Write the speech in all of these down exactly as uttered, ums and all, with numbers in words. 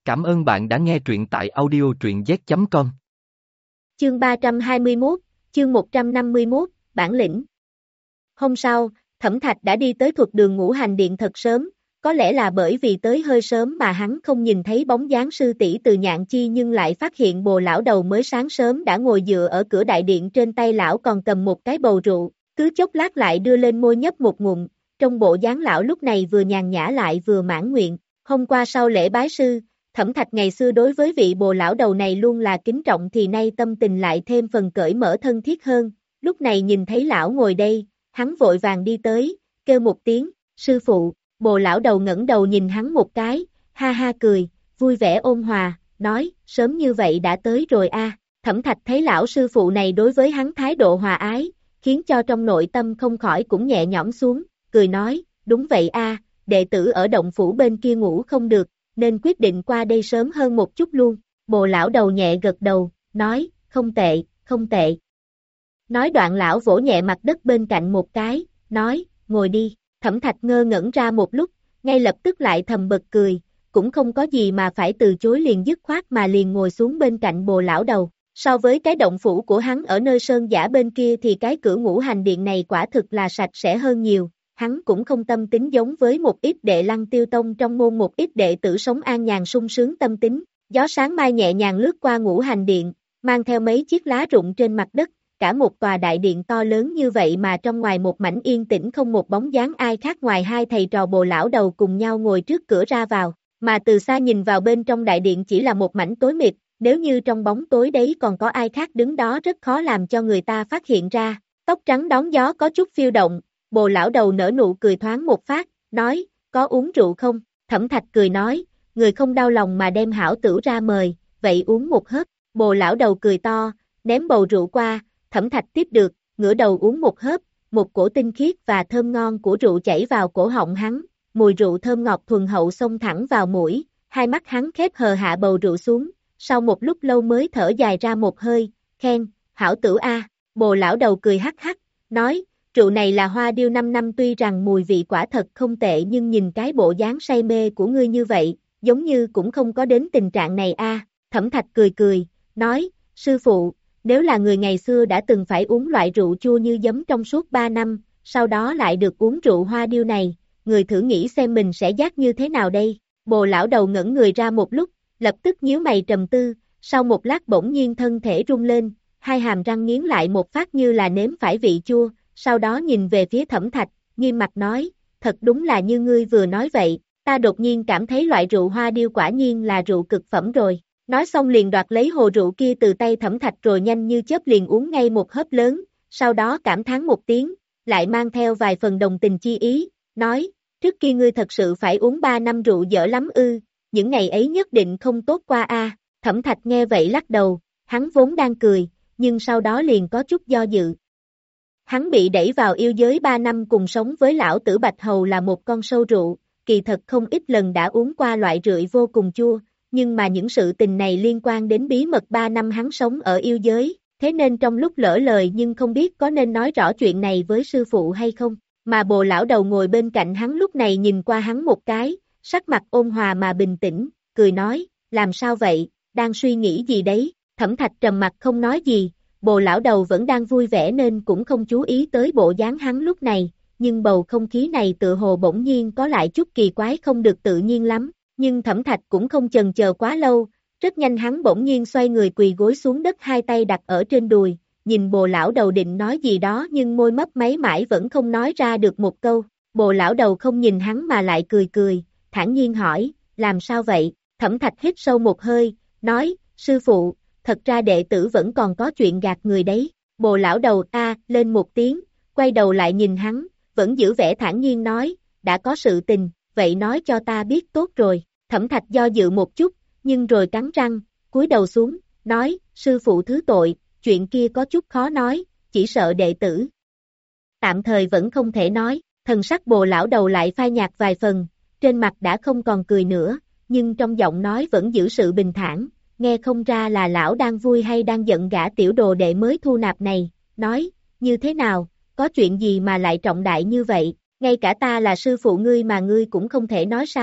Cảm ơn bạn đã nghe truyện tại audio truyện z chấm com. Chương ba trăm hai mươi mốt, chương một trăm năm mươi mốt, bản lĩnh. Hôm sau, Thẩm Thạch đã đi tới thuật đường Ngũ Hành Điện thật sớm, có lẽ là bởi vì tới hơi sớm mà hắn không nhìn thấy bóng dáng sư tỷ Từ Nhạn Chi, nhưng lại phát hiện Bồ lão đầu mới sáng sớm đã ngồi dựa ở cửa đại điện, trên tay lão còn cầm một cái bầu rượu, cứ chốc lát lại đưa lên môi nhấp một ngụm, trong bộ dáng lão lúc này vừa nhàn nhã lại vừa mãn nguyện. Hôm qua sau lễ bái sư, Thẩm Thạch ngày xưa đối với vị Bồ lão đầu này luôn là kính trọng, thì nay tâm tình lại thêm phần cởi mở thân thiết hơn. Lúc này nhìn thấy lão ngồi đây, hắn vội vàng đi tới, kêu một tiếng, sư phụ. Bồ lão đầu ngẩng đầu nhìn hắn một cái, ha ha cười, vui vẻ ôn hòa, nói, sớm như vậy đã tới rồi a. À. Thẩm Thạch thấy lão sư phụ này đối với hắn thái độ hòa ái, khiến cho trong nội tâm không khỏi cũng nhẹ nhõm xuống, cười nói, đúng vậy a, à, đệ tử ở động phủ bên kia ngủ không được, nên quyết định qua đây sớm hơn một chút luôn. Bồ lão đầu nhẹ gật đầu, nói, không tệ, không tệ. Nói đoạn lão vỗ nhẹ mặt đất bên cạnh một cái, nói, ngồi đi. Thẩm Thạch ngơ ngẩn ra một lúc, ngay lập tức lại thầm bật cười, cũng không có gì mà phải từ chối, liền dứt khoát mà liền ngồi xuống bên cạnh Bồ lão đầu. So với cái động phủ của hắn ở nơi sơn giả bên kia thì cái cửa Ngũ Hành Điện này quả thực là sạch sẽ hơn nhiều. Hắn cũng không tâm tính giống với một ít đệ Lăng Tiêu Tông trong môn một ít đệ tử sống an nhàn sung sướng tâm tính. Gió sáng mai nhẹ nhàng lướt qua Ngũ Hành Điện, mang theo mấy chiếc lá rụng trên mặt đất. Cả một tòa đại điện to lớn như vậy mà trong ngoài một mảnh yên tĩnh, không một bóng dáng ai khác ngoài hai thầy trò Bồ lão đầu cùng nhau ngồi trước cửa ra vào, mà từ xa nhìn vào bên trong đại điện chỉ là một mảnh tối mịt, nếu như trong bóng tối đấy còn có ai khác đứng đó rất khó làm cho người ta phát hiện ra. Tóc trắng đón gió có chút phiêu động, Bồ lão đầu nở nụ cười thoáng một phát, nói, có uống rượu không? Thẩm Thạch cười nói, người không đau lòng mà đem hảo tửu ra mời, vậy uống một hớp. Bồ lão đầu cười to, ném bầu rượu qua. Thẩm Thạch tiếp được, ngửa đầu uống một hớp, một cổ tinh khiết và thơm ngon của rượu chảy vào cổ họng hắn, mùi rượu thơm ngọt thuần hậu xông thẳng vào mũi, hai mắt hắn khép hờ hạ bầu rượu xuống, sau một lúc lâu mới thở dài ra một hơi, khen, hảo tửu a. Bồ lão đầu cười hắc hắc, nói, rượu này là hoa điêu năm năm, tuy rằng mùi vị quả thật không tệ, nhưng nhìn cái bộ dáng say mê của ngươi như vậy, giống như cũng không có đến tình trạng này a. Thẩm Thạch cười cười, nói, sư phụ, nếu là người ngày xưa đã từng phải uống loại rượu chua như giấm trong suốt ba năm, sau đó lại được uống rượu hoa điêu này, người thử nghĩ xem mình sẽ giác như thế nào đây. Bồ lão đầu ngẩn người ra một lúc, lập tức nhíu mày trầm tư, sau một lát bỗng nhiên thân thể rung lên, hai hàm răng nghiến lại một phát như là nếm phải vị chua, sau đó nhìn về phía Thẩm Thạch, nghiêm mặt nói, thật đúng là như ngươi vừa nói vậy, ta đột nhiên cảm thấy loại rượu hoa điêu quả nhiên là rượu cực phẩm rồi. Nói xong liền đoạt lấy hồ rượu kia từ tay Thẩm Thạch rồi nhanh như chớp liền uống ngay một hớp lớn, sau đó cảm thán một tiếng, lại mang theo vài phần đồng tình chi ý, nói, trước kia ngươi thật sự phải uống ba năm rượu dở lắm ư, những ngày ấy nhất định không tốt qua a. Thẩm Thạch nghe vậy lắc đầu, hắn vốn đang cười, nhưng sau đó liền có chút do dự. Hắn bị đẩy vào yêu giới ba năm cùng sống với lão tử Bạch Hầu là một con sâu rượu, kỳ thật không ít lần đã uống qua loại rượu vô cùng chua. Nhưng mà những sự tình này liên quan đến bí mật ba năm hắn sống ở yêu giới, thế nên trong lúc lỡ lời nhưng không biết có nên nói rõ chuyện này với sư phụ hay không, mà Bồ lão đầu ngồi bên cạnh hắn lúc này nhìn qua hắn một cái, sắc mặt ôn hòa mà bình tĩnh, cười nói, làm sao vậy, đang suy nghĩ gì đấy. Thẩm Thạch trầm mặt không nói gì, Bồ lão đầu vẫn đang vui vẻ nên cũng không chú ý tới bộ dáng hắn lúc này, nhưng bầu không khí này tựa hồ bỗng nhiên có lại chút kỳ quái, không được tự nhiên lắm. Nhưng Thẩm Thạch cũng không chần chờ quá lâu, rất nhanh hắn bỗng nhiên xoay người quỳ gối xuống đất, hai tay đặt ở trên đùi, nhìn Bồ lão đầu định nói gì đó nhưng môi mấp máy mãi vẫn không nói ra được một câu. Bồ lão đầu không nhìn hắn mà lại cười cười, thản nhiên hỏi, làm sao vậy? Thẩm Thạch hít sâu một hơi, nói, sư phụ, thật ra đệ tử vẫn còn có chuyện gạt người đấy. Bồ lão đầu a lên một tiếng, quay đầu lại nhìn hắn, vẫn giữ vẻ thản nhiên nói, đã có sự tình, vậy nói cho ta biết tốt rồi. Thẩm Thạch do dự một chút, nhưng rồi cắn răng, cúi đầu xuống, nói, sư phụ thứ tội, chuyện kia có chút khó nói, chỉ sợ đệ tử tạm thời vẫn không thể nói. Thần sắc Bồ lão đầu lại phai nhạt vài phần, trên mặt đã không còn cười nữa, nhưng trong giọng nói vẫn giữ sự bình thản, nghe không ra là lão đang vui hay đang giận gã tiểu đồ đệ mới thu nạp này, nói, như thế nào, có chuyện gì mà lại trọng đại như vậy, ngay cả ta là sư phụ ngươi mà ngươi cũng không thể nói sao?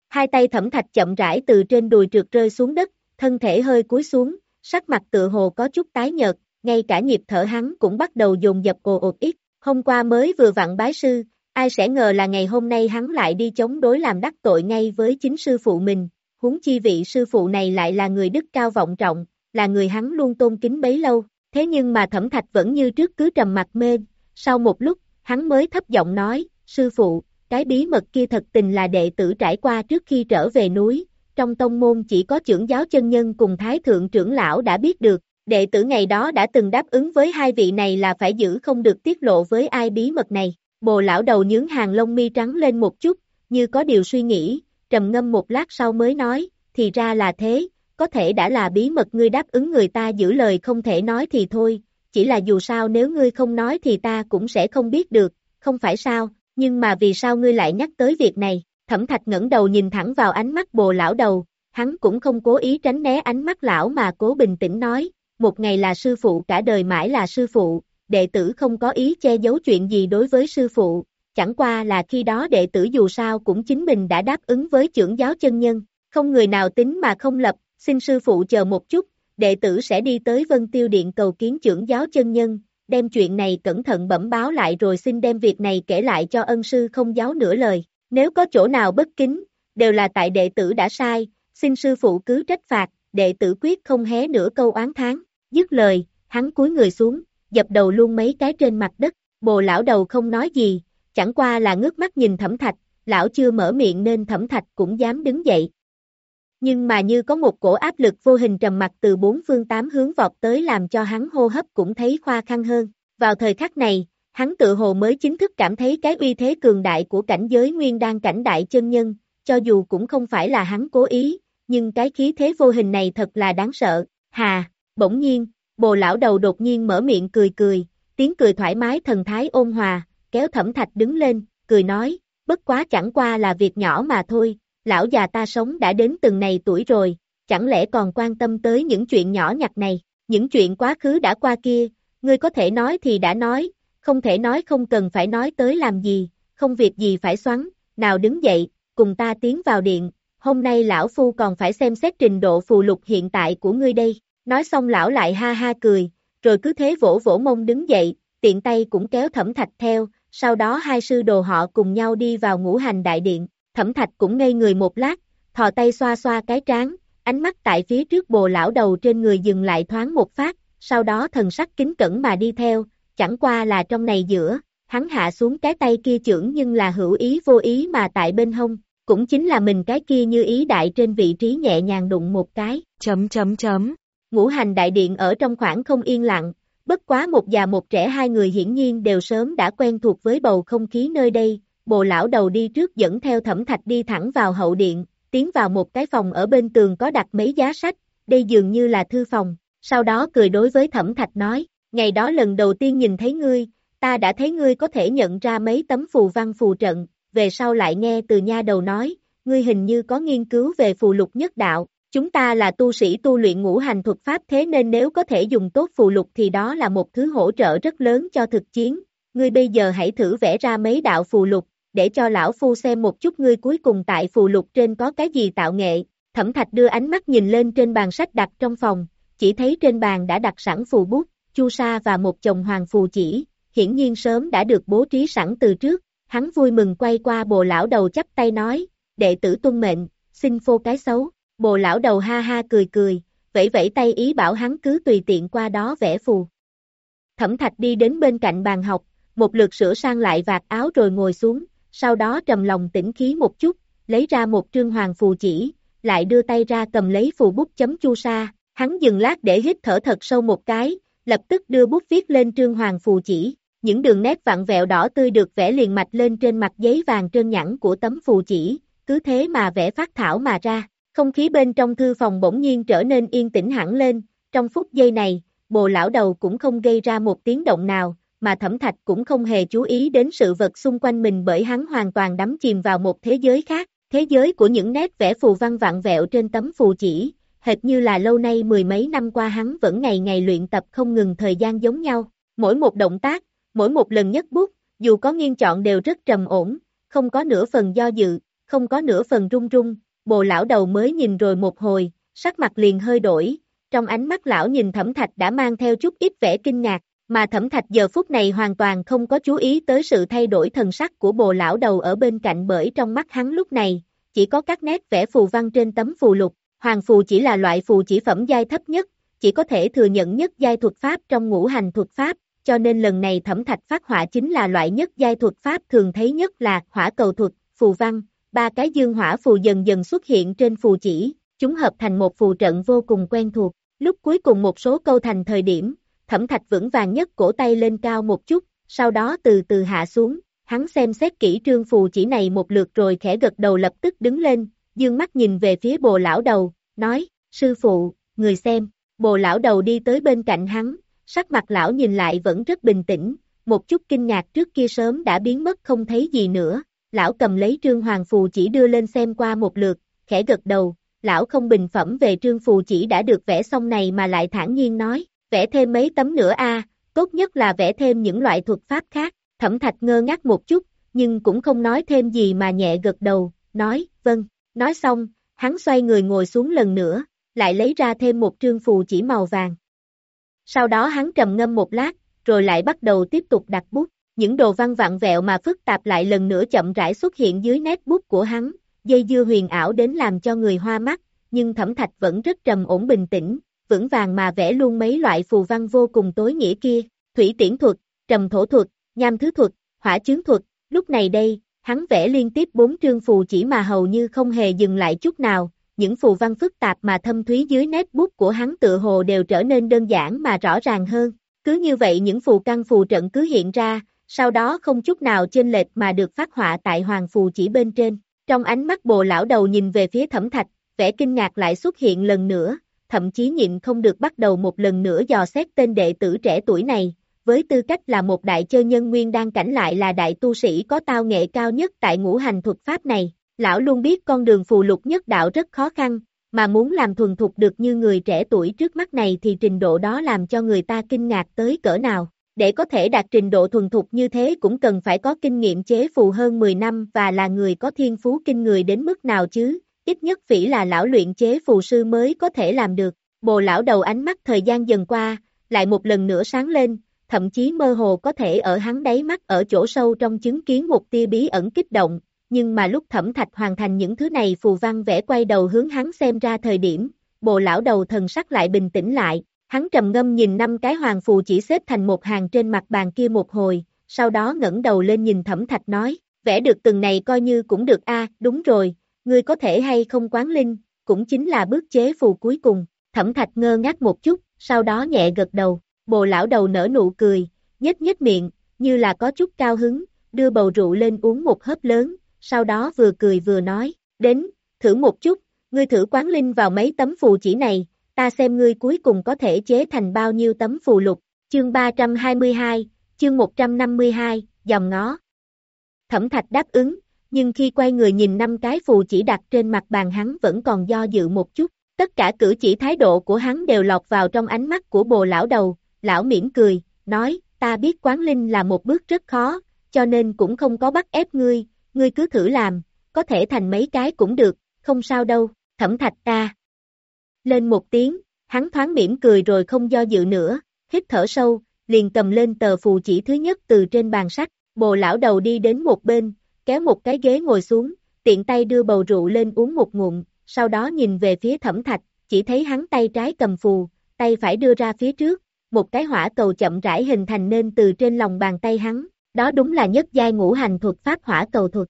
Hai tay Thẩm Thạch chậm rãi từ trên đùi trượt rơi xuống đất, thân thể hơi cúi xuống, sắc mặt tựa hồ có chút tái nhợt, ngay cả nhịp thở hắn cũng bắt đầu dồn dập ồ ột ít. Hôm qua mới vừa vặn bái sư, ai sẽ ngờ là ngày hôm nay hắn lại đi chống đối làm đắc tội ngay với chính sư phụ mình, huống chi vị sư phụ này lại là người đức cao vọng trọng, là người hắn luôn tôn kính bấy lâu. Thế nhưng mà Thẩm Thạch vẫn như trước cứ trầm mặc mê, sau một lúc, hắn mới thấp giọng nói, sư phụ, cái bí mật kia thật tình là đệ tử trải qua trước khi trở về núi, trong tông môn chỉ có trưởng giáo chân nhân cùng thái thượng trưởng lão đã biết được, đệ tử ngày đó đã từng đáp ứng với hai vị này là phải giữ không được tiết lộ với ai bí mật này. Bồ lão đầu nhướng hàng lông mi trắng lên một chút, như có điều suy nghĩ, trầm ngâm một lát sau mới nói, thì ra là thế, có thể đã là bí mật ngươi đáp ứng người ta giữ lời không thể nói thì thôi, chỉ là dù sao nếu ngươi không nói thì ta cũng sẽ không biết được, không phải sao, nhưng mà vì sao ngươi lại nhắc tới việc này? Thẩm Thạch ngẩng đầu nhìn thẳng vào ánh mắt bồ lão đầu, hắn cũng không cố ý tránh né ánh mắt lão mà cố bình tĩnh nói, một ngày là sư phụ cả đời mãi là sư phụ, đệ tử không có ý che giấu chuyện gì đối với sư phụ, chẳng qua là khi đó đệ tử dù sao cũng chính mình đã đáp ứng với trưởng giáo chân nhân, không người nào tính mà không lập, xin sư phụ chờ một chút, đệ tử sẽ đi tới Vân Tiêu Điện cầu kiến trưởng giáo chân nhân, đem chuyện này cẩn thận bẩm báo lại rồi xin đem việc này kể lại cho ân sư không giấu nửa lời, nếu có chỗ nào bất kính, đều là tại đệ tử đã sai, xin sư phụ cứ trách phạt, đệ tử quyết không hé nửa câu oán thán, dứt lời, hắn cúi người xuống, dập đầu luôn mấy cái trên mặt đất, bồ lão đầu không nói gì, chẳng qua là ngước mắt nhìn Thẩm Thạch, lão chưa mở miệng nên Thẩm Thạch cũng dám đứng dậy. Nhưng mà như có một cổ áp lực vô hình trầm mặc từ bốn phương tám hướng vọt tới làm cho hắn hô hấp cũng thấy khoa khăn hơn. Vào thời khắc này, hắn tự hồ mới chính thức cảm thấy cái uy thế cường đại của cảnh giới nguyên đan cảnh đại chân nhân, cho dù cũng không phải là hắn cố ý, nhưng cái khí thế vô hình này thật là đáng sợ. Hà, bỗng nhiên, bồ lão đầu đột nhiên mở miệng cười cười, tiếng cười thoải mái thần thái ôn hòa, kéo Thẩm Thạch đứng lên, cười nói, bất quá chẳng qua là việc nhỏ mà thôi. Lão già ta sống đã đến từng này tuổi rồi, chẳng lẽ còn quan tâm tới những chuyện nhỏ nhặt này, những chuyện quá khứ đã qua kia, ngươi có thể nói thì đã nói, không thể nói không cần phải nói tới làm gì, không việc gì phải xoắn, nào đứng dậy, cùng ta tiến vào điện, hôm nay lão phu còn phải xem xét trình độ phù lục hiện tại của ngươi đây, nói xong lão lại ha ha cười, rồi cứ thế vỗ vỗ mông đứng dậy, tiện tay cũng kéo Thẩm Thạch theo, sau đó hai sư đồ họ cùng nhau đi vào ngũ hành đại điện. Thẩm Thạch cũng ngây người một lát, thò tay xoa xoa cái trán, ánh mắt tại phía trước bồ lão đầu trên người dừng lại thoáng một phát, sau đó thần sắc kính cẩn mà đi theo, chẳng qua là trong này giữa, hắn hạ xuống cái tay kia chưởng nhưng là hữu ý vô ý mà tại bên hông, cũng chính là mình cái kia như ý đại trên vị trí nhẹ nhàng đụng một cái, chấm chấm chấm. Ngũ hành đại điện ở trong khoảng không yên lặng, bất quá một già một trẻ hai người hiển nhiên đều sớm đã quen thuộc với bầu không khí nơi đây. Bồ lão đầu đi trước dẫn theo Thẩm Thạch đi thẳng vào hậu điện, tiến vào một cái phòng ở bên tường có đặt mấy giá sách, đây dường như là thư phòng, sau đó cười đối với Thẩm Thạch nói, ngày đó lần đầu tiên nhìn thấy ngươi, ta đã thấy ngươi có thể nhận ra mấy tấm phù văn phù trận, về sau lại nghe từ nha đầu nói, ngươi hình như có nghiên cứu về phù lục nhất đạo, chúng ta là tu sĩ tu luyện ngũ hành thuật pháp thế nên nếu có thể dùng tốt phù lục thì đó là một thứ hỗ trợ rất lớn cho thực chiến, ngươi bây giờ hãy thử vẽ ra mấy đạo phù lục, để cho lão phu xem một chút ngươi cuối cùng tại phù lục trên có cái gì tạo nghệ. Thẩm Thạch đưa ánh mắt nhìn lên trên bàn sách đặt trong phòng, chỉ thấy trên bàn đã đặt sẵn phù bút, chu sa và một chồng hoàng phù chỉ, hiển nhiên sớm đã được bố trí sẵn từ trước. Hắn vui mừng quay qua bồ lão đầu chắp tay nói, đệ tử tuân mệnh, xin phô cái xấu. Bồ lão đầu ha ha cười cười, vẫy vẫy tay ý bảo hắn cứ tùy tiện qua đó vẽ phù. Thẩm Thạch đi đến bên cạnh bàn học, một lượt sửa sang lại vạt áo rồi ngồi xuống, sau đó trầm lòng tĩnh khí một chút, lấy ra một trương hoàng phù chỉ, lại đưa tay ra cầm lấy phù bút chấm chu sa, hắn dừng lát để hít thở thật sâu một cái, lập tức đưa bút viết lên trương hoàng phù chỉ, những đường nét vặn vẹo đỏ tươi được vẽ liền mạch lên trên mặt giấy vàng trơn nhẵn của tấm phù chỉ, cứ thế mà vẽ phát thảo mà ra, không khí bên trong thư phòng bỗng nhiên trở nên yên tĩnh hẳn lên, trong phút giây này, bồ lão đầu cũng không gây ra một tiếng động nào, mà Thẩm Thạch cũng không hề chú ý đến sự vật xung quanh mình bởi hắn hoàn toàn đắm chìm vào một thế giới khác, thế giới của những nét vẽ phù văn vặn vẹo trên tấm phù chỉ, hệt như là lâu nay mười mấy năm qua hắn vẫn ngày ngày luyện tập không ngừng thời gian giống nhau, mỗi một động tác, mỗi một lần nhấc bút, dù có nghiêng chọn đều rất trầm ổn, không có nửa phần do dự, không có nửa phần run run, Bồ lão đầu mới nhìn rồi một hồi, sắc mặt liền hơi đổi, trong ánh mắt lão nhìn Thẩm Thạch đã mang theo chút ít vẻ kinh ngạc, mà Thẩm Thạch giờ phút này hoàn toàn không có chú ý tới sự thay đổi thần sắc của bồ lão đầu ở bên cạnh, bởi trong mắt hắn lúc này, chỉ có các nét vẽ phù văn trên tấm phù lục. Hoàng phù chỉ là loại phù chỉ phẩm giai thấp nhất, chỉ có thể thừa nhận nhất giai thuật pháp trong ngũ hành thuật pháp, cho nên lần này Thẩm Thạch phát họa chính là loại nhất giai thuật pháp thường thấy nhất là hỏa cầu thuật, phù văn. Ba cái dương hỏa phù dần dần xuất hiện trên phù chỉ, chúng hợp thành một phù trận vô cùng quen thuộc. Lúc cuối cùng một số câu thành thời điểm, Thẩm Thạch vững vàng nhất cổ tay lên cao một chút, sau đó từ từ hạ xuống, hắn xem xét kỹ trương phù chỉ này một lượt rồi khẽ gật đầu, lập tức đứng lên, dương mắt nhìn về phía bồ lão đầu, nói, sư phụ, người xem. Bồ lão đầu đi tới bên cạnh hắn, sắc mặt lão nhìn lại vẫn rất bình tĩnh, một chút kinh ngạc trước kia sớm đã biến mất không thấy gì nữa. Lão cầm lấy trương hoàng phù chỉ đưa lên xem qua một lượt, khẽ gật đầu, lão không bình phẩm về trương phù chỉ đã được vẽ xong này mà lại thản nhiên nói, vẽ thêm mấy tấm nữa a, tốt nhất là vẽ thêm những loại thuật pháp khác. Thẩm Thạch ngơ ngác một chút, nhưng cũng không nói thêm gì mà nhẹ gật đầu, nói, vâng. Nói xong, hắn xoay người ngồi xuống lần nữa, lại lấy ra thêm một trương phù chỉ màu vàng. Sau đó hắn trầm ngâm một lát, rồi lại bắt đầu tiếp tục đặt bút. Những đồ văn vặn vẹo mà phức tạp lại lần nữa chậm rãi xuất hiện dưới nét bút của hắn, dây dưa huyền ảo đến làm cho người hoa mắt, nhưng Thẩm Thạch vẫn rất trầm ổn bình tĩnh, vững vàng mà vẽ luôn mấy loại phù văn vô cùng tối nghĩa kia, thủy tiễn thuật, trầm thổ thuật, nham thứ thuật, hỏa chướng thuật. Lúc này đây, hắn vẽ liên tiếp bốn trương phù chỉ mà hầu như không hề dừng lại chút nào, những phù văn phức tạp mà thâm thúy dưới nét bút của hắn tựa hồ đều trở nên đơn giản mà rõ ràng hơn. Cứ như vậy những phù căn phù trận cứ hiện ra, sau đó không chút nào chênh lệch mà được phác họa tại hoàng phù chỉ bên trên. Trong ánh mắt bồ lão đầu nhìn về phía Thẩm Thạch, vẻ kinh ngạc lại xuất hiện lần nữa, thậm chí nhịn không được bắt đầu một lần nữa dò xét tên đệ tử trẻ tuổi này. Với tư cách là một đại chơi nhân nguyên đan cảnh lại là đại tu sĩ có tao nghệ cao nhất tại ngũ hành thuật pháp này, lão luôn biết con đường phù lục nhất đạo rất khó khăn, mà muốn làm thuần thục được như người trẻ tuổi trước mắt này thì trình độ đó làm cho người ta kinh ngạc tới cỡ nào. Để có thể đạt trình độ thuần thục như thế cũng cần phải có kinh nghiệm chế phù hơn mười năm và là người có thiên phú kinh người đến mức nào chứ, ít nhất phải là lão luyện chế phù sư mới có thể làm được. Bồ lão đầu ánh mắt thời gian dần qua, lại một lần nữa sáng lên, thậm chí mơ hồ có thể ở hắn đáy mắt ở chỗ sâu trong chứng kiến một tia bí ẩn kích động, nhưng mà lúc Thẩm Thạch hoàn thành những thứ này phù văn vẽ quay đầu hướng hắn xem ra thời điểm, bồ lão đầu thần sắc lại bình tĩnh lại, hắn trầm ngâm nhìn năm cái hoàng phù chỉ xếp thành một hàng trên mặt bàn kia một hồi, sau đó ngẩng đầu lên nhìn Thẩm Thạch nói, vẽ được từng này coi như cũng được a, đúng rồi, ngươi có thể hay không quán linh, cũng chính là bước chế phù cuối cùng. Thẩm Thạch ngơ ngác một chút, sau đó nhẹ gật đầu. Bồ lão đầu nở nụ cười, nhếch nhếch miệng, như là có chút cao hứng, đưa bầu rượu lên uống một hớp lớn, sau đó vừa cười vừa nói, đến, thử một chút, ngươi thử quán linh vào mấy tấm phù chỉ này, ta xem ngươi cuối cùng có thể chế thành bao nhiêu tấm phù lục. Chương ba trăm hai mươi hai, chương một trăm năm mươi hai, dòm ngó. Thẩm Thạch đáp ứng, nhưng khi quay người nhìn năm cái phù chỉ đặt trên mặt bàn hắn vẫn còn do dự một chút, tất cả cử chỉ thái độ của hắn đều lọt vào trong ánh mắt của bồ lão đầu. Lão mỉm cười, nói, ta biết quán linh là một bước rất khó, cho nên cũng không có bắt ép ngươi, ngươi cứ thử làm, có thể thành mấy cái cũng được, không sao đâu. Thẩm Thạch ta. Lên một tiếng, hắn thoáng mỉm cười rồi không do dự nữa, hít thở sâu, liền cầm lên tờ phù chỉ thứ nhất từ trên bàn sách, bồ lão đầu đi đến một bên, kéo một cái ghế ngồi xuống, tiện tay đưa bầu rượu lên uống một ngụm, sau đó nhìn về phía Thẩm Thạch, chỉ thấy hắn tay trái cầm phù, tay phải đưa ra phía trước. Một cái hỏa cầu chậm rãi hình thành nên từ trên lòng bàn tay hắn, đó đúng là nhất giai ngũ hành thuật pháp hỏa cầu thuật.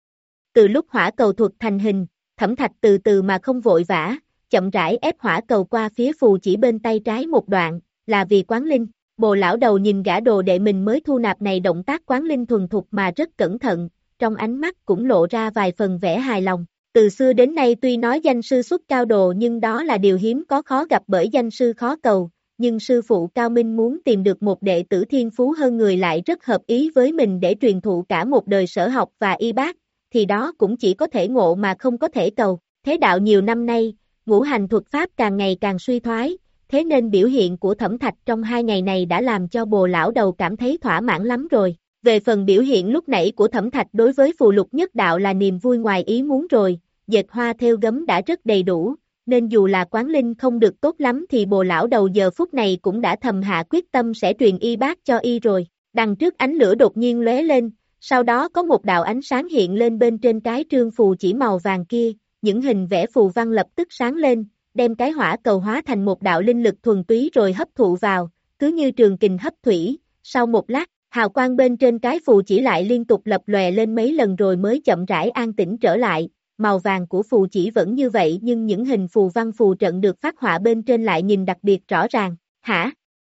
Từ lúc hỏa cầu thuật thành hình, Thẩm Thạch từ từ mà không vội vã, chậm rãi ép hỏa cầu qua phía phù chỉ bên tay trái một đoạn, là vì quán linh. Bồ lão đầu nhìn gã đồ đệ mình mới thu nạp này động tác quán linh thuần thục mà rất cẩn thận, trong ánh mắt cũng lộ ra vài phần vẻ hài lòng. Từ xưa đến nay tuy nói danh sư xuất cao đồ nhưng đó là điều hiếm có khó gặp bởi danh sư khó cầu. Nhưng sư phụ Cao Minh muốn tìm được một đệ tử thiên phú hơn người lại rất hợp ý với mình để truyền thụ cả một đời sở học và y bác, thì đó cũng chỉ có thể ngộ mà không có thể cầu. Thế đạo nhiều năm nay, ngũ hành thuật pháp càng ngày càng suy thoái, thế nên biểu hiện của Thẩm Thạch trong hai ngày này đã làm cho bồ lão đầu cảm thấy thỏa mãn lắm rồi. Về phần biểu hiện lúc nãy của Thẩm Thạch đối với phù lục nhất đạo là niềm vui ngoài ý muốn rồi, dệt hoa thêu gấm đã rất đầy đủ, nên dù là quán linh không được tốt lắm thì Bồ lão đầu giờ phút này cũng đã thầm hạ quyết tâm sẽ truyền y bác cho y rồi. Đằng trước ánh lửa đột nhiên lóe lên, sau đó có một đạo ánh sáng hiện lên bên trên cái trương phù chỉ màu vàng kia, những hình vẽ phù văn lập tức sáng lên, đem cái hỏa cầu hóa thành một đạo linh lực thuần túy rồi hấp thụ vào, cứ như trường kình hấp thủy. Sau một lát, hào quang bên trên cái phù chỉ lại liên tục lập lòe lên mấy lần rồi mới chậm rãi an tĩnh trở lại. Màu vàng của phù chỉ vẫn như vậy nhưng những hình phù văn phù trận được phát họa bên trên lại nhìn đặc biệt rõ ràng. Hả?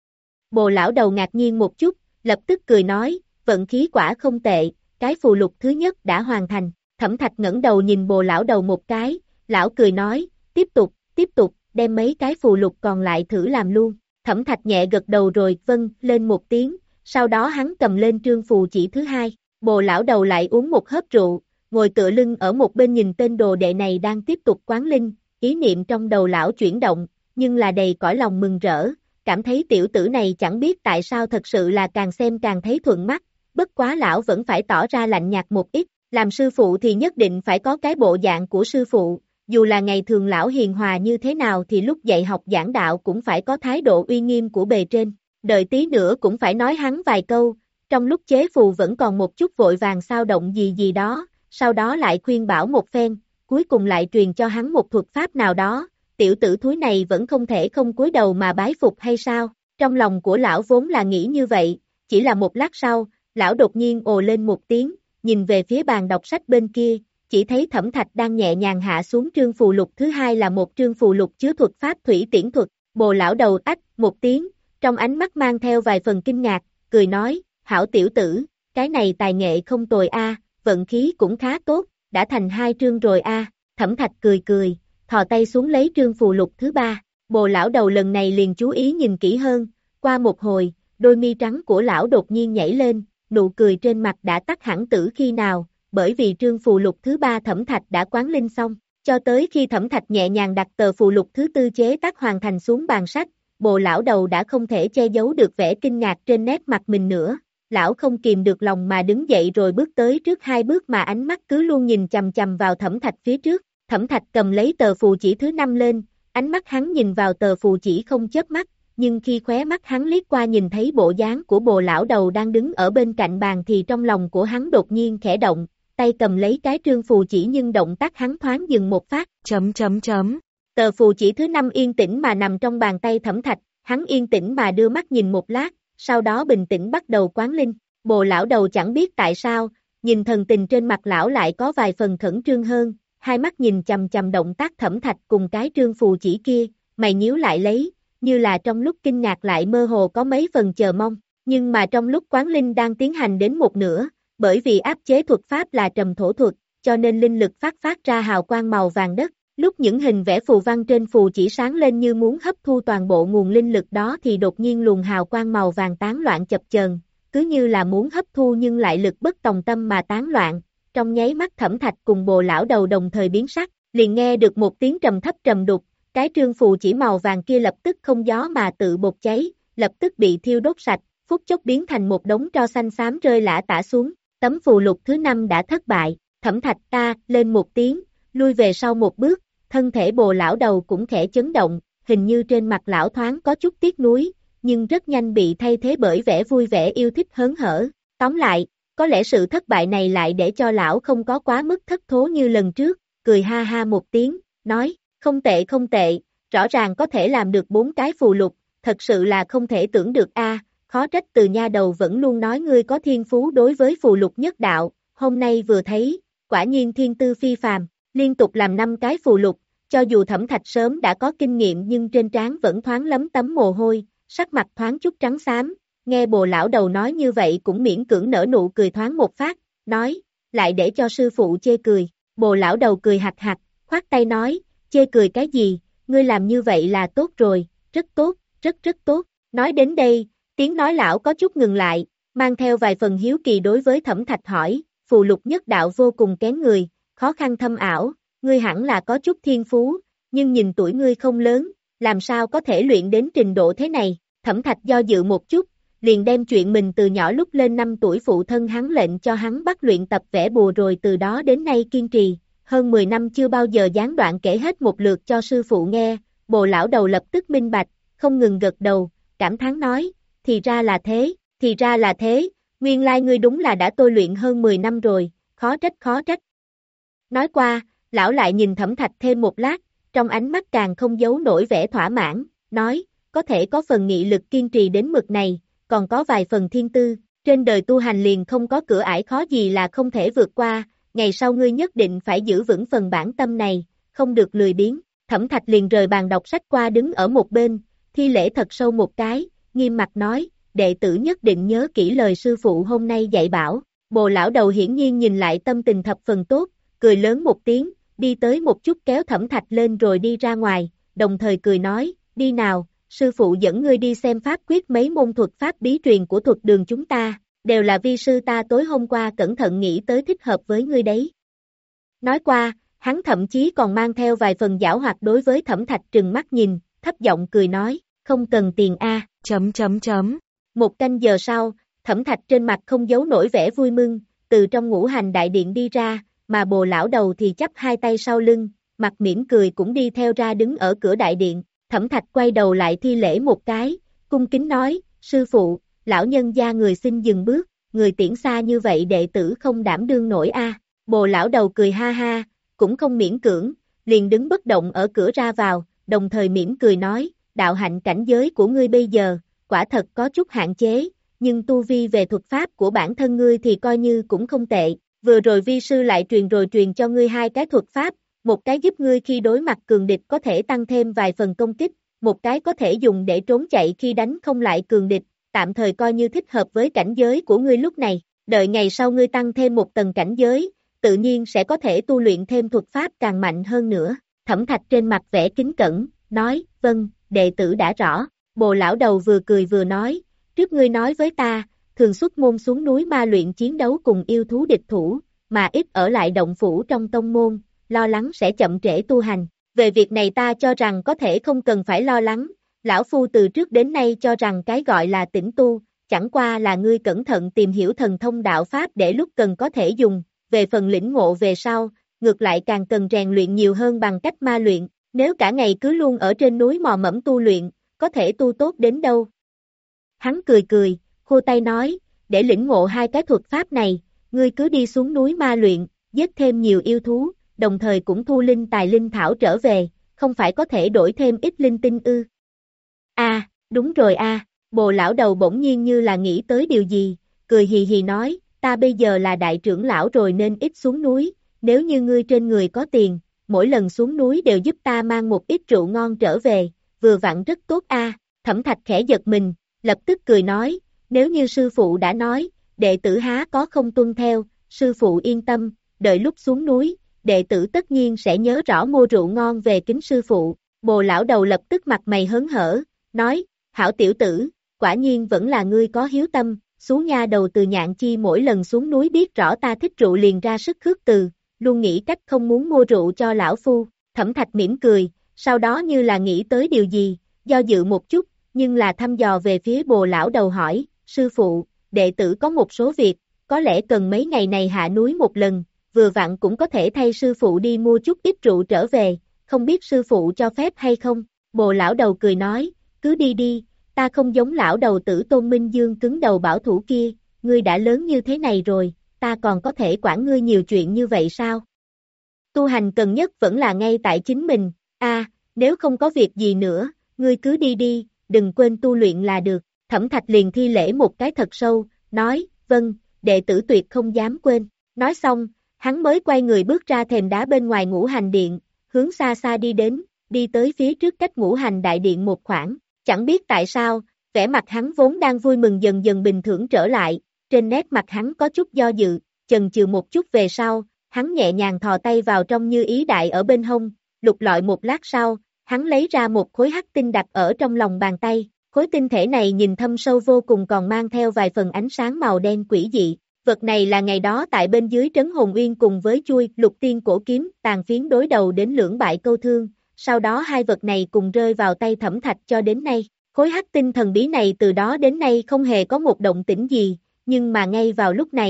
Bồ lão đầu ngạc nhiên một chút, lập tức cười nói, vận khí quả không tệ, cái phù lục thứ nhất đã hoàn thành. Thẩm Thạch ngẩng đầu nhìn Bồ lão đầu một cái, lão cười nói, tiếp tục, tiếp tục, đem mấy cái phù lục còn lại thử làm luôn. Thẩm Thạch nhẹ gật đầu rồi vâng lên một tiếng, sau đó hắn cầm lên trương phù chỉ thứ hai. Bồ lão đầu lại uống một hớp rượu, ngồi tựa lưng ở một bên nhìn tên đồ đệ này đang tiếp tục quán linh, ý niệm trong đầu lão chuyển động, nhưng là đầy cõi lòng mừng rỡ, cảm thấy tiểu tử này chẳng biết tại sao thật sự là càng xem càng thấy thuận mắt, bất quá lão vẫn phải tỏ ra lạnh nhạt một ít, làm sư phụ thì nhất định phải có cái bộ dạng của sư phụ, dù là ngày thường lão hiền hòa như thế nào thì lúc dạy học giảng đạo cũng phải có thái độ uy nghiêm của bề trên, đợi tí nữa cũng phải nói hắn vài câu, trong lúc chế phù vẫn còn một chút vội vàng sao động gì gì đó, sau đó lại khuyên bảo một phen, cuối cùng lại truyền cho hắn một thuật pháp nào đó, tiểu tử thúi này vẫn không thể không cúi đầu mà bái phục hay sao, trong lòng của lão vốn là nghĩ như vậy, chỉ là một lát sau, lão đột nhiên ồ lên một tiếng, nhìn về phía bàn đọc sách bên kia, chỉ thấy Thẩm Thạch đang nhẹ nhàng hạ xuống trương phù lục thứ hai là một trương phù lục chứa thuật pháp thủy tiễn thuật, Bồ lão đầu ách một tiếng, trong ánh mắt mang theo vài phần kinh ngạc, cười nói, hảo tiểu tử, cái này tài nghệ không tồi a, vận khí cũng khá tốt, đã thành hai trương rồi a. Thẩm Thạch cười cười, thò tay xuống lấy trương phù lục thứ ba, Bồ lão đầu lần này liền chú ý nhìn kỹ hơn, qua một hồi, đôi mi trắng của lão đột nhiên nhảy lên, nụ cười trên mặt đã tắt hẳn tử khi nào, bởi vì trương phù lục thứ ba Thẩm Thạch đã quán linh xong, cho tới khi Thẩm Thạch nhẹ nhàng đặt tờ phù lục thứ tư chế tác hoàn thành xuống bàn sách, Bồ lão đầu đã không thể che giấu được vẻ kinh ngạc trên nét mặt mình nữa. Lão không kìm được lòng mà đứng dậy rồi bước tới trước hai bước mà ánh mắt cứ luôn nhìn chằm chằm vào Thẩm Thạch phía trước. Thẩm Thạch cầm lấy tờ phù chỉ thứ năm lên, ánh mắt hắn nhìn vào tờ phù chỉ không chớp mắt, nhưng khi khóe mắt hắn liếc qua nhìn thấy bộ dáng của Bồ lão đầu đang đứng ở bên cạnh bàn thì trong lòng của hắn đột nhiên khẽ động, tay cầm lấy cái trương phù chỉ nhưng động tác hắn thoáng dừng một phát, chấm chấm chấm. Tờ phù chỉ thứ năm yên tĩnh mà nằm trong bàn tay Thẩm Thạch, hắn yên tĩnh mà đưa mắt nhìn một lát, sau đó bình tĩnh bắt đầu quán linh. Bồ lão đầu chẳng biết tại sao, nhìn thần tình trên mặt lão lại có vài phần khẩn trương hơn, hai mắt nhìn chằm chằm động tác Thẩm Thạch cùng cái trương phù chỉ kia, mày nhíu lại lấy, như là trong lúc kinh ngạc lại mơ hồ có mấy phần chờ mong, nhưng mà trong lúc quán linh đang tiến hành đến một nửa, bởi vì áp chế thuật pháp là trầm thổ thuật, cho nên linh lực phát phát ra hào quang màu vàng đất, lúc những hình vẽ phù văn trên phù chỉ sáng lên như muốn hấp thu toàn bộ nguồn linh lực đó thì đột nhiên luồng hào quang màu vàng tán loạn chập chờn, cứ như là muốn hấp thu nhưng lại lực bất tòng tâm mà tán loạn, trong nháy mắt Thẩm Thạch cùng Bồ lão đầu đồng thời biến sắc, liền nghe được một tiếng trầm thấp trầm đục, cái trương phù chỉ màu vàng kia lập tức không gió mà tự bột cháy, lập tức bị thiêu đốt sạch, phút chốc biến thành một đống tro xanh xám rơi lả tả xuống, tấm phù lục thứ năm đã thất bại, Thẩm Thạch ta lên một tiếng, lui về sau một bước, thân thể Bồ lão đầu cũng khẽ chấn động, hình như trên mặt lão thoáng có chút tiếc nuối, nhưng rất nhanh bị thay thế bởi vẻ vui vẻ yêu thích hớn hở. Tóm lại, có lẽ sự thất bại này lại để cho lão không có quá mức thất thố như lần trước, cười ha ha một tiếng, nói, không tệ không tệ, rõ ràng có thể làm được bốn cái phù lục, thật sự là không thể tưởng được a, khó trách từ nha đầu vẫn luôn nói ngươi có thiên phú đối với phù lục nhất đạo, hôm nay vừa thấy, quả nhiên thiên tư phi phàm, liên tục làm năm cái phù lục, cho dù Thẩm Thạch sớm đã có kinh nghiệm nhưng trên trán vẫn thoáng lấm tấm mồ hôi, sắc mặt thoáng chút trắng xám, nghe Bồ lão đầu nói như vậy cũng miễn cưỡng nở nụ cười thoáng một phát, nói, lại để cho sư phụ chê cười, Bồ lão đầu cười hạc hạc, khoát tay nói, chê cười cái gì, ngươi làm như vậy là tốt rồi, rất tốt, rất rất tốt, nói đến đây, tiếng nói lão có chút ngừng lại, mang theo vài phần hiếu kỳ đối với Thẩm Thạch hỏi, phù lục nhất đạo vô cùng kén người, khó khăn thâm ảo, ngươi hẳn là có chút thiên phú, nhưng nhìn tuổi ngươi không lớn, làm sao có thể luyện đến trình độ thế này, Thẩm Thạch do dự một chút, liền đem chuyện mình từ nhỏ lúc lên năm tuổi phụ thân hắn lệnh cho hắn bắt luyện tập vẽ bùa rồi từ đó đến nay kiên trì, hơn mười năm chưa bao giờ gián đoạn kể hết một lượt cho sư phụ nghe, Bồ lão đầu lập tức minh bạch, không ngừng gật đầu, cảm thán nói, thì ra là thế, thì ra là thế, nguyên lai ngươi đúng là đã tôi luyện hơn mười năm rồi, khó trách khó trách. Nói qua, lão lại nhìn Thẩm Thạch thêm một lát, trong ánh mắt càng không giấu nổi vẻ thỏa mãn, nói, có thể có phần nghị lực kiên trì đến mực này, còn có vài phần thiên tư, trên đời tu hành liền không có cửa ải khó gì là không thể vượt qua, ngày sau ngươi nhất định phải giữ vững phần bản tâm này, không được lười biếng. Thẩm Thạch liền rời bàn đọc sách qua đứng ở một bên, thi lễ thật sâu một cái, nghiêm mặt nói, đệ tử nhất định nhớ kỹ lời sư phụ hôm nay dạy bảo. Bồ lão đầu hiển nhiên nhìn lại tâm tình thập phần tốt, cười lớn một tiếng, đi tới một chút kéo Thẩm Thạch lên rồi đi ra ngoài, đồng thời cười nói, đi nào, sư phụ dẫn ngươi đi xem pháp quyết mấy môn thuật pháp bí truyền của thuật đường chúng ta, đều là vi sư ta tối hôm qua cẩn thận nghĩ tới thích hợp với ngươi đấy. Nói qua, hắn thậm chí còn mang theo vài phần giảo hoạt đối với Thẩm Thạch trừng mắt nhìn, thấp giọng cười nói, không cần tiền a. Chấm chấm chấm. Một canh giờ sau, Thẩm Thạch trên mặt không giấu nổi vẻ vui mừng, từ trong ngũ hành đại điện đi ra, mà Bồ lão đầu thì chắp hai tay sau lưng, mặt mỉm cười cũng đi theo ra đứng ở cửa đại điện. Thẩm Thạch quay đầu lại thi lễ một cái, cung kính nói, sư phụ, lão nhân gia người xin dừng bước, người tiễn xa như vậy đệ tử không đảm đương nổi a. Bồ lão đầu cười ha ha, cũng không miễn cưỡng, liền đứng bất động ở cửa ra vào, đồng thời mỉm cười nói, đạo hạnh cảnh giới của ngươi bây giờ, quả thật có chút hạn chế, nhưng tu vi về thuật pháp của bản thân ngươi thì coi như cũng không tệ, vừa rồi vi sư lại truyền rồi truyền cho ngươi hai cái thuật pháp, một cái giúp ngươi khi đối mặt cường địch có thể tăng thêm vài phần công kích, một cái có thể dùng để trốn chạy khi đánh không lại cường địch, tạm thời coi như thích hợp với cảnh giới của ngươi lúc này, đợi ngày sau ngươi tăng thêm một tầng cảnh giới, tự nhiên sẽ có thể tu luyện thêm thuật pháp càng mạnh hơn nữa. Thẩm Thạch trên mặt vẻ kính cẩn, nói, vâng, đệ tử đã rõ. Bồ lão đầu vừa cười vừa nói, trước ngươi nói với ta, thường xuất môn xuống núi ma luyện chiến đấu cùng yêu thú địch thủ, mà ít ở lại động phủ trong tông môn, lo lắng sẽ chậm trễ tu hành. Về việc này ta cho rằng có thể không cần phải lo lắng, lão phu từ trước đến nay cho rằng cái gọi là tĩnh tu, chẳng qua là ngươi cẩn thận tìm hiểu thần thông đạo pháp để lúc cần có thể dùng, về phần lĩnh ngộ về sau, ngược lại càng cần rèn luyện nhiều hơn bằng cách ma luyện, nếu cả ngày cứ luôn ở trên núi mò mẫm tu luyện, có thể tu tốt đến đâu. Hắn cười cười, khô tay nói, để lĩnh ngộ hai cái thuật pháp này, ngươi cứ đi xuống núi ma luyện, giết thêm nhiều yêu thú, đồng thời cũng thu linh tài linh thảo trở về, không phải có thể đổi thêm ít linh tinh ư. A, à, đúng rồi a. À. Bồ lão đầu bỗng nhiên như là nghĩ tới điều gì, cười hì hì nói, ta bây giờ là đại trưởng lão rồi nên ít xuống núi, nếu như ngươi trên người có tiền, mỗi lần xuống núi đều giúp ta mang một ít rượu ngon trở về, vừa vặn rất tốt a. À. Thẩm Thạch khẽ giật mình, lập tức cười nói, nếu như sư phụ đã nói, đệ tử há có không tuân theo, sư phụ yên tâm, đợi lúc xuống núi, đệ tử tất nhiên sẽ nhớ rõ mua rượu ngon về kính sư phụ. Bồ lão đầu lập tức mặt mày hớn hở, nói, hảo tiểu tử, quả nhiên vẫn là ngươi có hiếu tâm, xuống nha đầu từ Nhạn Chi mỗi lần xuống núi biết rõ ta thích rượu liền ra sức khước từ, luôn nghĩ cách không muốn mua rượu cho lão phu. Thẩm Thạch mỉm cười, sau đó như là nghĩ tới điều gì, do dự một chút, nhưng là thăm dò về phía bồ lão đầu hỏi, sư phụ, đệ tử có một số việc, có lẽ cần mấy ngày này hạ núi một lần, vừa vặn cũng có thể thay sư phụ đi mua chút ít rượu trở về, không biết sư phụ cho phép hay không. Bồ lão đầu cười nói, cứ đi đi, ta không giống lão đầu tử Tôn Minh Dương cứng đầu bảo thủ kia, ngươi đã lớn như thế này rồi, ta còn có thể quản ngươi nhiều chuyện như vậy sao? Tu hành cần nhất vẫn là ngay tại chính mình, a, à, nếu không có việc gì nữa, ngươi cứ đi đi, đừng quên tu luyện là được. Thẩm Thạch liền thi lễ một cái thật sâu, nói, vâng, đệ tử tuyệt không dám quên. Nói xong, hắn mới quay người bước ra thềm đá bên ngoài ngũ hành điện, hướng xa xa đi đến, đi tới phía trước cách ngũ hành đại điện một khoảng. Chẳng biết tại sao, vẻ mặt hắn vốn đang vui mừng dần dần bình thường trở lại, trên nét mặt hắn có chút do dự, chần chừ một chút về sau, hắn nhẹ nhàng thò tay vào trong như ý đại ở bên hông, lục lọi một lát sau, hắn lấy ra một khối hắc tinh đặt ở trong lòng bàn tay, khối tinh thể này nhìn thâm sâu vô cùng còn mang theo vài phần ánh sáng màu đen quỷ dị. Vật này là ngày đó tại bên dưới trấn Hồn Uyên cùng với chui lục tiên cổ kiếm tàn phiến đối đầu đến lưỡng bại câu thương, sau đó hai vật này cùng rơi vào tay Thẩm Thạch cho đến nay. Khối hắc tinh thần bí này từ đó đến nay không hề có một động tĩnh gì, nhưng mà ngay vào lúc này,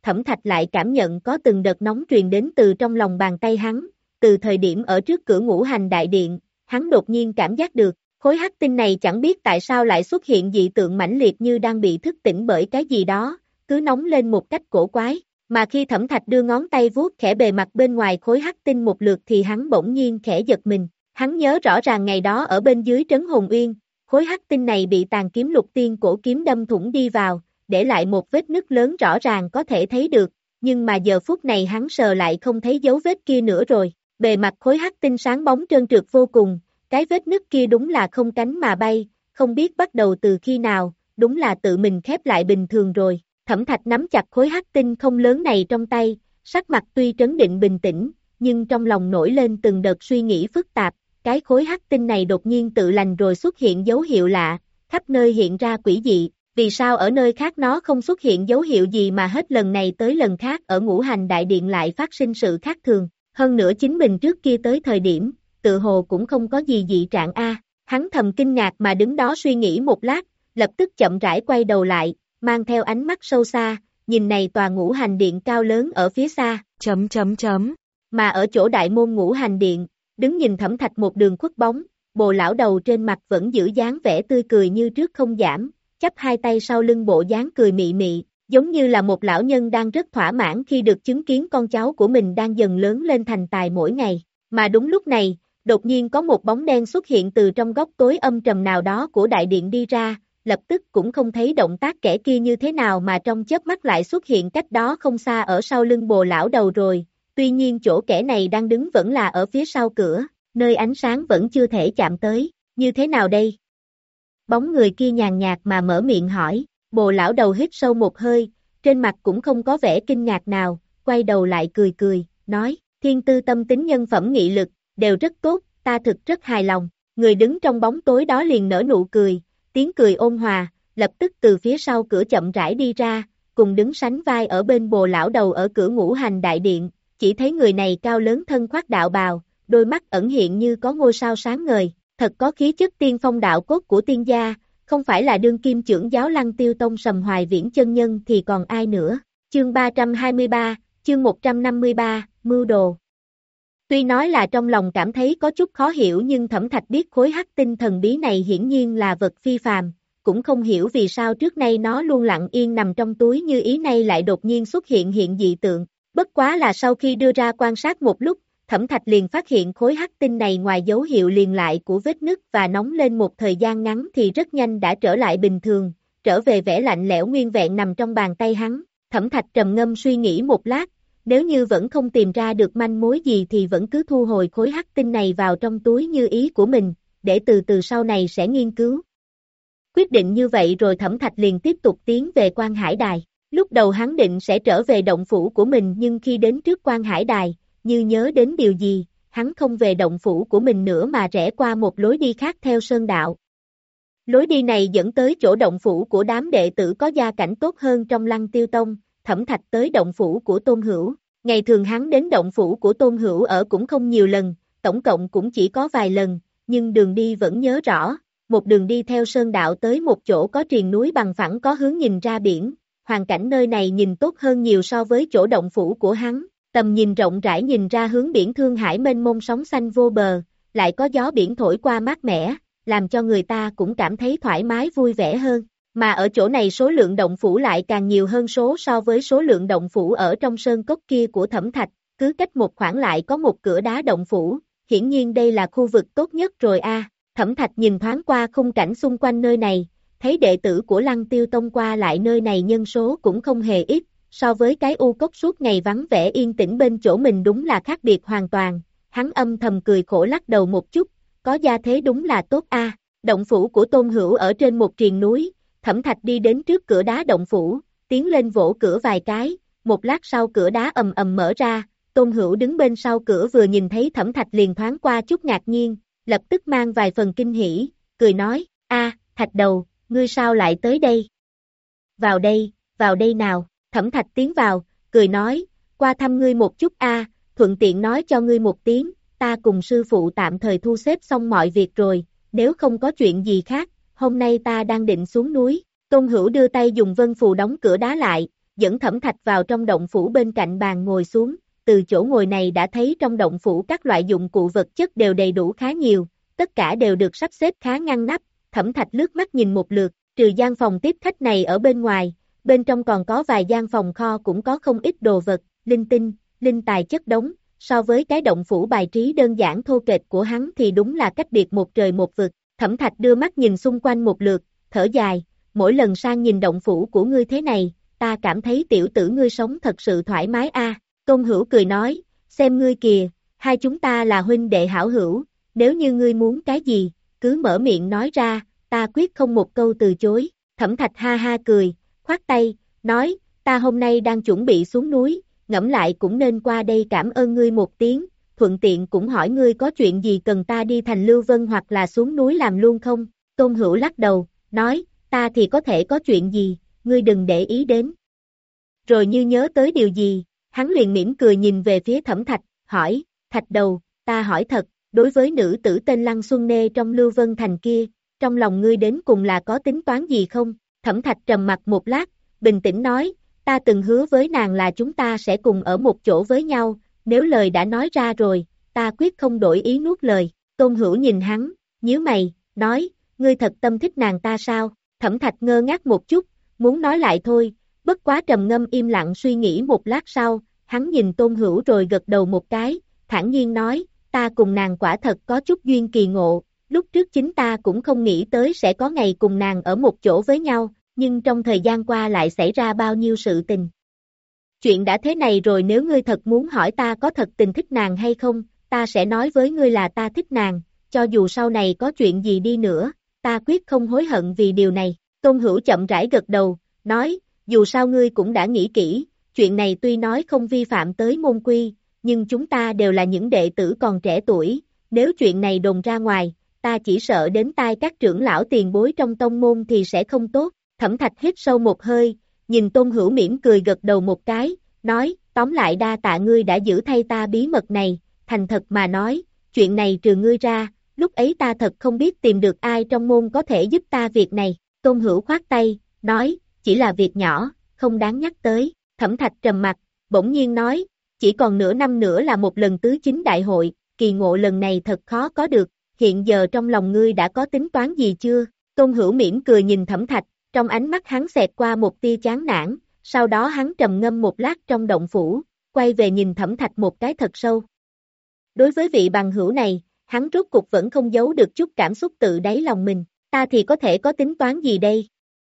Thẩm Thạch lại cảm nhận có từng đợt nóng truyền đến từ trong lòng bàn tay hắn, từ thời điểm ở trước cửa ngũ hành đại điện, hắn đột nhiên cảm giác được, khối hắc tinh này chẳng biết tại sao lại xuất hiện dị tượng mãnh liệt như đang bị thức tỉnh bởi cái gì đó, cứ nóng lên một cách cổ quái, mà khi Thẩm Thạch đưa ngón tay vuốt khẽ bề mặt bên ngoài khối hắc tinh một lượt thì hắn bỗng nhiên khẽ giật mình, hắn nhớ rõ ràng ngày đó ở bên dưới trấn Hồn Uyên, khối hắc tinh này bị tàn kiếm lục tiên cổ kiếm đâm thủng đi vào, để lại một vết nứt lớn rõ ràng có thể thấy được, nhưng mà giờ phút này hắn sờ lại không thấy dấu vết kia nữa rồi, bề mặt khối hắc tinh sáng bóng trơn trượt vô cùng, cái vết nứt kia đúng là không cánh mà bay, không biết bắt đầu từ khi nào, đúng là tự mình khép lại bình thường rồi. Thẩm Thạch nắm chặt khối hắc tinh không lớn này trong tay, sắc mặt tuy trấn định bình tĩnh, nhưng trong lòng nổi lên từng đợt suy nghĩ phức tạp, cái khối hắc tinh này đột nhiên tự lành rồi xuất hiện dấu hiệu lạ, khắp nơi hiện ra quỷ dị, vì sao ở nơi khác nó không xuất hiện dấu hiệu gì mà hết lần này tới lần khác ở ngũ hành đại điện lại phát sinh sự khác thường, hơn nữa chính mình trước kia tới thời điểm, tự hồ cũng không có gì dị trạng a. Hắn thầm kinh ngạc mà đứng đó suy nghĩ một lát, lập tức chậm rãi quay đầu lại, mang theo ánh mắt sâu xa, nhìn này tòa ngũ hành điện cao lớn ở phía xa, chấm chấm chấm, mà ở chỗ đại môn ngũ hành điện, đứng nhìn Thẩm Thạch một đường khuất bóng, bồ lão đầu trên mặt vẫn giữ dáng vẻ tươi cười như trước không giảm, chắp hai tay sau lưng bộ dáng cười mị mị, giống như là một lão nhân đang rất thỏa mãn khi được chứng kiến con cháu của mình đang dần lớn lên thành tài mỗi ngày, mà đúng lúc này, đột nhiên có một bóng đen xuất hiện từ trong góc tối âm trầm nào đó của đại điện đi ra, lập tức cũng không thấy động tác kẻ kia như thế nào mà trong chớp mắt lại xuất hiện cách đó không xa ở sau lưng bồ lão đầu rồi, tuy nhiên chỗ kẻ này đang đứng vẫn là ở phía sau cửa, nơi ánh sáng vẫn chưa thể chạm tới, như thế nào đây? Bóng người kia nhàn nhạt mà mở miệng hỏi, bồ lão đầu hít sâu một hơi, trên mặt cũng không có vẻ kinh ngạc nào, quay đầu lại cười cười, nói, thiên tư tâm tính nhân phẩm nghị lực, đều rất tốt, ta thực rất hài lòng, người đứng trong bóng tối đó liền nở nụ cười, tiếng cười ôn hòa, lập tức từ phía sau cửa chậm rãi đi ra, cùng đứng sánh vai ở bên bồ lão đầu ở cửa ngũ hành đại điện, chỉ thấy người này cao lớn thân khoác đạo bào, đôi mắt ẩn hiện như có ngôi sao sáng ngời, thật có khí chất tiên phong đạo cốt của tiên gia, không phải là đương kim trưởng giáo Lăng Tiêu Tông Sầm Hoài Viễn chân nhân thì còn ai nữa. Chương ba trăm hai mươi ba, chương một trăm năm mươi ba, mưu đồ. Tuy nói là trong lòng cảm thấy có chút khó hiểu nhưng Thẩm Thạch biết khối hắc tinh thần bí này hiển nhiên là vật phi phàm, cũng không hiểu vì sao trước nay nó luôn lặng yên nằm trong túi như ý nay lại đột nhiên xuất hiện hiện dị tượng, bất quá là sau khi đưa ra quan sát một lúc, Thẩm Thạch liền phát hiện khối hắc tinh này ngoài dấu hiệu liền lại của vết nứt và nóng lên một thời gian ngắn thì rất nhanh đã trở lại bình thường, trở về vẻ lạnh lẽo nguyên vẹn nằm trong bàn tay hắn. Thẩm Thạch trầm ngâm suy nghĩ một lát, nếu như vẫn không tìm ra được manh mối gì thì vẫn cứ thu hồi khối hắc tinh này vào trong túi như ý của mình, để từ từ sau này sẽ nghiên cứu. Quyết định như vậy rồi Thẩm Thạch liền tiếp tục tiến về Quan Hải Đài. Lúc đầu hắn định sẽ trở về động phủ của mình nhưng khi đến trước Quan Hải Đài, như nhớ đến điều gì, hắn không về động phủ của mình nữa mà rẽ qua một lối đi khác theo sơn đạo. Lối đi này dẫn tới chỗ động phủ của đám đệ tử có gia cảnh tốt hơn trong Lăng Tiêu Tông. Thẩm Thạch tới động phủ của Tôn Hữu, ngày thường hắn đến động phủ của Tôn Hữu ở cũng không nhiều lần, tổng cộng cũng chỉ có vài lần, nhưng đường đi vẫn nhớ rõ, một đường đi theo sơn đạo tới một chỗ có triền núi bằng phẳng có hướng nhìn ra biển, hoàn cảnh nơi này nhìn tốt hơn nhiều so với chỗ động phủ của hắn, tầm nhìn rộng rãi nhìn ra hướng biển Thương Hải mênh mông sóng xanh vô bờ, lại có gió biển thổi qua mát mẻ, làm cho người ta cũng cảm thấy thoải mái vui vẻ hơn. Mà ở chỗ này số lượng động phủ lại càng nhiều hơn số so với số lượng động phủ ở trong sơn cốc kia của Thẩm Thạch, cứ cách một khoảng lại có một cửa đá động phủ, hiển nhiên đây là khu vực tốt nhất rồi a. À. Thẩm Thạch nhìn thoáng qua khung cảnh xung quanh nơi này, thấy đệ tử của Lăng Tiêu Tông qua lại nơi này nhân số cũng không hề ít, so với cái u cốc suốt ngày vắng vẻ yên tĩnh bên chỗ mình đúng là khác biệt hoàn toàn, hắn âm thầm cười khổ lắc đầu một chút, có gia thế đúng là tốt a. À. Động phủ của Tôn Hữu ở trên một triền núi. Thẩm Thạch đi đến trước cửa đá động phủ, tiến lên vỗ cửa vài cái, một lát sau cửa đá ầm ầm mở ra, Tôn Hữu đứng bên sau cửa vừa nhìn thấy Thẩm Thạch liền thoáng qua chút ngạc nhiên, lập tức mang vài phần kinh hỉ, cười nói, a, Thạch đầu, ngươi sao lại tới đây? Vào đây, vào đây nào, Thẩm Thạch tiến vào, cười nói, qua thăm ngươi một chút a, thuận tiện nói cho ngươi một tiếng, ta cùng sư phụ tạm thời thu xếp xong mọi việc rồi, nếu không có chuyện gì khác. Hôm nay ta đang định xuống núi, Tôn Hữu đưa tay dùng vân phù đóng cửa đá lại, dẫn Thẩm Thạch vào trong động phủ bên cạnh bàn ngồi xuống, từ chỗ ngồi này đã thấy trong động phủ các loại dụng cụ vật chất đều đầy đủ khá nhiều, tất cả đều được sắp xếp khá ngăn nắp. Thẩm Thạch lướt mắt nhìn một lượt, trừ gian phòng tiếp khách này ở bên ngoài, bên trong còn có vài gian phòng kho cũng có không ít đồ vật, linh tinh, linh tài chất đống, so với cái động phủ bài trí đơn giản thô kệch của hắn thì đúng là cách biệt một trời một vực. Thẩm Thạch đưa mắt nhìn xung quanh một lượt, thở dài, mỗi lần sang nhìn động phủ của ngươi thế này, ta cảm thấy tiểu tử ngươi sống thật sự thoải mái a. Tôn Hữu cười nói, xem ngươi kìa, hai chúng ta là huynh đệ hảo hữu, nếu như ngươi muốn cái gì, cứ mở miệng nói ra, ta quyết không một câu từ chối. Thẩm Thạch ha ha cười, khoát tay, nói, ta hôm nay đang chuẩn bị xuống núi, ngẫm lại cũng nên qua đây cảm ơn ngươi một tiếng, thuận tiện cũng hỏi ngươi có chuyện gì cần ta đi thành Lưu Vân hoặc là xuống núi làm luôn không? Tôn Hữu lắc đầu, nói, ta thì có thể có chuyện gì, ngươi đừng để ý đến. Rồi như nhớ tới điều gì, hắn liền mỉm cười nhìn về phía Thẩm Thạch, hỏi, Thạch đầu, ta hỏi thật, đối với nữ tử tên Lăng Xuân Nê trong Lưu Vân Thành kia, trong lòng ngươi đến cùng là có tính toán gì không? Thẩm Thạch trầm mặt một lát, bình tĩnh nói, ta từng hứa với nàng là chúng ta sẽ cùng ở một chỗ với nhau, nếu lời đã nói ra rồi, ta quyết không đổi ý nuốt lời. Tôn Hữu nhìn hắn, nhíu mày, nói, ngươi thật tâm thích nàng ta sao? Thẩm Thạch ngơ ngác một chút, muốn nói lại thôi, bất quá trầm ngâm im lặng suy nghĩ một lát sau, hắn nhìn Tôn Hữu rồi gật đầu một cái, thản nhiên nói, ta cùng nàng quả thật có chút duyên kỳ ngộ, lúc trước chính ta cũng không nghĩ tới sẽ có ngày cùng nàng ở một chỗ với nhau, nhưng trong thời gian qua lại xảy ra bao nhiêu sự tình. Chuyện đã thế này rồi, nếu ngươi thật muốn hỏi ta có thật tình thích nàng hay không, ta sẽ nói với ngươi là ta thích nàng, cho dù sau này có chuyện gì đi nữa, ta quyết không hối hận vì điều này. Tôn Hữu chậm rãi gật đầu, nói, dù sao ngươi cũng đã nghĩ kỹ, chuyện này tuy nói không vi phạm tới môn quy, nhưng chúng ta đều là những đệ tử còn trẻ tuổi, nếu chuyện này đồn ra ngoài, ta chỉ sợ đến tai các trưởng lão tiền bối trong tông môn thì sẽ không tốt. Thẩm Thạch hít sâu một hơi, nhìn Tôn Hữu mỉm cười gật đầu một cái, nói, tóm lại đa tạ ngươi đã giữ thay ta bí mật này, thành thật mà nói, chuyện này trừ ngươi ra, lúc ấy ta thật không biết tìm được ai trong môn có thể giúp ta việc này. Tôn Hữu khoát tay, nói, chỉ là việc nhỏ, không đáng nhắc tới. Thẩm Thạch trầm mặt, bỗng nhiên nói, chỉ còn nửa năm nữa là một lần tứ chính đại hội, kỳ ngộ lần này thật khó có được, hiện giờ trong lòng ngươi đã có tính toán gì chưa? Tôn Hữu mỉm cười nhìn Thẩm Thạch, trong ánh mắt hắn xẹt qua một tia chán nản, sau đó hắn trầm ngâm một lát trong động phủ, quay về nhìn Thẩm Thạch một cái thật sâu. Đối với vị bằng hữu này, hắn rốt cục vẫn không giấu được chút cảm xúc tự đáy lòng mình, ta thì có thể có tính toán gì đây?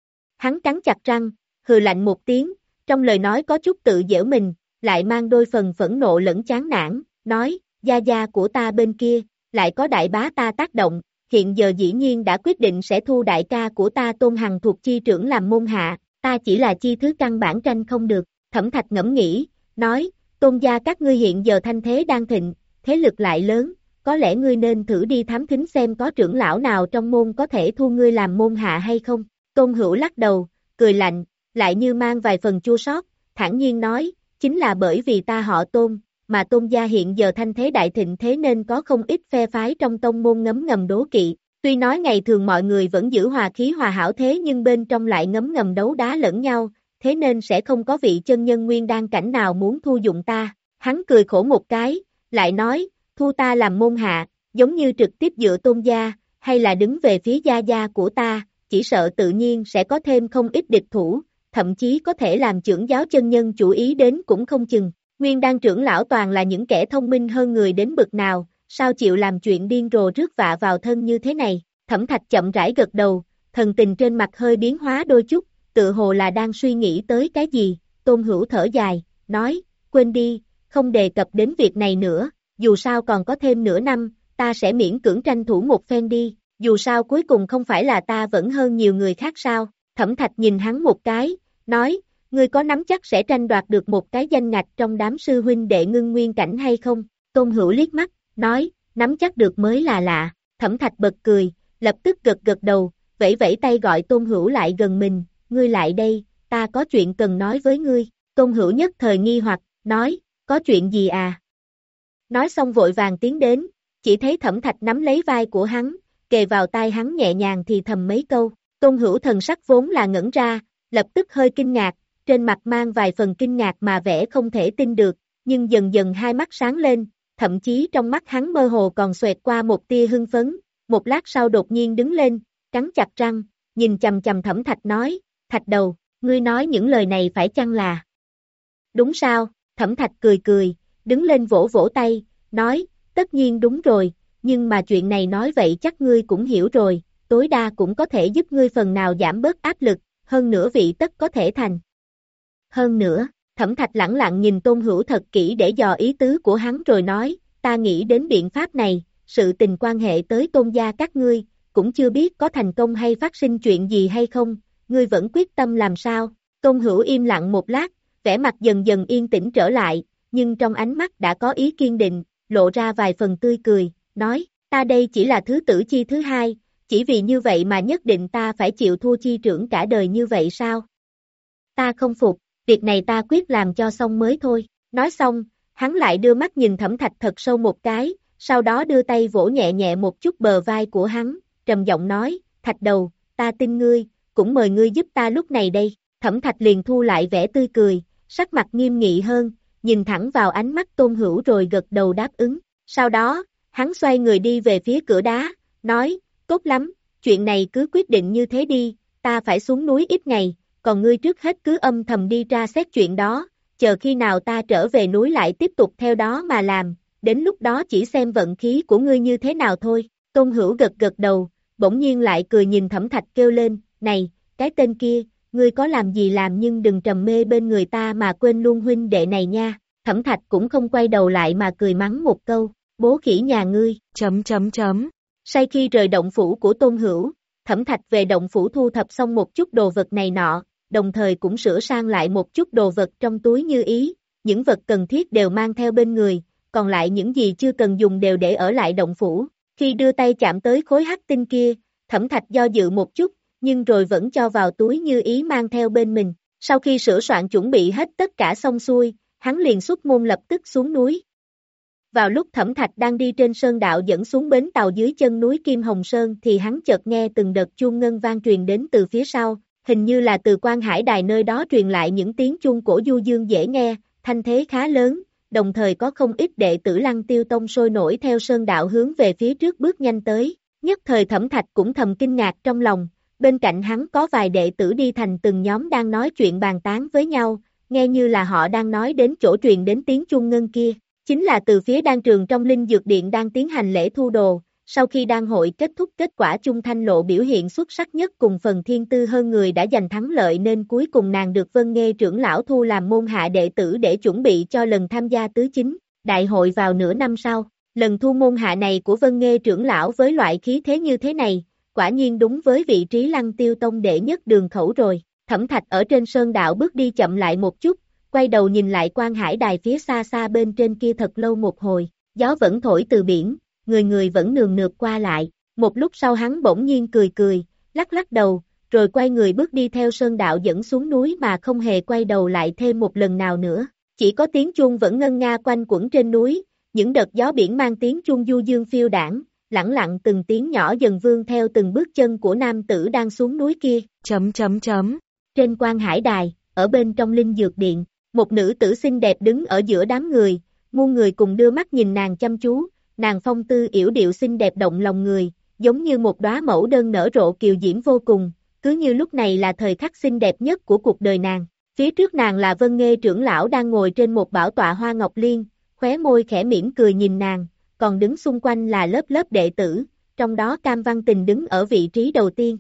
Hắn cắn chặt răng, hừ lạnh một tiếng, trong lời nói có chút tự giễu mình, lại mang đôi phần phẫn nộ lẫn chán nản, nói, gia gia của ta bên kia, lại có đại bá ta tác động, hiện giờ dĩ nhiên đã quyết định sẽ thu đại ca của ta Tôn Hằng thuộc chi trưởng làm môn hạ, ta chỉ là chi thứ căn bản tranh không được. Thẩm Thạch ngẫm nghĩ, nói, Tôn gia các ngươi hiện giờ thanh thế đang thịnh, thế lực lại lớn, có lẽ ngươi nên thử đi thám thính xem có trưởng lão nào trong môn có thể thu ngươi làm môn hạ hay không. Tôn Hữu lắc đầu, cười lạnh, lại như mang vài phần chua xót, thản nhiên nói, chính là bởi vì ta họ Tôn, mà Tôn gia hiện giờ thanh thế đại thịnh thế nên có không ít phe phái trong tông môn ngấm ngầm đố kỵ. Tuy nói ngày thường mọi người vẫn giữ hòa khí hòa hảo thế nhưng bên trong lại ngấm ngầm đấu đá lẫn nhau, thế nên sẽ không có vị chân nhân nguyên đan cảnh nào muốn thu dụng ta. Hắn cười khổ một cái, lại nói, thu ta làm môn hạ, giống như trực tiếp dựa Tôn gia, hay là đứng về phía gia gia của ta, chỉ sợ tự nhiên sẽ có thêm không ít địch thủ, thậm chí có thể làm trưởng giáo chân nhân chủ ý đến cũng không chừng. Nguyên đan trưởng lão toàn là những kẻ thông minh hơn người đến bực nào, sao chịu làm chuyện điên rồ rước vạ vào thân như thế này? Thẩm Thạch chậm rãi gật đầu, thần tình trên mặt hơi biến hóa đôi chút, tự hồ là đang suy nghĩ tới cái gì. Tôn Hữu thở dài, nói, quên đi, không đề cập đến việc này nữa, dù sao còn có thêm nửa năm, ta sẽ miễn cưỡng tranh thủ một phen đi, dù sao cuối cùng không phải là ta vẫn hơn nhiều người khác sao? Thẩm Thạch nhìn hắn một cái, nói, ngươi có nắm chắc sẽ tranh đoạt được một cái danh ngạch trong đám sư huynh đệ ngưng nguyên cảnh hay không? Tôn Hữu liếc mắt, nói, nắm chắc được mới là lạ. Thẩm Thạch bật cười, lập tức gật gật đầu, vẫy vẫy tay gọi Tôn Hữu lại gần mình, ngươi lại đây, ta có chuyện cần nói với ngươi. Tôn Hữu nhất thời nghi hoặc, nói, có chuyện gì à? Nói xong vội vàng tiến đến, chỉ thấy Thẩm Thạch nắm lấy vai của hắn, kề vào tai hắn nhẹ nhàng thì thầm mấy câu. Tôn Hữu thần sắc vốn là ngẩn ra, lập tức hơi kinh ngạc, trên mặt mang vài phần kinh ngạc mà vẻ không thể tin được, nhưng dần dần hai mắt sáng lên, thậm chí trong mắt hắn mơ hồ còn xoẹt qua một tia hưng phấn, một lát sau đột nhiên đứng lên, cắn chặt răng, nhìn chằm chằm Thẩm Thạch nói, Thạch đầu, ngươi nói những lời này phải chăng là đúng sao? Thẩm Thạch cười cười, đứng lên vỗ vỗ tay, nói, tất nhiên đúng rồi, nhưng mà chuyện này nói vậy chắc ngươi cũng hiểu rồi, tối đa cũng có thể giúp ngươi phần nào giảm bớt áp lực, hơn nữa vị tất có thể thành. Hơn nữa, Thẩm Thạch lẳng lặng nhìn Tôn Hữu thật kỹ để dò ý tứ của hắn rồi nói, ta nghĩ đến biện pháp này, sự tình quan hệ tới Tôn gia các ngươi, cũng chưa biết có thành công hay phát sinh chuyện gì hay không, ngươi vẫn quyết tâm làm sao? Tôn Hữu im lặng một lát, vẻ mặt dần dần yên tĩnh trở lại, nhưng trong ánh mắt đã có ý kiên định, lộ ra vài phần tươi cười, nói, ta đây chỉ là thứ tử chi thứ hai, chỉ vì như vậy mà nhất định ta phải chịu thua chi trưởng cả đời như vậy sao? Ta không phục, việc này ta quyết làm cho xong mới thôi. Nói xong, hắn lại đưa mắt nhìn Thẩm Thạch thật sâu một cái, sau đó đưa tay vỗ nhẹ nhẹ một chút bờ vai của hắn, trầm giọng nói, Thạch đầu, ta tin ngươi, cũng mời ngươi giúp ta lúc này đây. Thẩm Thạch liền thu lại vẻ tươi cười, sắc mặt nghiêm nghị hơn, nhìn thẳng vào ánh mắt Tôn Hữu rồi gật đầu đáp ứng. Sau đó, hắn xoay người đi về phía cửa đá, nói, tốt lắm, chuyện này cứ quyết định như thế đi, ta phải xuống núi ít ngày, còn ngươi trước hết cứ âm thầm đi tra xét chuyện đó, chờ khi nào ta trở về núi lại tiếp tục theo đó mà làm, đến lúc đó chỉ xem vận khí của ngươi như thế nào thôi. Tôn Hữu gật gật đầu, bỗng nhiên lại cười nhìn Thẩm Thạch kêu lên, này, cái tên kia, ngươi có làm gì làm nhưng đừng trầm mê bên người ta mà quên luôn huynh đệ này nha. Thẩm Thạch cũng không quay đầu lại mà cười mắng một câu, bố khỉ nhà ngươi, chấm chấm chấm. Sau khi rời động phủ của Tôn Hữu, Thẩm Thạch về động phủ thu thập xong một chút đồ vật này nọ, đồng thời cũng sửa sang lại một chút đồ vật trong túi như ý, những vật cần thiết đều mang theo bên người, còn lại những gì chưa cần dùng đều để ở lại động phủ. Khi đưa tay chạm tới khối hắc tinh kia, Thẩm Thạch do dự một chút, nhưng rồi vẫn cho vào túi như ý mang theo bên mình. Sau khi sửa soạn chuẩn bị hết tất cả xong xuôi, hắn liền xuất môn lập tức xuống núi. Vào lúc Thẩm Thạch đang đi trên sơn đạo dẫn xuống bến tàu dưới chân núi Kim Hồng Sơn thì hắn chợt nghe từng đợt chuông ngân vang truyền đến từ phía sau, hình như là từ Quan Hải Đài nơi đó truyền lại những tiếng chuông cổ du dương dễ nghe, thanh thế khá lớn, đồng thời có không ít đệ tử Lăng Tiêu Tông sôi nổi theo sơn đạo hướng về phía trước bước nhanh tới. Nhất thời Thẩm Thạch cũng thầm kinh ngạc trong lòng, bên cạnh hắn có vài đệ tử đi thành từng nhóm đang nói chuyện bàn tán với nhau, nghe như là họ đang nói đến chỗ truyền đến tiếng chuông ngân kia. Chính là từ phía đan trường trong Linh Dược Điện đang tiến hành lễ thu đồ, sau khi đan hội kết thúc kết quả Chung Thanh Lộ biểu hiện xuất sắc nhất cùng phần thiên tư hơn người đã giành thắng lợi nên cuối cùng nàng được Vân Nghê trưởng lão thu làm môn hạ đệ tử để chuẩn bị cho lần tham gia tứ chính, đại hội vào nửa năm sau. Lần thu môn hạ này của Vân Nghê trưởng lão với loại khí thế như thế này, quả nhiên đúng với vị trí Lăng Tiêu Tông đệ nhất đường khẩu rồi. Thẩm Thạch ở trên sơn đạo bước đi chậm lại một chút, quay đầu nhìn lại Quan Hải Đài phía xa xa bên trên kia thật lâu một hồi, gió vẫn thổi từ biển, người người vẫn nườm nượp qua lại, một lúc sau hắn bỗng nhiên cười cười, lắc lắc đầu, rồi quay người bước đi theo sơn đạo dẫn xuống núi mà không hề quay đầu lại thêm một lần nào nữa, chỉ có tiếng chuông vẫn ngân nga quanh quẩn trên núi, những đợt gió biển mang tiếng chuông du dương phiêu đãng, lẳng lặng từng tiếng nhỏ dần vươn theo từng bước chân của nam tử đang xuống núi kia, chấm chấm chấm, trên Quan Hải Đài, ở bên trong Linh Dược Điện. Một nữ tử xinh đẹp đứng ở giữa đám người, muôn người cùng đưa mắt nhìn nàng chăm chú, nàng phong tư yểu điệu xinh đẹp động lòng người, giống như một đóa mẫu đơn nở rộ kiều diễm vô cùng, cứ như lúc này là thời khắc xinh đẹp nhất của cuộc đời nàng. Phía trước nàng là Vân Nghê trưởng lão đang ngồi trên một bảo tọa hoa ngọc liên, khóe môi khẽ mỉm cười nhìn nàng, còn đứng xung quanh là lớp lớp đệ tử, trong đó Cam Văn Tình đứng ở vị trí đầu tiên.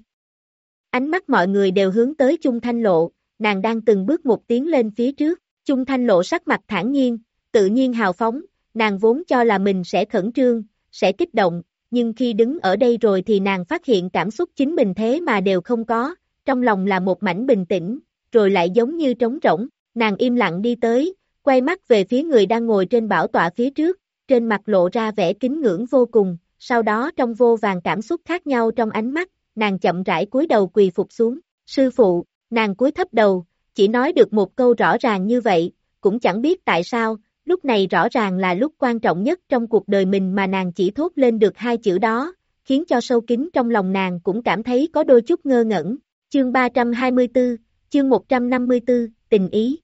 Ánh mắt mọi người đều hướng tới Chung Thanh Lộ, nàng đang từng bước một tiến lên phía trước. Chung Thanh Lộ sắc mặt thản nhiên, tự nhiên hào phóng, nàng vốn cho là mình sẽ khẩn trương, sẽ kích động, nhưng khi đứng ở đây rồi thì nàng phát hiện cảm xúc chính mình thế mà đều không có, trong lòng là một mảnh bình tĩnh, rồi lại giống như trống rỗng, nàng im lặng đi tới, quay mắt về phía người đang ngồi trên bảo tọa phía trước, trên mặt lộ ra vẻ kính ngưỡng vô cùng, sau đó trong vô vàn cảm xúc khác nhau trong ánh mắt, nàng chậm rãi cúi đầu quỳ phục xuống, sư phụ, nàng cúi thấp đầu, chỉ nói được một câu rõ ràng như vậy, cũng chẳng biết tại sao, lúc này rõ ràng là lúc quan trọng nhất trong cuộc đời mình mà nàng chỉ thốt lên được hai chữ đó, khiến cho sâu kín trong lòng nàng cũng cảm thấy có đôi chút ngơ ngẩn. Chương ba trăm hai mươi tư, chương một trăm năm mươi tư, tình ý.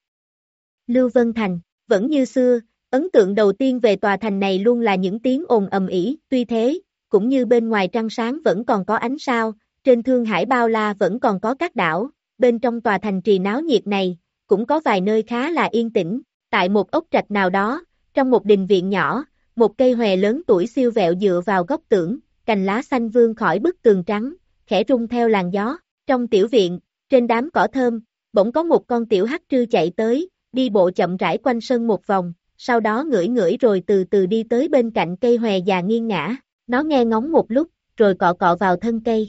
Lưu Vân Thành, vẫn như xưa, ấn tượng đầu tiên về tòa thành này luôn là những tiếng ồn ầm ĩ, tuy thế, cũng như bên ngoài trăng sáng vẫn còn có ánh sao, trên Thương Hải bao la vẫn còn có các đảo, bên trong tòa thành trì náo nhiệt này, cũng có vài nơi khá là yên tĩnh, tại một ốc trạch nào đó, trong một đình viện nhỏ, một cây hòe lớn tuổi siêu vẹo dựa vào góc tường, cành lá xanh vươn khỏi bức tường trắng, khẽ rung theo làn gió, trong tiểu viện, trên đám cỏ thơm, bỗng có một con tiểu hắc trư chạy tới, đi bộ chậm rãi quanh sân một vòng, sau đó ngửi ngửi rồi từ từ đi tới bên cạnh cây hòe già nghiêng ngã, nó nghe ngóng một lúc, rồi cọ cọ vào thân cây.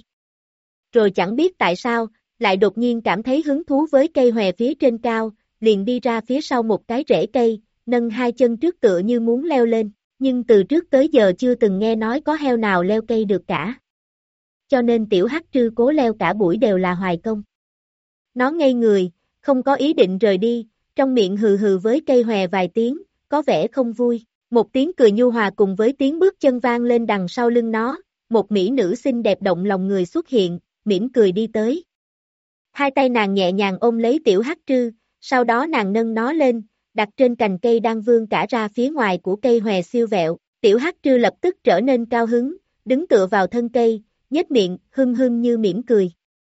Rồi chẳng biết tại sao, lại đột nhiên cảm thấy hứng thú với cây hòe phía trên cao, liền đi ra phía sau một cái rễ cây, nâng hai chân trước tựa như muốn leo lên, nhưng từ trước tới giờ chưa từng nghe nói có heo nào leo cây được cả. Cho nên tiểu hắc trư cố leo cả buổi đều là hoài công. Nó ngây người, không có ý định rời đi, trong miệng hừ hừ với cây hòe vài tiếng, có vẻ không vui. Một tiếng cười nhu hòa cùng với tiếng bước chân vang lên đằng sau lưng nó, một mỹ nữ xinh đẹp động lòng người xuất hiện, mỉm cười đi tới. Hai tay nàng nhẹ nhàng ôm lấy tiểu hắc trư, sau đó nàng nâng nó lên, đặt trên cành cây đang vươn cả ra phía ngoài của cây hòe siêu vẹo. Tiểu hắc trư lập tức trở nên cao hứng, đứng tựa vào thân cây, nhếch miệng, hưng hưng như mỉm cười.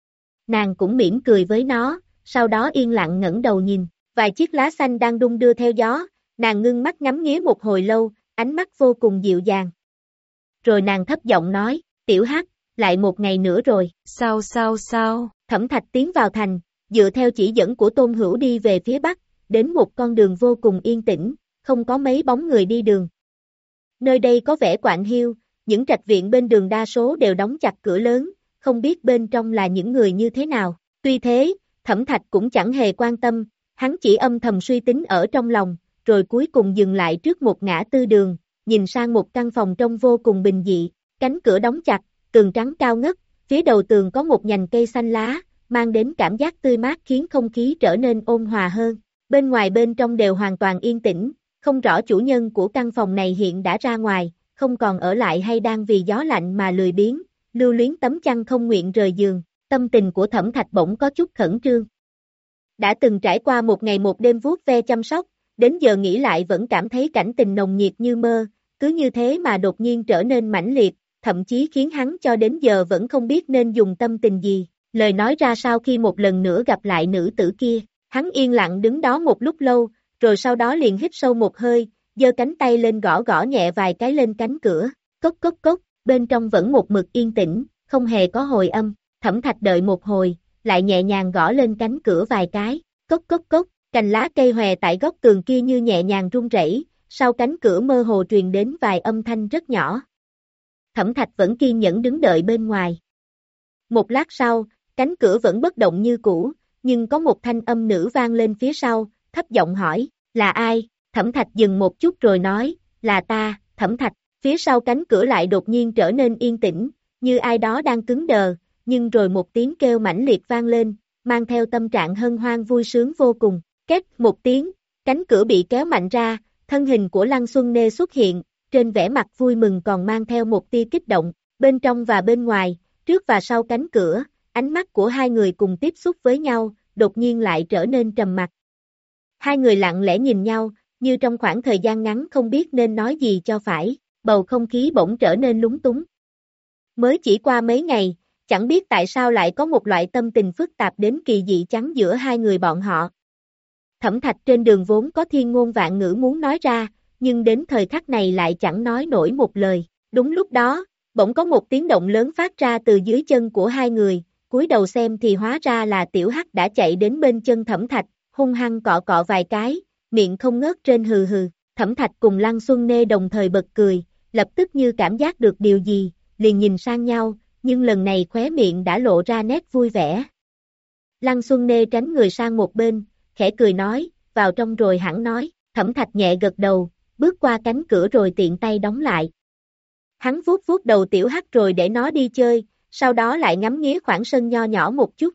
Nàng cũng mỉm cười với nó, sau đó yên lặng ngẩng đầu nhìn, vài chiếc lá xanh đang đung đưa theo gió, nàng ngưng mắt ngắm nghía một hồi lâu, ánh mắt vô cùng dịu dàng. Rồi nàng thấp giọng nói, tiểu hắc, lại một ngày nữa rồi. Sao sao sao? Thẩm Thạch tiến vào thành, dựa theo chỉ dẫn của Tôn Hữu đi về phía bắc, đến một con đường vô cùng yên tĩnh, không có mấy bóng người đi đường. Nơi đây có vẻ quạnh hiu, những trạch viện bên đường đa số đều đóng chặt cửa lớn, không biết bên trong là những người như thế nào. Tuy thế, Thẩm Thạch cũng chẳng hề quan tâm, hắn chỉ âm thầm suy tính ở trong lòng, rồi cuối cùng dừng lại trước một ngã tư đường, nhìn sang một căn phòng trông vô cùng bình dị, cánh cửa đóng chặt, tường trắng cao ngất, phía đầu tường có một nhành cây xanh lá, mang đến cảm giác tươi mát khiến không khí trở nên ôn hòa hơn. Bên ngoài bên trong đều hoàn toàn yên tĩnh, không rõ chủ nhân của căn phòng này hiện đã ra ngoài, không còn ở lại hay đang vì gió lạnh mà lười biếng, lưu luyến tấm chăn không nguyện rời giường. Tâm tình của Thẩm Thạch bỗng có chút khẩn trương. Đã từng trải qua một ngày một đêm vuốt ve chăm sóc, đến giờ nghĩ lại vẫn cảm thấy cảnh tình nồng nhiệt như mơ, cứ như thế mà đột nhiên trở nên mãnh liệt, thậm chí khiến hắn cho đến giờ vẫn không biết nên dùng tâm tình gì, lời nói ra sao khi một lần nữa gặp lại nữ tử kia. Hắn yên lặng đứng đó một lúc lâu, rồi sau đó liền hít sâu một hơi, giơ cánh tay lên gõ gõ nhẹ vài cái lên cánh cửa, cốc cốc cốc, bên trong vẫn một mực yên tĩnh, không hề có hồi âm. Thẩm Thạch đợi một hồi, lại nhẹ nhàng gõ lên cánh cửa vài cái, cốc cốc cốc, cành lá cây hòe tại góc tường kia như nhẹ nhàng rung rẩy, sau cánh cửa mơ hồ truyền đến vài âm thanh rất nhỏ. Thẩm Thạch vẫn kiên nhẫn đứng đợi bên ngoài. Một lát sau, cánh cửa vẫn bất động như cũ, nhưng có một thanh âm nữ vang lên phía sau, thấp giọng hỏi, là ai? Thẩm Thạch dừng một chút rồi nói, là ta, Thẩm Thạch. Phía sau cánh cửa lại đột nhiên trở nên yên tĩnh, như ai đó đang cứng đờ, nhưng rồi một tiếng kêu mãnh liệt vang lên, mang theo tâm trạng hân hoan vui sướng vô cùng. Két một tiếng, cánh cửa bị kéo mạnh ra, thân hình của Lăng Xuân Nê xuất hiện, trên vẻ mặt vui mừng còn mang theo một tia kích động, bên trong và bên ngoài, trước và sau cánh cửa, ánh mắt của hai người cùng tiếp xúc với nhau, đột nhiên lại trở nên trầm mặc. Hai người lặng lẽ nhìn nhau, như trong khoảng thời gian ngắn không biết nên nói gì cho phải, bầu không khí bỗng trở nên lúng túng. Mới chỉ qua mấy ngày, chẳng biết tại sao lại có một loại tâm tình phức tạp đến kỳ dị chắn giữa hai người bọn họ. Thẩm Thạch trên đường vốn có thiên ngôn vạn ngữ muốn nói ra, nhưng đến thời khắc này lại chẳng nói nổi một lời. Đúng lúc đó, bỗng có một tiếng động lớn phát ra từ dưới chân của hai người, cúi đầu xem thì hóa ra là Tiểu Hắc đã chạy đến bên chân Thẩm Thạch, hung hăng cọ cọ vài cái, miệng không ngớt trên hừ hừ. Thẩm Thạch cùng Lăng Xuân Nê đồng thời bật cười, lập tức như cảm giác được điều gì, liền nhìn sang nhau, nhưng lần này khóe miệng đã lộ ra nét vui vẻ. Lăng Xuân Nê tránh người sang một bên, khẽ cười nói, vào trong rồi hẳn nói. Thẩm Thạch nhẹ gật đầu, bước qua cánh cửa rồi tiện tay đóng lại. Hắn vuốt vuốt đầu Tiểu Hắc rồi để nó đi chơi, sau đó lại ngắm nghía khoảng sân nho nhỏ một chút.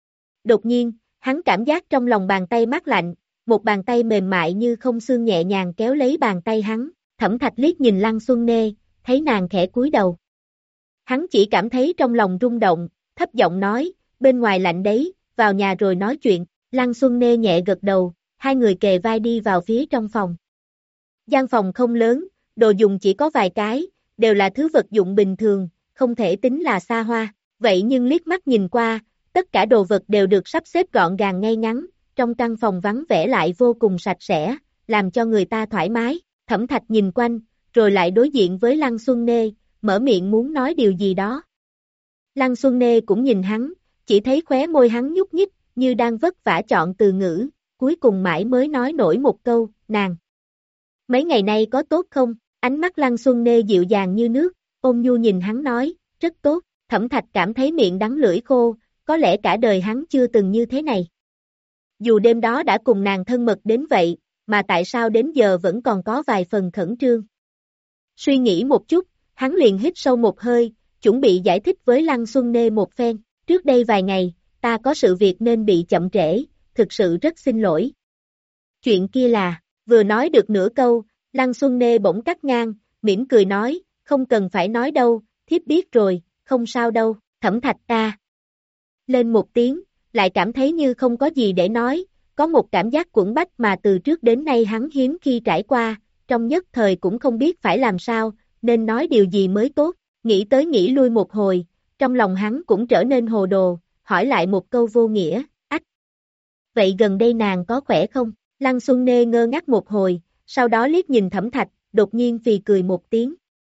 Đột nhiên, hắn cảm giác trong lòng bàn tay mát lạnh, một bàn tay mềm mại như không xương nhẹ nhàng kéo lấy bàn tay hắn. Thẩm Thạch liếc nhìn Lăng Xuân Nê, thấy nàng khẽ cúi đầu. Hắn chỉ cảm thấy trong lòng rung động, thấp giọng nói, bên ngoài lạnh đấy, vào nhà rồi nói chuyện. Lăng Xuân Nê nhẹ gật đầu, hai người kề vai đi vào phía trong phòng. Gian phòng không lớn, đồ dùng chỉ có vài cái, đều là thứ vật dụng bình thường, không thể tính là xa hoa. Vậy nhưng liếc mắt nhìn qua, tất cả đồ vật đều được sắp xếp gọn gàng ngay ngắn, trong căn phòng vắng vẻ lại vô cùng sạch sẽ, làm cho người ta thoải mái. Thẩm Thạch nhìn quanh, rồi lại đối diện với Lăng Xuân Nê, mở miệng muốn nói điều gì đó. Lăng Xuân Nê cũng nhìn hắn, chỉ thấy khóe môi hắn nhúc nhích, như đang vất vả chọn từ ngữ, cuối cùng mãi mới nói nổi một câu, nàng. Mấy ngày nay có tốt không? Ánh mắt Lăng Xuân Nê dịu dàng như nước, ôn nhu nhìn hắn nói, rất tốt. Thẩm Thạch cảm thấy miệng đắng lưỡi khô, có lẽ cả đời hắn chưa từng như thế này. Dù đêm đó đã cùng nàng thân mật đến vậy, mà tại sao đến giờ vẫn còn có vài phần khẩn trương. Suy nghĩ một chút, hắn liền hít sâu một hơi, chuẩn bị giải thích với Lăng Xuân Nê một phen. Trước đây vài ngày, ta có sự việc nên bị chậm trễ, thực sự rất xin lỗi. Chuyện kia là, vừa nói được nửa câu, Lăng Xuân Nê bỗng cắt ngang, mỉm cười nói, không cần phải nói đâu, thiếp biết rồi, không sao đâu. Thẩm Thạch ta lên một tiếng, lại cảm thấy như không có gì để nói, có một cảm giác quẫn bách mà từ trước đến nay hắn hiếm khi trải qua, trong nhất thời cũng không biết phải làm sao, nên nói điều gì mới tốt. Nghĩ tới nghĩ lui một hồi, trong lòng hắn cũng trở nên hồ đồ, hỏi lại một câu vô nghĩa, ách. Vậy gần đây nàng có khỏe không? Lăng Xuân Nê ngơ ngác một hồi, sau đó liếc nhìn Thẩm Thạch, đột nhiên phì cười một tiếng.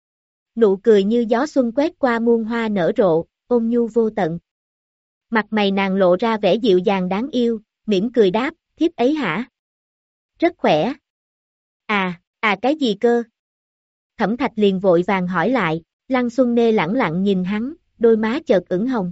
Nụ cười như gió xuân quét qua muôn hoa nở rộ, ôn nhu vô tận. Mặt mày nàng lộ ra vẻ dịu dàng đáng yêu, mỉm cười đáp, thiếp ấy hả? Rất khỏe. À, à cái gì cơ? Thẩm Thạch liền vội vàng hỏi lại, Lăng Xuân Nê lẳng lặng nhìn hắn, đôi má chợt ửng hồng.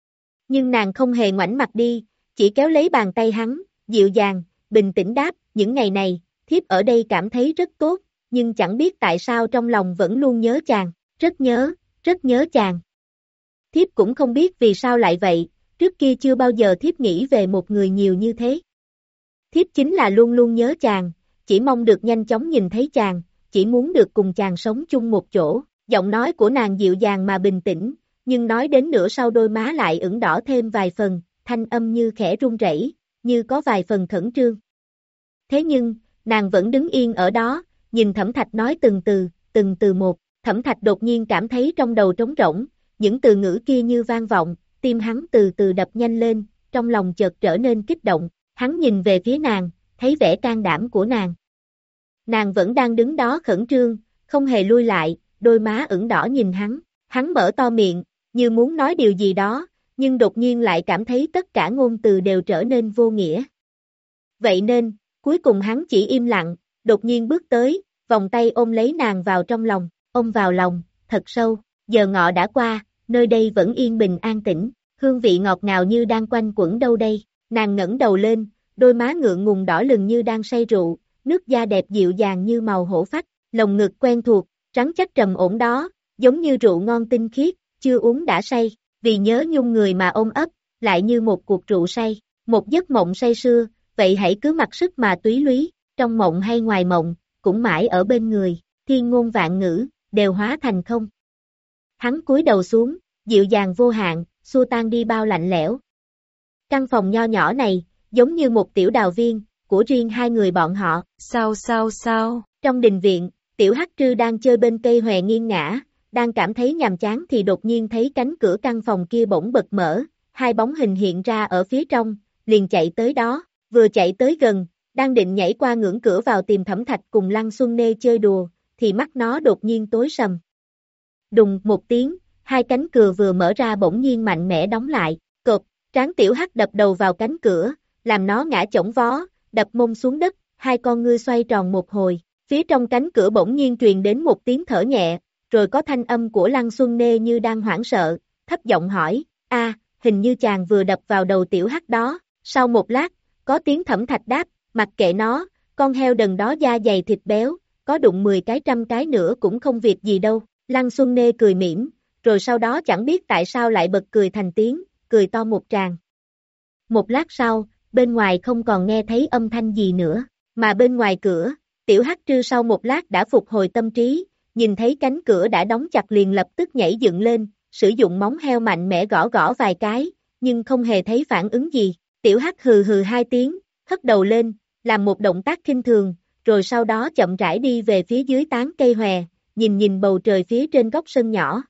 Nhưng nàng không hề ngoảnh mặt đi, chỉ kéo lấy bàn tay hắn, dịu dàng, bình tĩnh đáp, những ngày này, thiếp ở đây cảm thấy rất tốt, nhưng chẳng biết tại sao trong lòng vẫn luôn nhớ chàng, rất nhớ, rất nhớ chàng. Thiếp cũng không biết vì sao lại vậy, trước kia chưa bao giờ thiếp nghĩ về một người nhiều như thế. Thiếp chính là luôn luôn nhớ chàng, chỉ mong được nhanh chóng nhìn thấy chàng, chỉ muốn được cùng chàng sống chung một chỗ. Giọng nói của nàng dịu dàng mà bình tĩnh, nhưng nói đến nửa sau đôi má lại ửng đỏ thêm vài phần, thanh âm như khẽ run rẩy, như có vài phần khẩn trương. Thế nhưng, nàng vẫn đứng yên ở đó, nhìn Thẩm Thạch nói từng từ, từng từ một. Thẩm Thạch đột nhiên cảm thấy trong đầu trống rỗng, những từ ngữ kia như vang vọng, tim hắn từ từ đập nhanh lên, trong lòng chợt trở nên kích động. Hắn nhìn về phía nàng, thấy vẻ can đảm của nàng. Nàng vẫn đang đứng đó khẩn trương, không hề lui lại, đôi má ửng đỏ nhìn hắn. Hắn mở to miệng, như muốn nói điều gì đó, nhưng đột nhiên lại cảm thấy tất cả ngôn từ đều trở nên vô nghĩa. Vậy nên, cuối cùng hắn chỉ im lặng, đột nhiên bước tới, vòng tay ôm lấy nàng vào trong lòng, ôm vào lòng, thật sâu. Giờ ngọ đã qua, nơi đây vẫn yên bình an tĩnh, hương vị ngọt ngào như đang quanh quẩn đâu đây. Nàng ngẩng đầu lên, đôi má ngượng ngùng đỏ lừng như đang say rượu, nước da đẹp dịu dàng như màu hổ phách, lồng ngực quen thuộc, rắn chắc trầm ổn đó, giống như rượu ngon tinh khiết, chưa uống đã say, vì nhớ nhung người mà ôm ấp, lại như một cuộc rượu say, một giấc mộng say sưa, vậy hãy cứ mặc sức mà túy lúy, trong mộng hay ngoài mộng, cũng mãi ở bên người, thiên ngôn vạn ngữ, đều hóa thành không. Hắn cúi đầu xuống, dịu dàng vô hạn, xua tan đi bao lạnh lẽo. Căn phòng nho nhỏ này, giống như một tiểu đào viên, của riêng hai người bọn họ. Sao sao sao? Trong đình viện, tiểu hắc trư đang chơi bên cây hòe nghiêng ngã, đang cảm thấy nhàm chán thì đột nhiên thấy cánh cửa căn phòng kia bỗng bật mở, hai bóng hình hiện ra ở phía trong, liền chạy tới đó, vừa chạy tới gần, đang định nhảy qua ngưỡng cửa vào tìm Thẩm Thạch cùng Lăng Xuân Nê chơi đùa, thì mắt nó đột nhiên tối sầm. Đùng một tiếng, hai cánh cửa vừa mở ra bỗng nhiên mạnh mẽ đóng lại, cộp, trán tiểu hắc đập đầu vào cánh cửa, làm nó ngã chổng vó, đập mông xuống đất, hai con ngươi xoay tròn một hồi, phía trong cánh cửa bỗng nhiên truyền đến một tiếng thở nhẹ, rồi có thanh âm của Lăng Xuân Nê như đang hoảng sợ, thấp giọng hỏi, a, hình như chàng vừa đập vào đầu tiểu hắc đó. Sau một lát, có tiếng Thẩm Thạch đáp, mặc kệ nó, con heo đần đó da dày thịt béo, có đụng mười cái trăm cái nữa cũng không việc gì đâu. Lăng Xuân Nê cười mỉm, rồi sau đó chẳng biết tại sao lại bật cười thành tiếng, cười to một tràng. Một lát sau, bên ngoài không còn nghe thấy âm thanh gì nữa, mà bên ngoài cửa, tiểu hắc trư sau một lát đã phục hồi tâm trí, nhìn thấy cánh cửa đã đóng chặt liền lập tức nhảy dựng lên, sử dụng móng heo mạnh mẽ gõ gõ vài cái, nhưng không hề thấy phản ứng gì. Tiểu Hắc hừ hừ hai tiếng, hất đầu lên, làm một động tác khinh thường, rồi sau đó chậm rãi đi về phía dưới tán cây hòe, nhìn nhìn bầu trời phía trên góc sân nhỏ.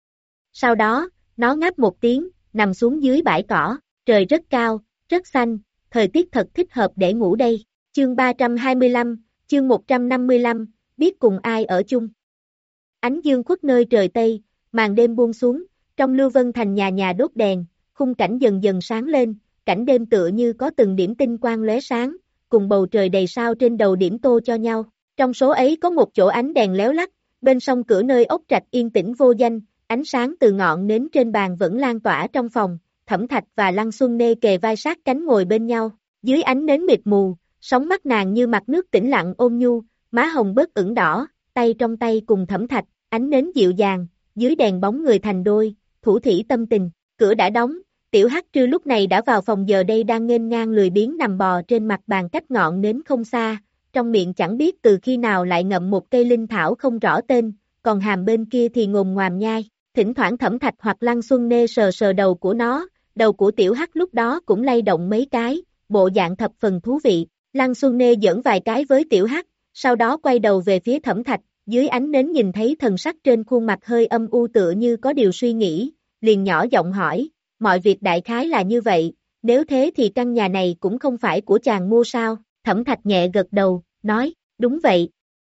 Sau đó, nó ngáp một tiếng, nằm xuống dưới bãi cỏ, trời rất cao, rất xanh, thời tiết thật thích hợp để ngủ đây. Chương ba trăm hai mươi lăm, chương một trăm năm mươi lăm, biết cùng ai ở chung. Ánh dương khuất nơi trời Tây, màn đêm buông xuống, trong Lưu Vân Thành nhà nhà đốt đèn, khung cảnh dần dần sáng lên, cảnh đêm tựa như có từng điểm tinh quang lóe sáng, cùng bầu trời đầy sao trên đầu điểm tô cho nhau. Trong số ấy có một chỗ ánh đèn léo lắc, bên sông cửa nơi ốc trạch yên tĩnh vô danh, ánh sáng từ ngọn nến trên bàn vẫn lan tỏa trong phòng, Thẩm Thạch và Lăng Xuân Nê kề vai sát cánh ngồi bên nhau, dưới ánh nến mịt mù, sóng mắt nàng như mặt nước tĩnh lặng ôn nhu, má hồng bớt ửng đỏ, tay trong tay cùng Thẩm Thạch, ánh nến dịu dàng, dưới đèn bóng người thành đôi, thủ thỉ tâm tình, cửa đã đóng, Tiểu Hắc Trư lúc này đã vào phòng giờ đây đang nghênh ngang lười biếng nằm bò trên mặt bàn cách ngọn nến không xa, trong miệng chẳng biết từ khi nào lại ngậm một cây linh thảo không rõ tên, còn hàm bên kia thì ngồm ngoàm nhai, thỉnh thoảng Thẩm Thạch hoặc Lăng Xuân Nê sờ sờ đầu của nó, đầu của Tiểu Hắc lúc đó cũng lay động mấy cái, bộ dạng thập phần thú vị, Lăng Xuân Nê giỡn vài cái với Tiểu Hắc, sau đó quay đầu về phía Thẩm Thạch, dưới ánh nến nhìn thấy thần sắc trên khuôn mặt hơi âm u tựa như có điều suy nghĩ, liền nhỏ giọng hỏi, mọi việc đại khái là như vậy, nếu thế thì căn nhà này cũng không phải của chàng mua sao, Thẩm Thạch nhẹ gật đầu, nói, đúng vậy.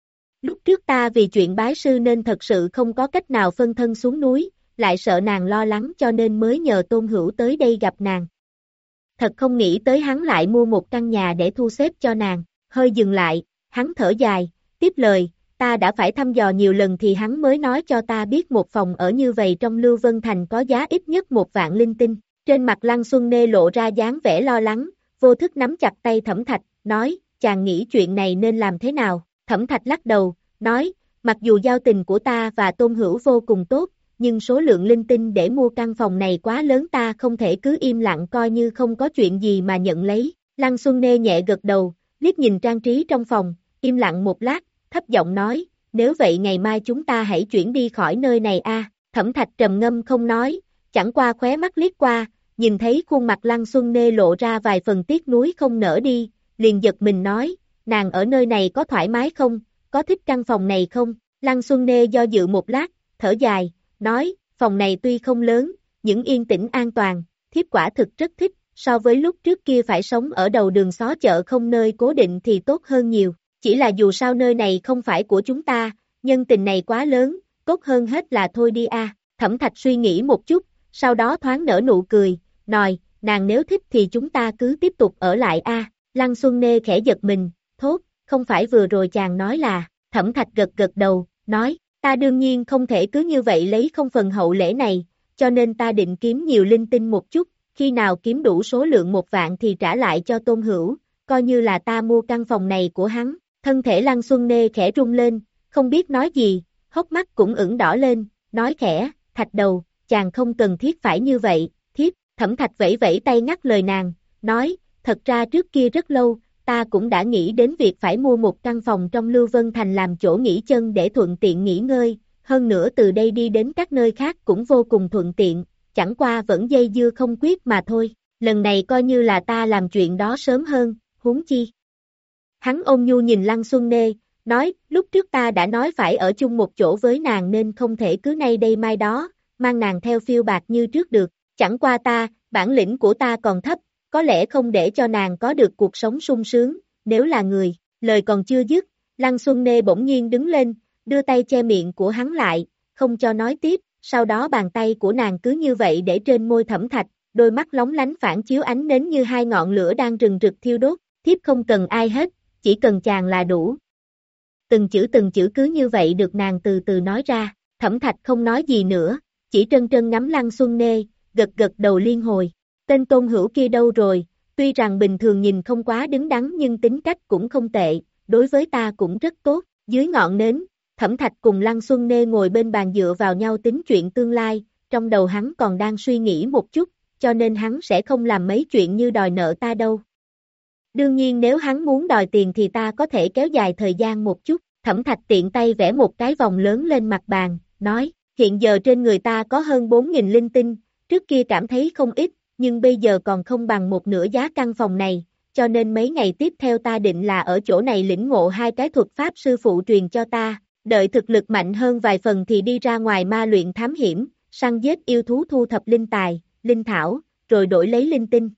Lúc trước ta vì chuyện bái sư nên thật sự không có cách nào phân thân xuống núi, lại sợ nàng lo lắng cho nên mới nhờ Tôn Hữu tới đây gặp nàng. Thật không nghĩ tới hắn lại mua một căn nhà để thu xếp cho nàng, hơi dừng lại, hắn thở dài, tiếp lời, ta đã phải thăm dò nhiều lần thì hắn mới nói cho ta biết một phòng ở như vậy trong Lưu Vân Thành có giá ít nhất một vạn linh tinh, trên mặt Lăng Xuân Nê lộ ra dáng vẻ lo lắng, vô thức nắm chặt tay Thẩm Thạch, nói, chàng nghĩ chuyện này nên làm thế nào, Thẩm Thạch lắc đầu, nói, mặc dù giao tình của ta và Tôn Hữu vô cùng tốt, nhưng số lượng linh tinh để mua căn phòng này quá lớn ta không thể cứ im lặng coi như không có chuyện gì mà nhận lấy, Lăng Xuân Nê nhẹ gật đầu, liếc nhìn trang trí trong phòng, im lặng một lát, thấp giọng nói, nếu vậy ngày mai chúng ta hãy chuyển đi khỏi nơi này a. Thẩm Thạch trầm ngâm không nói, chẳng qua khóe mắt liếc qua, nhìn thấy khuôn mặt Lăng Xuân Nê lộ ra vài phần tiếc nuối không nỡ đi, liền giật mình nói, nàng ở nơi này có thoải mái không, có thích căn phòng này không? Lăng Xuân Nê do dự một lát, thở dài, nói, phòng này tuy không lớn, những yên tĩnh an toàn, thiếp quả thực rất thích, so với lúc trước kia phải sống ở đầu đường xó chợ không nơi cố định thì tốt hơn nhiều. Chỉ là dù sao nơi này không phải của chúng ta, nhân tình này quá lớn, tốt hơn hết là thôi đi a. Thẩm Thạch suy nghĩ một chút, sau đó thoáng nở nụ cười, nói, nàng nếu thích thì chúng ta cứ tiếp tục ở lại a. Lăng Xuân Nê khẽ giật mình, thốt, không phải vừa rồi chàng nói là, Thẩm Thạch gật gật đầu, nói, ta đương nhiên không thể cứ như vậy lấy không phần hậu lễ này, cho nên ta định kiếm nhiều linh tinh một chút, khi nào kiếm đủ số lượng một vạn thì trả lại cho Tôn Hữu, coi như là ta mua căn phòng này của hắn. Thân thể Lăng Xuân Nê khẽ rung lên, không biết nói gì, hốc mắt cũng ửng đỏ lên, nói khẽ, Thạch đầu, chàng không cần thiết phải như vậy, thiếp, Thẩm Thạch vẫy vẫy tay ngắt lời nàng, nói, thật ra trước kia rất lâu, ta cũng đã nghĩ đến việc phải mua một căn phòng trong Lưu Vân Thành làm chỗ nghỉ chân để thuận tiện nghỉ ngơi, hơn nữa từ đây đi đến các nơi khác cũng vô cùng thuận tiện, chẳng qua vẫn dây dưa không quyết mà thôi, lần này coi như là ta làm chuyện đó sớm hơn, huống chi. Hắn ôn nhu nhìn Lăng Xuân Nê, nói, lúc trước ta đã nói phải ở chung một chỗ với nàng nên không thể cứ nay đây mai đó, mang nàng theo phiêu bạt như trước được, chẳng qua ta, bản lĩnh của ta còn thấp, có lẽ không để cho nàng có được cuộc sống sung sướng, nếu là người, lời còn chưa dứt, Lăng Xuân Nê bỗng nhiên đứng lên, đưa tay che miệng của hắn lại, không cho nói tiếp, sau đó bàn tay của nàng cứ như vậy để trên môi Thẩm Thạch, đôi mắt lóng lánh phản chiếu ánh nến như hai ngọn lửa đang rừng rực thiêu đốt, thiếp không cần ai hết, chỉ cần chàng là đủ. Từng chữ từng chữ cứ như vậy được nàng từ từ nói ra, Thẩm Thạch không nói gì nữa, chỉ trân trân ngắm Lăng Xuân Nê, gật gật đầu liên hồi. Tên Tôn Hữu kia đâu rồi, tuy rằng bình thường nhìn không quá đứng đắn nhưng tính cách cũng không tệ, đối với ta cũng rất tốt. Dưới ngọn nến, Thẩm Thạch cùng Lăng Xuân Nê ngồi bên bàn dựa vào nhau tính chuyện tương lai, trong đầu hắn còn đang suy nghĩ một chút, cho nên hắn sẽ không làm mấy chuyện như đòi nợ ta đâu. Đương nhiên nếu hắn muốn đòi tiền thì ta có thể kéo dài thời gian một chút, Thẩm Thạch tiện tay vẽ một cái vòng lớn lên mặt bàn, nói, hiện giờ trên người ta có hơn bốn nghìn linh tinh, trước kia cảm thấy không ít, nhưng bây giờ còn không bằng một nửa giá căn phòng này, cho nên mấy ngày tiếp theo ta định là ở chỗ này lĩnh ngộ hai cái thuật pháp sư phụ truyền cho ta, đợi thực lực mạnh hơn vài phần thì đi ra ngoài ma luyện thám hiểm, săn giết yêu thú thu thập linh tài, linh thảo, rồi đổi lấy linh tinh.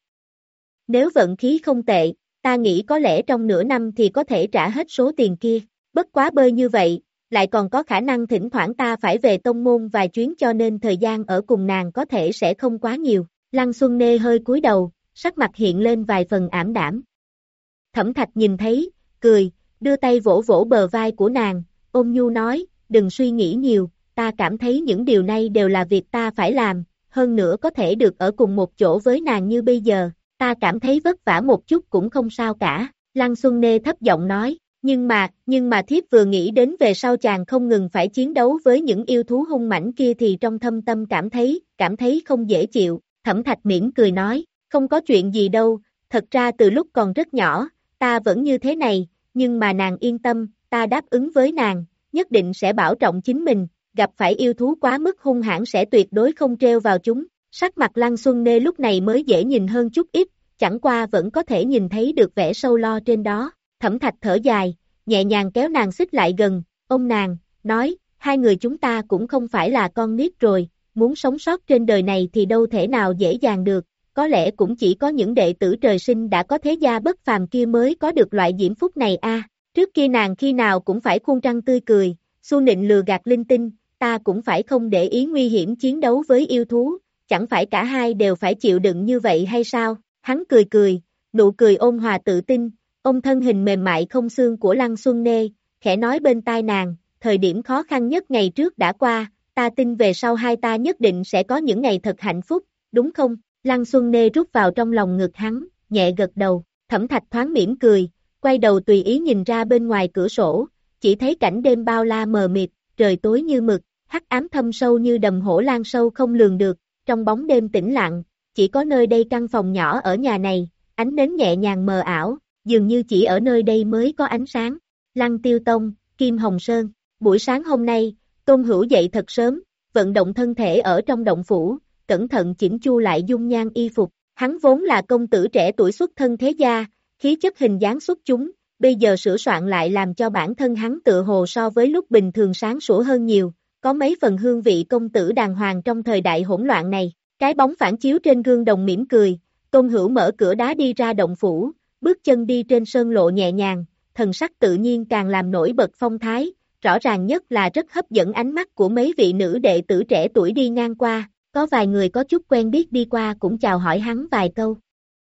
Nếu vận khí không tệ, ta nghĩ có lẽ trong nửa năm thì có thể trả hết số tiền kia, bất quá bơi như vậy, lại còn có khả năng thỉnh thoảng ta phải về tông môn vài chuyến cho nên thời gian ở cùng nàng có thể sẽ không quá nhiều. Lăng Xuân Nê hơi cúi đầu, sắc mặt hiện lên vài phần ảm đạm. Thẩm Thạch nhìn thấy, cười, đưa tay vỗ vỗ bờ vai của nàng, ôm nhu nói, đừng suy nghĩ nhiều, ta cảm thấy những điều này đều là việc ta phải làm, hơn nữa có thể được ở cùng một chỗ với nàng như bây giờ, ta cảm thấy vất vả một chút cũng không sao cả. Lăng Xuân Nê thấp giọng nói, nhưng mà, nhưng mà thiếp vừa nghĩ đến về sau chàng không ngừng phải chiến đấu với những yêu thú hung mãnh kia thì trong thâm tâm cảm thấy, cảm thấy không dễ chịu. Thẩm Thạch mỉm cười nói, không có chuyện gì đâu, thật ra từ lúc còn rất nhỏ, ta vẫn như thế này, nhưng mà nàng yên tâm, ta đáp ứng với nàng, nhất định sẽ bảo trọng chính mình, gặp phải yêu thú quá mức hung hãn sẽ tuyệt đối không treo vào chúng. Sắc mặt Lăng Xuân Nê lúc này mới dễ nhìn hơn chút ít, chẳng qua vẫn có thể nhìn thấy được vẻ sâu lo trên đó. Thẩm Thạch thở dài, nhẹ nhàng kéo nàng xích lại gần, ôm nàng, nói, hai người chúng ta cũng không phải là con nít rồi, muốn sống sót trên đời này thì đâu thể nào dễ dàng được, có lẽ cũng chỉ có những đệ tử trời sinh đã có thế gia bất phàm kia mới có được loại diễm phúc này a. Trước kia nàng khi nào cũng phải khuôn răng tươi cười, xu nịnh lừa gạt linh tinh, ta cũng phải không để ý nguy hiểm chiến đấu với yêu thú, chẳng phải cả hai đều phải chịu đựng như vậy hay sao? Hắn cười cười, nụ cười ôn hòa tự tin, ôm thân hình mềm mại không xương của Lăng Xuân Nê, khẽ nói bên tai nàng, thời điểm khó khăn nhất ngày trước đã qua, ta tin về sau hai ta nhất định sẽ có những ngày thật hạnh phúc, đúng không? Lăng Xuân Nê rút vào trong lòng ngực hắn, nhẹ gật đầu, Thẩm Thạch thoáng mỉm cười, quay đầu tùy ý nhìn ra bên ngoài cửa sổ, chỉ thấy cảnh đêm bao la mờ mịt, trời tối như mực, hắc ám thâm sâu như đầm hổ lan sâu không lường được, trong bóng đêm tĩnh lặng, chỉ có nơi đây căn phòng nhỏ ở nhà này, ánh nến nhẹ nhàng mờ ảo, dường như chỉ ở nơi đây mới có ánh sáng. Lăng Tiêu Tông, Kim Hồng Sơn, buổi sáng hôm nay, Tôn Hữu dậy thật sớm, vận động thân thể ở trong động phủ, cẩn thận chỉnh chu lại dung nhan y phục, hắn vốn là công tử trẻ tuổi xuất thân thế gia, khí chất hình dáng xuất chúng, bây giờ sửa soạn lại làm cho bản thân hắn tựa hồ so với lúc bình thường sáng sủa hơn nhiều, có mấy phần hương vị công tử đàng hoàng trong thời đại hỗn loạn này. Cái bóng phản chiếu trên gương đồng mỉm cười, Tôn Hữu mở cửa đá đi ra động phủ, bước chân đi trên sơn lộ nhẹ nhàng, thần sắc tự nhiên càng làm nổi bật phong thái, rõ ràng nhất là rất hấp dẫn ánh mắt của mấy vị nữ đệ tử trẻ tuổi đi ngang qua, có vài người có chút quen biết đi qua cũng chào hỏi hắn vài câu.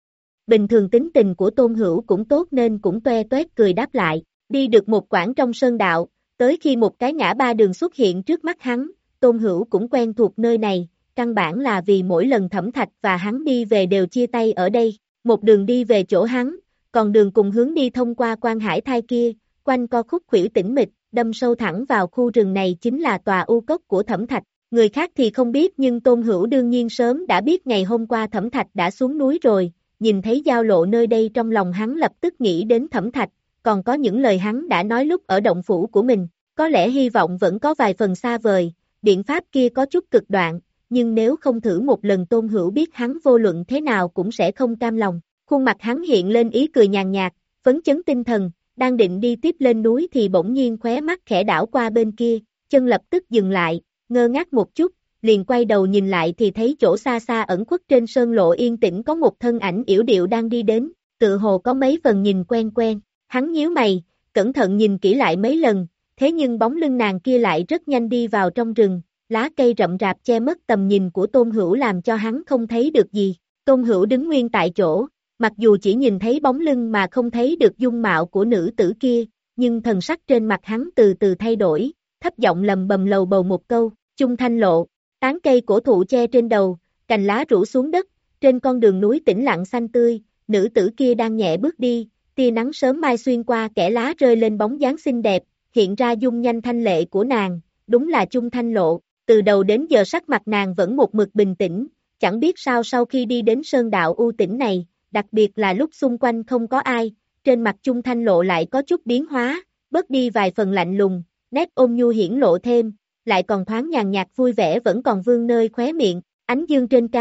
Bình thường tính tình của Tôn Hữu cũng tốt nên cũng toe toét cười đáp lại, đi được một quãng trong sơn đạo, tới khi một cái ngã ba đường xuất hiện trước mắt hắn, Tôn Hữu cũng quen thuộc nơi này, căn bản là vì mỗi lần Thẩm Thạch và hắn đi về đều chia tay ở đây, một đường đi về chỗ hắn, còn đường cùng hướng đi thông qua quan hải thai kia, quanh co khúc khuỷu tĩnh mịch, đâm sâu thẳng vào khu rừng này chính là tòa u cốc của Thẩm Thạch. Người khác thì không biết nhưng Tôn Hữu đương nhiên sớm đã biết ngày hôm qua Thẩm Thạch đã xuống núi rồi, nhìn thấy giao lộ nơi đây trong lòng hắn lập tức nghĩ đến Thẩm Thạch, còn có những lời hắn đã nói lúc ở động phủ của mình, có lẽ hy vọng vẫn có vài phần xa vời, biện pháp kia có chút cực đoạn, nhưng nếu không thử một lần Tôn Hữu biết hắn vô luận thế nào cũng sẽ không cam lòng. Khuôn mặt hắn hiện lên ý cười nhàn nhạt, phấn chấn tinh thần, đang định đi tiếp lên núi thì bỗng nhiên khóe mắt khẽ đảo qua bên kia, chân lập tức dừng lại, ngơ ngác một chút, liền quay đầu nhìn lại thì thấy chỗ xa xa ẩn khuất trên sơn lộ yên tĩnh có một thân ảnh yểu điệu đang đi đến, tự hồ có mấy phần nhìn quen quen, hắn nhíu mày, cẩn thận nhìn kỹ lại mấy lần, thế nhưng bóng lưng nàng kia lại rất nhanh đi vào trong rừng, lá cây rậm rạp che mất tầm nhìn của Tôn Hữu làm cho hắn không thấy được gì. Tôn Hữu đứng nguyên tại chỗ, mặc dù chỉ nhìn thấy bóng lưng mà không thấy được dung mạo của nữ tử kia, nhưng thần sắc trên mặt hắn từ từ thay đổi, thấp giọng lầm bầm lầu bầu một câu, Chung Thanh Lộ, tán cây cổ thụ che trên đầu, cành lá rủ xuống đất, trên con đường núi tĩnh lặng xanh tươi, nữ tử kia đang nhẹ bước đi, tia nắng sớm mai xuyên qua kẽ lá rơi lên bóng dáng xinh đẹp, hiện ra dung nhanh thanh lệ của nàng, đúng là Chung Thanh Lộ, từ đầu đến giờ sắc mặt nàng vẫn một mực bình tĩnh, chẳng biết sao sau khi đi đến sơn đạo u tĩnh này, đặc biệt là lúc xung quanh không có ai, trên mặt Chung Thanh Lộ lại có chút biến hóa, bớt đi vài phần lạnh lùng, nét ôn nhu hiển lộ thêm, lại còn thoáng nhàn nhạt vui vẻ vẫn còn vương nơi khóe miệng, ánh dương trên cao,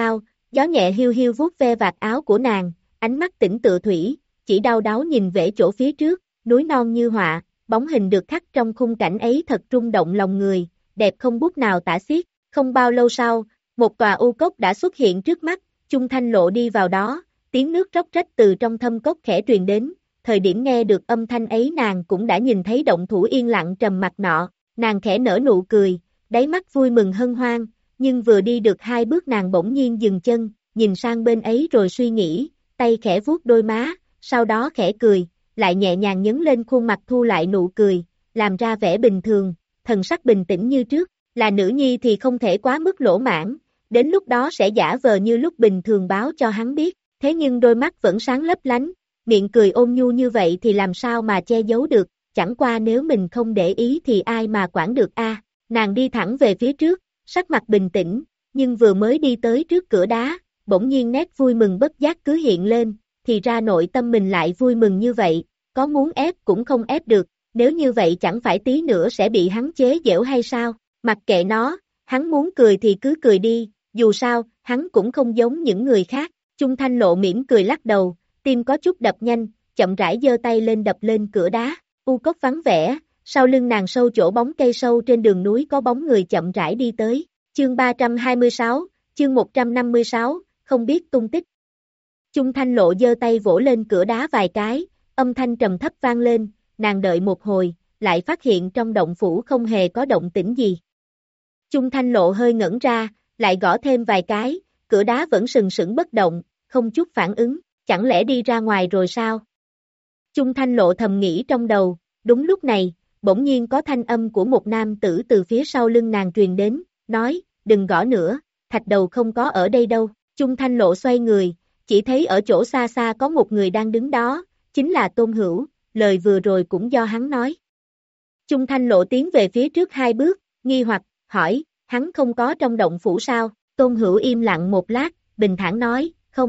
gió nhẹ hiu hiu vuốt ve vạt áo của nàng, ánh mắt tĩnh tựa thủy, chỉ đau đáu nhìn về chỗ phía trước, núi non như họa, bóng hình được khắc trong khung cảnh ấy thật rung động lòng người, đẹp không bút nào tả xiết. Không bao lâu sau, một tòa u cốc đã xuất hiện trước mắt, Chung Thanh Lộ đi vào đó, tiếng nước róc rách từ trong thâm cốc khẽ truyền đến, thời điểm nghe được âm thanh ấy nàng cũng đã nhìn thấy động thủ yên lặng trầm mặc nọ, nàng khẽ nở nụ cười, đáy mắt vui mừng hân hoan, nhưng vừa đi được hai bước nàng bỗng nhiên dừng chân, nhìn sang bên ấy rồi suy nghĩ, tay khẽ vuốt đôi má, sau đó khẽ cười, lại nhẹ nhàng nhấn lên khuôn mặt thu lại nụ cười, làm ra vẻ bình thường, thần sắc bình tĩnh như trước, là nữ nhi thì không thể quá mức lỗ mãn, đến lúc đó sẽ giả vờ như lúc bình thường báo cho hắn biết, thế nhưng đôi mắt vẫn sáng lấp lánh, miệng cười ôn nhu như vậy thì làm sao mà che giấu được, chẳng qua nếu mình không để ý thì ai mà quản được a. Nàng đi thẳng về phía trước, sắc mặt bình tĩnh, nhưng vừa mới đi tới trước cửa đá, bỗng nhiên nét vui mừng bất giác cứ hiện lên, thì ra nội tâm mình lại vui mừng như vậy, có muốn ép cũng không ép được, nếu như vậy chẳng phải tí nữa sẽ bị hắn chế giễu hay sao, mặc kệ nó, hắn muốn cười thì cứ cười đi, dù sao, hắn cũng không giống những người khác, Chung Thanh Lộ mỉm cười lắc đầu, tim có chút đập nhanh, chậm rãi giơ tay lên đập lên cửa đá, u cốc vắng vẻ, sau lưng nàng sâu chỗ bóng cây sâu trên đường núi có bóng người chậm rãi đi tới, chương ba trăm hai mươi sáu, chương một trăm năm mươi sáu, không biết tung tích. Chung Thanh Lộ giơ tay vỗ lên cửa đá vài cái, âm thanh trầm thấp vang lên, nàng đợi một hồi, lại phát hiện trong động phủ không hề có động tĩnh gì. Chung Thanh Lộ hơi ngẩn ra, lại gõ thêm vài cái, cửa đá vẫn sừng sững bất động, không chút phản ứng, chẳng lẽ đi ra ngoài rồi sao? Chung Thanh Lộ thầm nghĩ trong đầu, đúng lúc này, bỗng nhiên có thanh âm của một nam tử từ phía sau lưng nàng truyền đến, nói, đừng gõ nữa, thạch đầu không có ở đây đâu. Chung Thanh Lộ xoay người, chỉ thấy ở chỗ xa xa có một người đang đứng đó, chính là Tôn Hữu, lời vừa rồi cũng do hắn nói. Chung Thanh Lộ tiến về phía trước hai bước, nghi hoặc, hỏi, hắn không có trong động phủ sao? Tôn Hữu im lặng một lát, bình thản nói, không.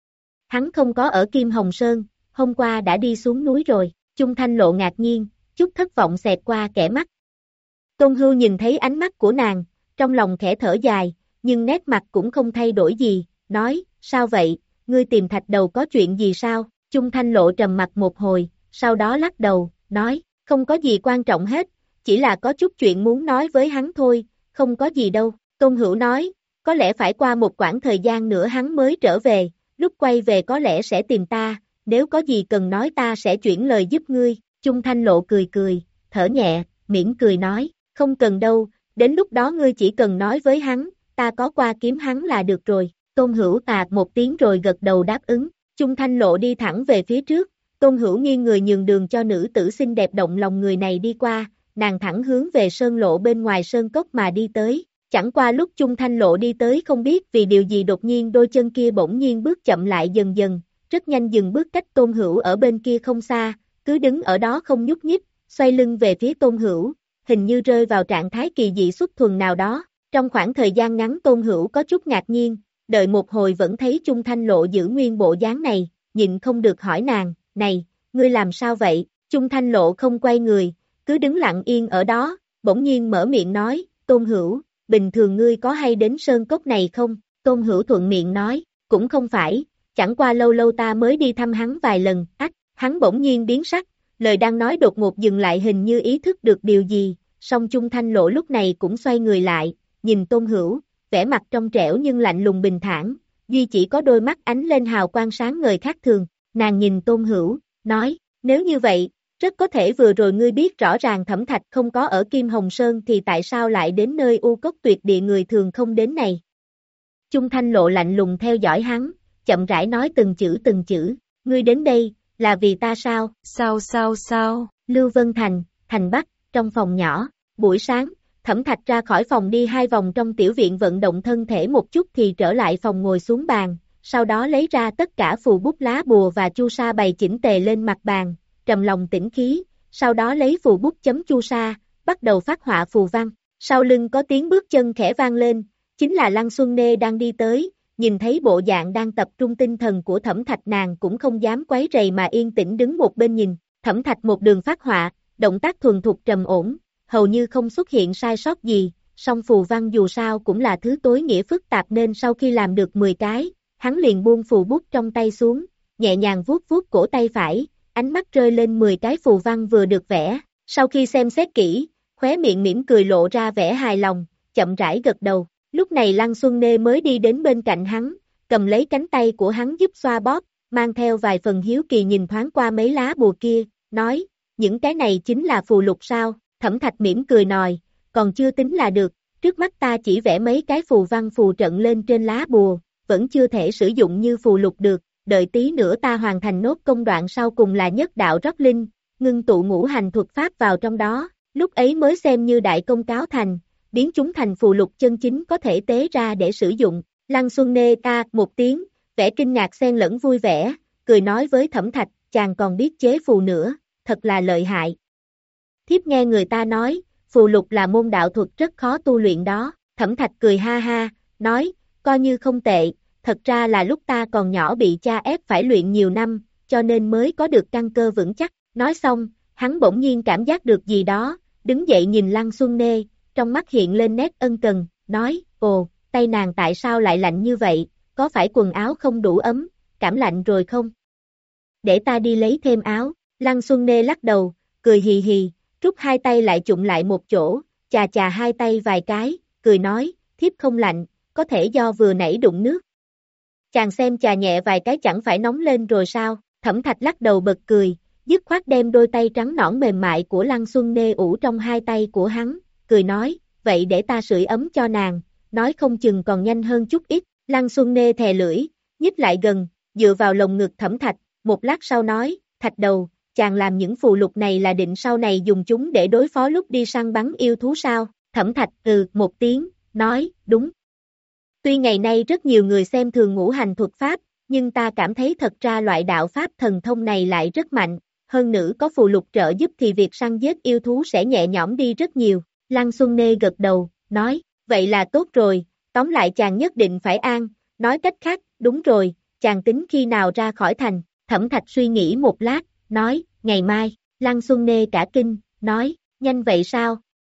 Hắn không có ở Kim Hồng Sơn, hôm qua đã đi xuống núi rồi. Chung Thanh Lộ ngạc nhiên, chút thất vọng xẹt qua kẻ mắt. Tôn Hữu nhìn thấy ánh mắt của nàng, trong lòng khẽ thở dài, nhưng nét mặt cũng không thay đổi gì, nói, sao vậy, ngươi tìm thạch đầu có chuyện gì sao? Chung Thanh Lộ trầm mặt một hồi, sau đó lắc đầu, nói, không có gì quan trọng hết, chỉ là có chút chuyện muốn nói với hắn thôi, không có gì đâu. Tôn Hữu nói, có lẽ phải qua một quãng thời gian nữa hắn mới trở về, lúc quay về có lẽ sẽ tìm ta, nếu có gì cần nói ta sẽ chuyển lời giúp ngươi. Chung Thanh Lộ cười cười, thở nhẹ, mỉm cười nói, không cần đâu, đến lúc đó ngươi chỉ cần nói với hắn, ta có qua kiếm hắn là được rồi. Tôn Hữu tạc một tiếng rồi gật đầu đáp ứng, Chung Thanh Lộ đi thẳng về phía trước, Tôn Hữu nghiêng người nhường đường cho nữ tử xinh đẹp động lòng người này đi qua, nàng thẳng hướng về sơn lộ bên ngoài sơn cốc mà đi tới. Chẳng qua lúc Chung Thanh Lộ đi tới không biết vì điều gì đột nhiên đôi chân kia bỗng nhiên bước chậm lại dần dần, rất nhanh dừng bước cách Tôn Hữu ở bên kia không xa, cứ đứng ở đó không nhúc nhích, xoay lưng về phía Tôn Hữu, hình như rơi vào trạng thái kỳ dị xuất thuần nào đó. Trong khoảng thời gian ngắn Tôn Hữu có chút ngạc nhiên, đợi một hồi vẫn thấy Chung Thanh Lộ giữ nguyên bộ dáng này, nhịn không được hỏi nàng, này, ngươi làm sao vậy? Chung Thanh Lộ không quay người, cứ đứng lặng yên ở đó, bỗng nhiên mở miệng nói, Tôn Hữu, bình thường ngươi có hay đến sơn cốc này không? Tôn Hữu thuận miệng nói, cũng không phải, chẳng qua lâu lâu ta mới đi thăm hắn vài lần, ách, hắn bỗng nhiên biến sắc, lời đang nói đột ngột dừng lại hình như ý thức được điều gì, song Chung Thanh Lộ lúc này cũng xoay người lại, nhìn Tôn Hữu, vẻ mặt trong trẻo nhưng lạnh lùng bình thản, duy chỉ có đôi mắt ánh lên hào quang sáng ngời khác thường, nàng nhìn Tôn Hữu, nói, nếu như vậy, rất có thể vừa rồi ngươi biết rõ ràng Thẩm Thạch không có ở Kim Hồng Sơn thì tại sao lại đến nơi u cốc tuyệt địa người thường không đến này. Chung Thanh Lộ lạnh lùng theo dõi hắn, chậm rãi nói từng chữ từng chữ, ngươi đến đây, là vì ta sao? Sao sao sao? Lưu Vân Thành, Thành Bắc, trong phòng nhỏ, buổi sáng, Thẩm Thạch ra khỏi phòng đi hai vòng trong tiểu viện vận động thân thể một chút thì trở lại phòng ngồi xuống bàn, sau đó lấy ra tất cả phù bút lá bùa và chu sa bày chỉnh tề lên mặt bàn, trầm lòng tĩnh khí, sau đó lấy phù bút chấm chu sa, bắt đầu phát họa phù văn, sau lưng có tiếng bước chân khẽ vang lên, chính là Lăng Xuân Nê đang đi tới, nhìn thấy bộ dạng đang tập trung tinh thần của Thẩm Thạch nàng cũng không dám quấy rầy mà yên tĩnh đứng một bên nhìn, Thẩm Thạch một đường phát họa, động tác thuần thục trầm ổn, hầu như không xuất hiện sai sót gì, song phù văn dù sao cũng là thứ tối nghĩa phức tạp nên sau khi làm được mười cái, hắn liền buông phù bút trong tay xuống, nhẹ nhàng vuốt vuốt cổ tay phải, ánh mắt rơi lên mười cái phù văn vừa được vẽ, sau khi xem xét kỹ, khóe miệng mỉm cười lộ ra vẻ hài lòng, chậm rãi gật đầu, lúc này Lăng Xuân Nê mới đi đến bên cạnh hắn, cầm lấy cánh tay của hắn giúp xoa bóp, mang theo vài phần hiếu kỳ nhìn thoáng qua mấy lá bùa kia, nói, những cái này chính là phù lục sao, Thẩm Thạch mỉm cười nói, còn chưa tính là được, trước mắt ta chỉ vẽ mấy cái phù văn phù trận lên trên lá bùa, vẫn chưa thể sử dụng như phù lục được, đợi tí nữa ta hoàn thành nốt công đoạn sau cùng là nhất đạo rót linh, ngưng tụ ngũ hành thuật pháp vào trong đó, lúc ấy mới xem như đại công cáo thành, biến chúng thành phù lục chân chính có thể tế ra để sử dụng. Lăng Xuân Nê ta một tiếng, vẻ kinh ngạc xen lẫn vui vẻ, cười nói với Thẩm Thạch, chàng còn biết chế phù nữa, thật là lợi hại. Thiếp nghe người ta nói, phù lục là môn đạo thuật rất khó tu luyện đó, Thẩm Thạch cười ha ha, nói, coi như không tệ, thật ra là lúc ta còn nhỏ bị cha ép phải luyện nhiều năm, cho nên mới có được căn cơ vững chắc, nói xong, hắn bỗng nhiên cảm giác được gì đó, đứng dậy nhìn Lăng Xuân Nê, trong mắt hiện lên nét ân cần, nói, ồ, tay nàng tại sao lại lạnh như vậy, có phải quần áo không đủ ấm, cảm lạnh rồi không? Để ta đi lấy thêm áo, Lăng Xuân Nê lắc đầu, cười hì hì, rút hai tay lại chụm lại một chỗ, chà chà hai tay vài cái, cười nói, thiếp không lạnh, có thể do vừa nãy đụng nước. Chàng xem chà nhẹ vài cái chẳng phải nóng lên rồi sao, Thẩm Thạch lắc đầu bật cười, dứt khoát đem đôi tay trắng nõn mềm mại của Lăng Xuân Nê ủ trong hai tay của hắn, cười nói, vậy để ta sưởi ấm cho nàng, nói không chừng còn nhanh hơn chút ít, Lăng Xuân Nê thè lưỡi, nhích lại gần, dựa vào lồng ngực Thẩm Thạch, một lát sau nói, Thạch đầu, chàng làm những phù lục này là định sau này dùng chúng để đối phó lúc đi săn bắn yêu thú sao, Thẩm Thạch ừ một tiếng, nói, đúng. Tuy ngày nay rất nhiều người xem thường ngũ hành thuật pháp, nhưng ta cảm thấy thật ra loại đạo pháp thần thông này lại rất mạnh, hơn nữa có phù lục trợ giúp thì việc săn giết yêu thú sẽ nhẹ nhõm đi rất nhiều, Lăng Xuân Nê gật đầu, nói, vậy là tốt rồi, tóm lại chàng nhất định phải an, nói cách khác, đúng rồi, chàng tính khi nào ra khỏi thành, Thẩm Thạch suy nghĩ một lát, nói, ngày mai, Lăng Xuân Nê cả kinh, nói, nhanh vậy sao?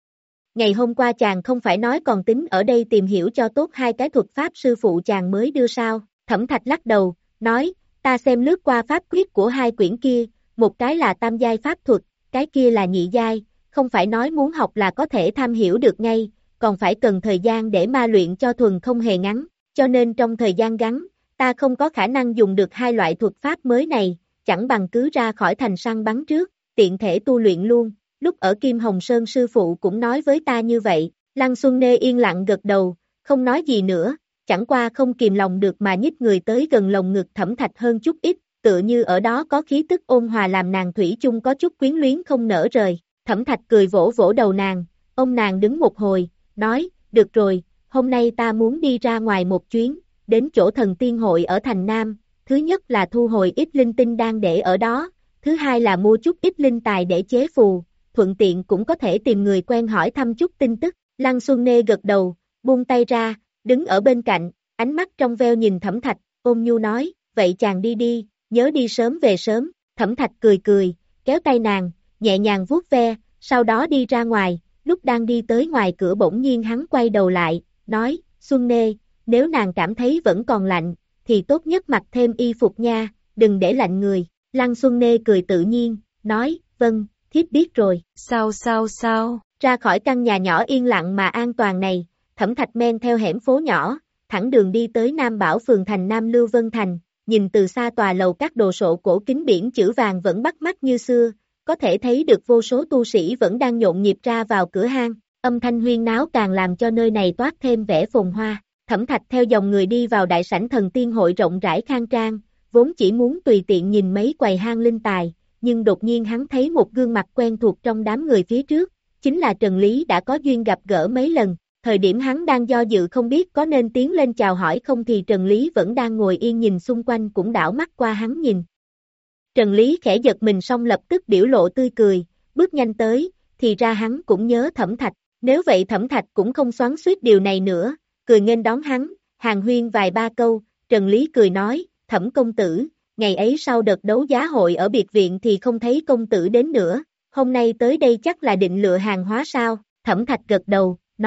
Ngày hôm qua chàng không phải nói còn tính ở đây tìm hiểu cho tốt hai cái thuật pháp sư phụ chàng mới đưa sao, Thẩm Thạch lắc đầu, nói, ta xem lướt qua pháp quyết của hai quyển kia, một cái là tam giai pháp thuật, cái kia là nhị giai, không phải nói muốn học là có thể tham hiểu được ngay, còn phải cần thời gian để ma luyện cho thuần không hề ngắn, cho nên trong thời gian ngắn, ta không có khả năng dùng được hai loại thuật pháp mới này, chẳng bằng cứ ra khỏi thành săn bắn trước, tiện thể tu luyện luôn, lúc ở Kim Hồng Sơn sư phụ cũng nói với ta như vậy, Lăng Xuân Nê yên lặng gật đầu, không nói gì nữa, chẳng qua không kìm lòng được mà nhích người tới gần lồng ngực Thẩm Thạch hơn chút ít, tựa như ở đó có khí tức ôn hòa làm nàng thủy chung có chút quyến luyến không nỡ rời, Thẩm Thạch cười vỗ vỗ đầu nàng, ôm nàng đứng một hồi, nói, được rồi, hôm nay ta muốn đi ra ngoài một chuyến, đến chỗ thần tiên hội ở thành Nam, thứ nhất là thu hồi ít linh tinh đang để ở đó, thứ hai là mua chút ít linh tài để chế phù, thuận tiện cũng có thể tìm người quen hỏi thăm chút tin tức, Lăng Xuân Nê gật đầu, buông tay ra, đứng ở bên cạnh, ánh mắt trong veo nhìn Thẩm Thạch, ôm nhu nói, vậy chàng đi đi, nhớ đi sớm về sớm, Thẩm Thạch cười cười, kéo tay nàng, nhẹ nhàng vuốt ve, sau đó đi ra ngoài, lúc đang đi tới ngoài cửa bỗng nhiên hắn quay đầu lại, nói, Xuân Nê, nếu nàng cảm thấy vẫn còn lạnh, thì tốt nhất mặc thêm y phục nha, đừng để lạnh người, Lăng Xuân Nê cười tự nhiên, nói, vâng, thiếp biết rồi, sao sao sao, ra khỏi căn nhà nhỏ yên lặng mà an toàn này, Thẩm Thạch men theo hẻm phố nhỏ, thẳng đường đi tới Nam Bảo phường thành Nam Lưu Vân Thành, nhìn từ xa tòa lầu các đồ sộ cổ kính biển chữ vàng vẫn bắt mắt như xưa, có thể thấy được vô số tu sĩ vẫn đang nhộn nhịp ra vào cửa hang, âm thanh huyên náo càng làm cho nơi này toát thêm vẻ phồn hoa. Thẩm Thạch theo dòng người đi vào đại sảnh thần tiên hội rộng rãi khang trang, vốn chỉ muốn tùy tiện nhìn mấy quầy hang linh tài, nhưng đột nhiên hắn thấy một gương mặt quen thuộc trong đám người phía trước, chính là Trần Lý đã có duyên gặp gỡ mấy lần, thời điểm hắn đang do dự không biết có nên tiến lên chào hỏi không thì Trần Lý vẫn đang ngồi yên nhìn xung quanh cũng đảo mắt qua hắn nhìn. Trần Lý khẽ giật mình xong lập tức biểu lộ tươi cười, bước nhanh tới, thì ra hắn cũng nhớ Thẩm Thạch, nếu vậy Thẩm Thạch cũng không xoắn xuýt điều này nữa, cười nghênh đón hắn, hàn huyên vài ba câu, Trần Lý cười nói, Thẩm công tử, ngày ấy sau đợt đấu giá hội ở biệt viện thì không thấy công tử đến nữa, hôm nay tới đây chắc là định lựa hàng hóa sao, Thẩm Thạch gật đầu, nói,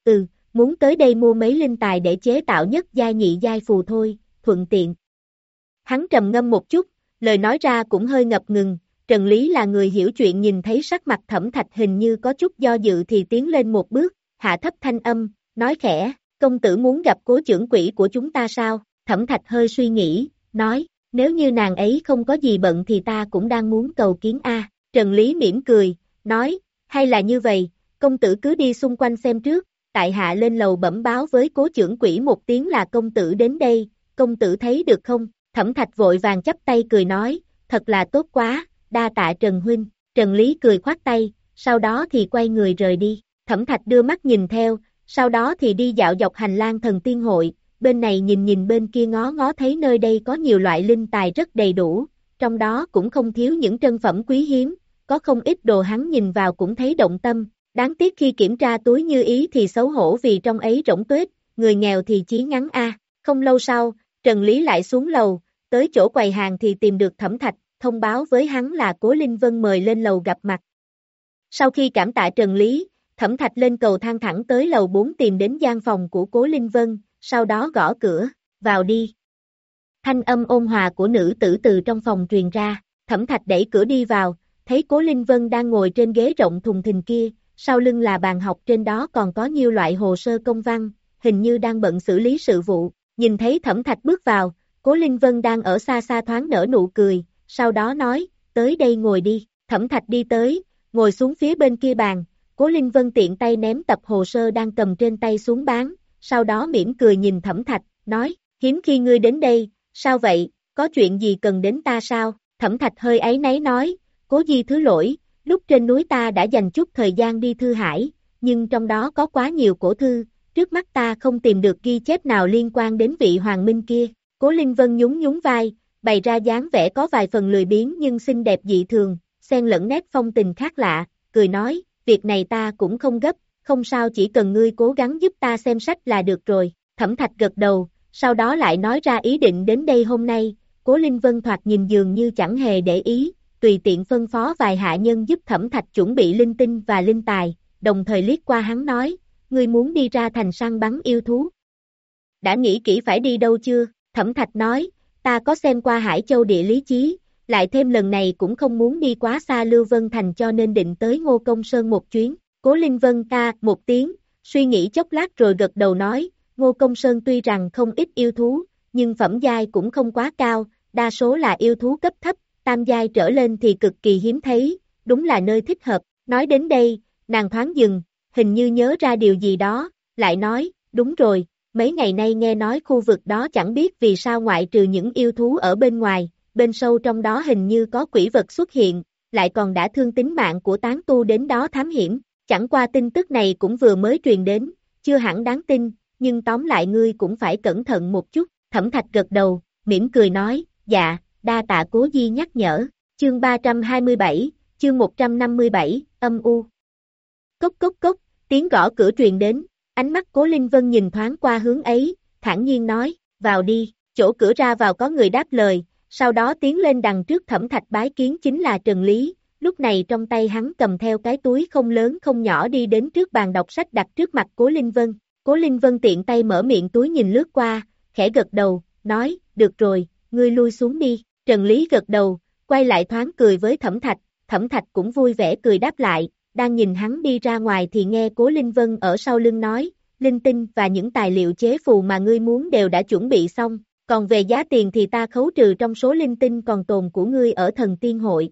ừ, muốn tới đây mua mấy linh tài để chế tạo nhất giai nhị giai phù thôi, thuận tiện. Hắn trầm ngâm một chút, lời nói ra cũng hơi ngập ngừng, Trần Lý là người hiểu chuyện nhìn thấy sắc mặt Thẩm Thạch hình như có chút do dự thì tiến lên một bước, hạ thấp thanh âm, nói khẽ, công tử muốn gặp Cố trưởng quỹ của chúng ta sao? Thẩm Thạch hơi suy nghĩ, nói, nếu như nàng ấy không có gì bận thì ta cũng đang muốn cầu kiến a. Trần Lý mỉm cười, nói, hay là như vậy, công tử cứ đi xung quanh xem trước, tại hạ lên lầu bẩm báo với Cố trưởng quỹ một tiếng là công tử đến đây, công tử thấy được không? Thẩm Thạch vội vàng chắp tay cười nói, thật là tốt quá, đa tạ Trần huynh. Trần Lý cười khoát tay, sau đó thì quay người rời đi. Thẩm Thạch đưa mắt nhìn theo, sau đó thì đi dạo dọc hành lang thần tiên hội, bên này nhìn nhìn bên kia ngó ngó thấy nơi đây có nhiều loại linh tài rất đầy đủ, trong đó cũng không thiếu những trân phẩm quý hiếm, có không ít đồ hắn nhìn vào cũng thấy động tâm, đáng tiếc khi kiểm tra túi như ý thì xấu hổ vì trong ấy rỗng tuếch, người nghèo thì chí ngắn a. Không lâu sau, Trần Lý lại xuống lầu, tới chỗ quầy hàng thì tìm được Thẩm Thạch, thông báo với hắn là Cố Linh Vân mời lên lầu gặp mặt. Sau khi cảm tạ Trần Lý, Thẩm Thạch lên cầu thang thẳng tới lầu bốn tìm đến gian phòng của Cố Linh Vân, sau đó gõ cửa, vào đi. Thanh âm ôn hòa của nữ tử từ trong phòng truyền ra, Thẩm Thạch đẩy cửa đi vào, thấy Cố Linh Vân đang ngồi trên ghế rộng thùng thình kia, sau lưng là bàn học trên đó còn có nhiều loại hồ sơ công văn, hình như đang bận xử lý sự vụ, nhìn thấy Thẩm Thạch bước vào, Cố Linh Vân đang ở xa xa thoáng nở nụ cười, sau đó nói, tới đây ngồi đi, Thẩm Thạch đi tới, ngồi xuống phía bên kia bàn, Cố Linh Vân tiện tay ném tập hồ sơ đang cầm trên tay xuống bán, sau đó mỉm cười nhìn Thẩm Thạch, nói, hiếm khi ngươi đến đây, sao vậy, có chuyện gì cần đến ta sao? Thẩm Thạch hơi áy náy nói, Cố Di thứ lỗi, lúc trên núi ta đã dành chút thời gian đi thư hải, nhưng trong đó có quá nhiều cổ thư, trước mắt ta không tìm được ghi chép nào liên quan đến vị hoàng minh kia. Cố Linh Vân nhún nhún vai, bày ra dáng vẻ có vài phần lười biếng nhưng xinh đẹp dị thường, xen lẫn nét phong tình khác lạ, cười nói, việc này ta cũng không gấp, không sao chỉ cần ngươi cố gắng giúp ta xem sách là được rồi. Thẩm Thạch gật đầu, sau đó lại nói ra ý định đến đây hôm nay, Cố Linh Vân thoạt nhìn dường như chẳng hề để ý, tùy tiện phân phó vài hạ nhân giúp Thẩm Thạch chuẩn bị linh tinh và linh tài, đồng thời liếc qua hắn nói, ngươi muốn đi ra thành săn bắn yêu thú. Đã nghĩ kỹ phải đi đâu chưa? Thẩm Thạch nói, ta có xem qua Hải Châu địa lý chí, lại thêm lần này cũng không muốn đi quá xa Lưu Vân Thành cho nên định tới Ngô Công Sơn một chuyến. Cố Linh Vân ca một tiếng, suy nghĩ chốc lát rồi gật đầu nói, Ngô Công Sơn tuy rằng không ít yêu thú, nhưng phẩm giai cũng không quá cao, đa số là yêu thú cấp thấp, tam giai trở lên thì cực kỳ hiếm thấy, đúng là nơi thích hợp. Nói đến đây, nàng thoáng dừng, hình như nhớ ra điều gì đó, lại nói, đúng rồi, mấy ngày nay nghe nói khu vực đó chẳng biết vì sao ngoại trừ những yêu thú ở bên ngoài, bên sâu trong đó hình như có quỷ vật xuất hiện, lại còn đã thương tính mạng của tán tu đến đó thám hiểm, chẳng qua tin tức này cũng vừa mới truyền đến, chưa hẳn đáng tin, nhưng tóm lại ngươi cũng phải cẩn thận một chút. Thẩm Thạch gật đầu, mỉm cười nói, dạ, đa tạ Cố Di nhắc nhở. Chương ba trăm hai mươi bảy, chương một trăm năm mươi bảy, âm u. Cốc cốc cốc, tiếng gõ cửa truyền đến, ánh mắt Cố Linh Vân nhìn thoáng qua hướng ấy, thản nhiên nói, vào đi. Chỗ cửa ra vào có người đáp lời, sau đó tiến lên đằng trước Thẩm Thạch bái kiến chính là Trần Lý, lúc này trong tay hắn cầm theo cái túi không lớn không nhỏ đi đến trước bàn đọc sách đặt trước mặt Cố Linh Vân. Cố Linh Vân tiện tay mở miệng túi nhìn lướt qua, khẽ gật đầu, nói, được rồi, ngươi lui xuống đi. Trần Lý gật đầu, quay lại thoáng cười với Thẩm Thạch, Thẩm Thạch cũng vui vẻ cười đáp lại, đang nhìn hắn đi ra ngoài thì nghe Cố Linh Vân ở sau lưng nói, linh tinh và những tài liệu chế phù mà ngươi muốn đều đã chuẩn bị xong, còn về giá tiền thì ta khấu trừ trong số linh tinh còn tồn của ngươi ở thần tiên hội.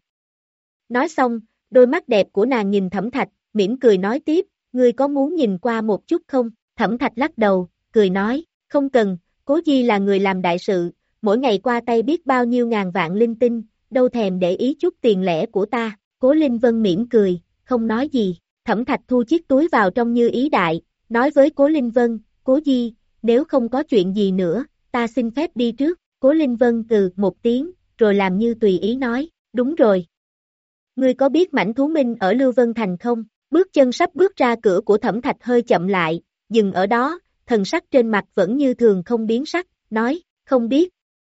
Nói xong, đôi mắt đẹp của nàng nhìn Thẩm Thạch, mỉm cười nói tiếp, ngươi có muốn nhìn qua một chút không? Thẩm Thạch lắc đầu, cười nói, không cần, Cố Di là người làm đại sự, mỗi ngày qua tay biết bao nhiêu ngàn vạn linh tinh, đâu thèm để ý chút tiền lẻ của ta. Cố Linh Vân mỉm cười, không nói gì. Thẩm Thạch thu chiếc túi vào trong như ý đại, nói với Cố Linh Vân, Cố Di, nếu không có chuyện gì nữa, ta xin phép đi trước. Cố Linh Vân từ một tiếng, rồi làm như tùy ý nói, đúng rồi. Ngươi có biết mảnh thú minh ở Lưu Vân Thành không? Bước chân sắp bước ra cửa của Thẩm Thạch hơi chậm lại, dừng ở đó, thần sắc trên mặt vẫn như thường không biến sắc, nói, không biết.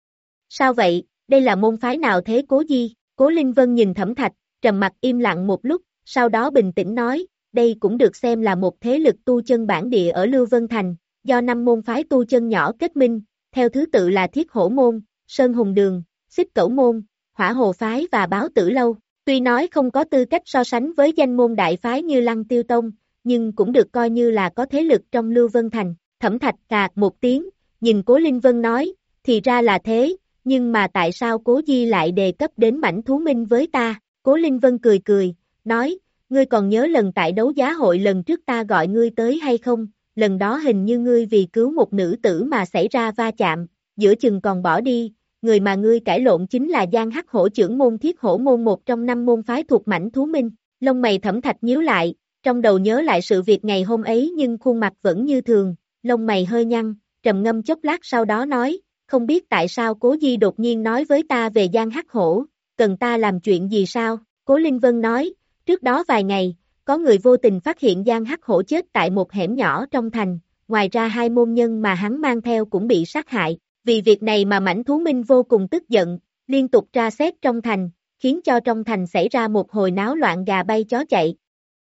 Sao vậy, đây là môn phái nào thế Cố Di? Cố Linh Vân nhìn Thẩm Thạch, trầm mặt im lặng một lúc, sau đó bình tĩnh nói, đây cũng được xem là một thế lực tu chân bản địa ở Lưu Vân Thành, do năm môn phái tu chân nhỏ kết minh, theo thứ tự là Thiết Hổ Môn, Sơn Hùng Đường, Xích Cẩu Môn, Hỏa Hồ Phái và Báo Tử Lâu. Tuy nói không có tư cách so sánh với danh môn đại phái như Lăng Tiêu Tông, nhưng cũng được coi như là có thế lực trong Lưu Vân Thành. Thẩm Thạch cạc một tiếng, nhìn Cố Linh Vân nói, thì ra là thế, nhưng mà tại sao Cố Di lại đề cấp đến mảnh thú minh với ta? Cố Linh Vân cười cười, nói, ngươi còn nhớ lần tại đấu giá hội lần trước ta gọi ngươi tới hay không? Lần đó hình như ngươi vì cứu một nữ tử mà xảy ra va chạm, giữa chừng còn bỏ đi, người mà ngươi cãi lộn chính là Giang Hắc Hổ trưởng môn Thiết Hổ Môn, một trong năm môn phái thuộc mảnh thú minh. Lông mày Thẩm Thạch nhíu lại, trong đầu nhớ lại sự việc ngày hôm ấy nhưng khuôn mặt vẫn như thường, lông mày hơi nhăn, trầm ngâm chốc lát sau đó nói, không biết tại sao Cố Di đột nhiên nói với ta về Giang Hắc Hổ, cần ta làm chuyện gì sao? Cố Linh Vân nói, trước đó vài ngày, có người vô tình phát hiện Giang Hắc Hổ chết tại một hẻm nhỏ trong thành, ngoài ra hai môn nhân mà hắn mang theo cũng bị sát hại, vì việc này mà mảnh thú minh vô cùng tức giận, liên tục tra xét trong thành, khiến cho trong thành xảy ra một hồi náo loạn gà bay chó chạy.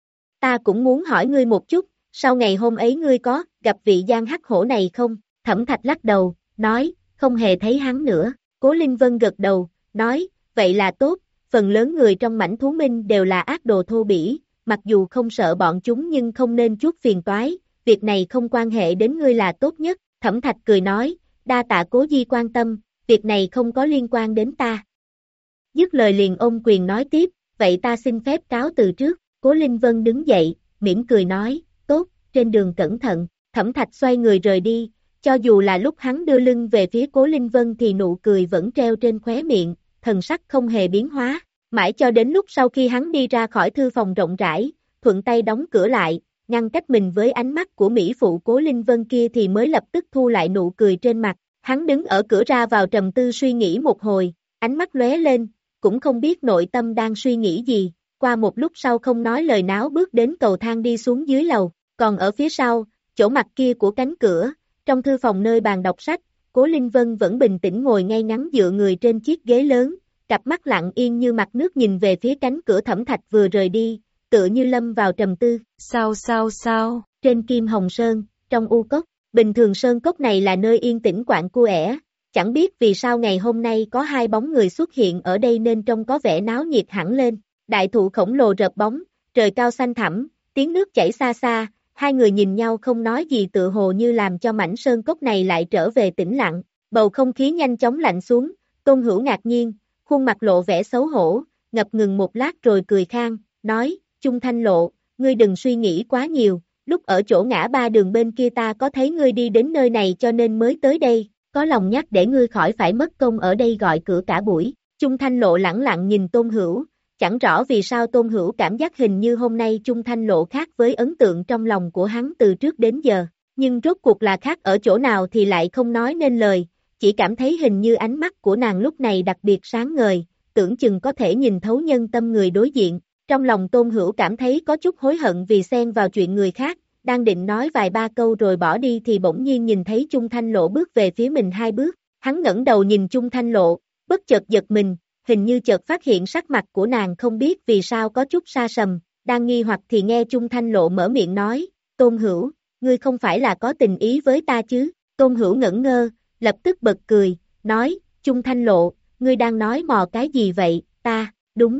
Ta cũng muốn hỏi ngươi một chút, sau ngày hôm ấy ngươi có gặp vị Giang Hắc Hổ này không? Thẩm Thạch lắc đầu, nói, không hề thấy hắn nữa. Cố Linh Vân gật đầu, nói, vậy là tốt, phần lớn người trong mảnh thú minh đều là ác đồ thô bỉ, mặc dù không sợ bọn chúng nhưng không nên chuốc phiền toái, việc này không quan hệ đến ngươi là tốt nhất. Thẩm Thạch cười nói, đa tạ Cố Di quan tâm, việc này không có liên quan đến ta. Dứt lời liền ôm quyền nói tiếp, vậy ta xin phép cáo từ trước. Cố Linh Vân đứng dậy, mỉm cười nói, tốt, trên đường cẩn thận. Thẩm Thạch xoay người rời đi, cho dù là lúc hắn đưa lưng về phía Cố Linh Vân thì nụ cười vẫn treo trên khóe miệng, thần sắc không hề biến hóa. Mãi cho đến lúc sau khi hắn đi ra khỏi thư phòng rộng rãi, thuận tay đóng cửa lại, ngăn cách mình với ánh mắt của mỹ phụ Cố Linh Vân kia thì mới lập tức thu lại nụ cười trên mặt. Hắn đứng ở cửa ra vào trầm tư suy nghĩ một hồi, ánh mắt lóe lên, cũng không biết nội tâm đang suy nghĩ gì. Qua một lúc sau không nói lời náo bước đến cầu thang đi xuống dưới lầu, còn ở phía sau, chỗ mặt kia của cánh cửa, trong thư phòng nơi bàn đọc sách, Cố Linh Vân vẫn bình tĩnh ngồi ngay ngắn dựa người trên chiếc ghế lớn, cặp mắt lặng yên như mặt nước nhìn về phía cánh cửa Thẩm Thạch vừa rời đi, tựa như lâm vào trầm tư. Sao sao sao, trên Kim Hồng Sơn, trong u cốc, bình thường sơn cốc này là nơi yên tĩnh quạnh cu ẻ, chẳng biết vì sao ngày hôm nay có hai bóng người xuất hiện ở đây nên trông có vẻ náo nhiệt hẳn lên. Đại thụ khổng lồ rợp bóng, trời cao xanh thẳm, tiếng nước chảy xa xa, hai người nhìn nhau không nói gì tựa hồ như làm cho mảnh sơn cốc này lại trở về tĩnh lặng, bầu không khí nhanh chóng lạnh xuống, Tôn Hữu ngạc nhiên, khuôn mặt lộ vẻ xấu hổ, ngập ngừng một lát rồi cười khang, nói, Chung Thanh Lộ, ngươi đừng suy nghĩ quá nhiều, lúc ở chỗ ngã ba đường bên kia ta có thấy ngươi đi đến nơi này cho nên mới tới đây, có lòng nhắc để ngươi khỏi phải mất công ở đây gọi cửa cả buổi. Chung Thanh Lộ lẳng lặng nhìn Tôn Hữu. Chẳng rõ vì sao Tôn Hữu cảm giác hình như hôm nay Chung Thanh Lộ khác với ấn tượng trong lòng của hắn từ trước đến giờ, nhưng rốt cuộc là khác ở chỗ nào thì lại không nói nên lời, chỉ cảm thấy hình như ánh mắt của nàng lúc này đặc biệt sáng ngời, tưởng chừng có thể nhìn thấu nhân tâm người đối diện. Trong lòng Tôn Hữu cảm thấy có chút hối hận vì xen vào chuyện người khác, đang định nói vài ba câu rồi bỏ đi thì bỗng nhiên nhìn thấy Chung Thanh Lộ bước về phía mình hai bước, hắn ngẩng đầu nhìn Chung Thanh Lộ, bất chợt giật mình. Hình như chợt phát hiện sắc mặt của nàng không biết vì sao có chút sa sầm, đang nghi hoặc thì nghe Chung Thanh Lộ mở miệng nói, Tôn Hữu, ngươi không phải là có tình ý với ta chứ? Tôn Hữu ngẩn ngơ, lập tức bật cười, nói, Chung Thanh Lộ, ngươi đang nói mò cái gì vậy, ta, đúng.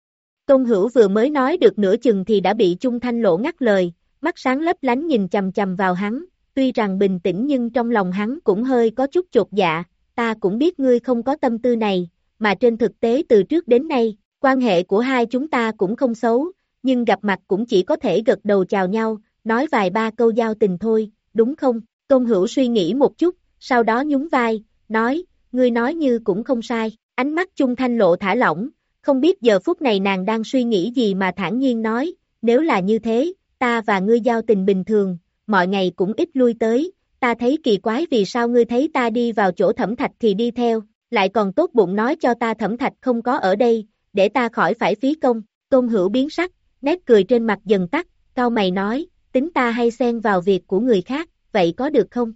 Tôn Hữu vừa mới nói được nửa chừng thì đã bị Chung Thanh Lộ ngắt lời, mắt sáng lấp lánh nhìn chằm chằm vào hắn, tuy rằng bình tĩnh nhưng trong lòng hắn cũng hơi có chút chột dạ, ta cũng biết ngươi không có tâm tư này. Mà trên thực tế từ trước đến nay, quan hệ của hai chúng ta cũng không xấu, nhưng gặp mặt cũng chỉ có thể gật đầu chào nhau, nói vài ba câu giao tình thôi, đúng không? Tôn Hữu suy nghĩ một chút, sau đó nhún vai, nói, ngươi nói như cũng không sai, ánh mắt Chung Thanh Lộ thả lỏng, không biết giờ phút này nàng đang suy nghĩ gì mà thản nhiên nói, nếu là như thế, ta và ngươi giao tình bình thường, mọi ngày cũng ít lui tới, ta thấy kỳ quái vì sao ngươi thấy ta đi vào chỗ Thẩm Thạch thì đi theo. Lại còn tốt bụng nói cho ta Thẩm Thạch không có ở đây, để ta khỏi phải phí công. Tôn Hữu biến sắc, nét cười trên mặt dần tắt, cau mày nói, tính ta hay xen vào việc của người khác, vậy có được không?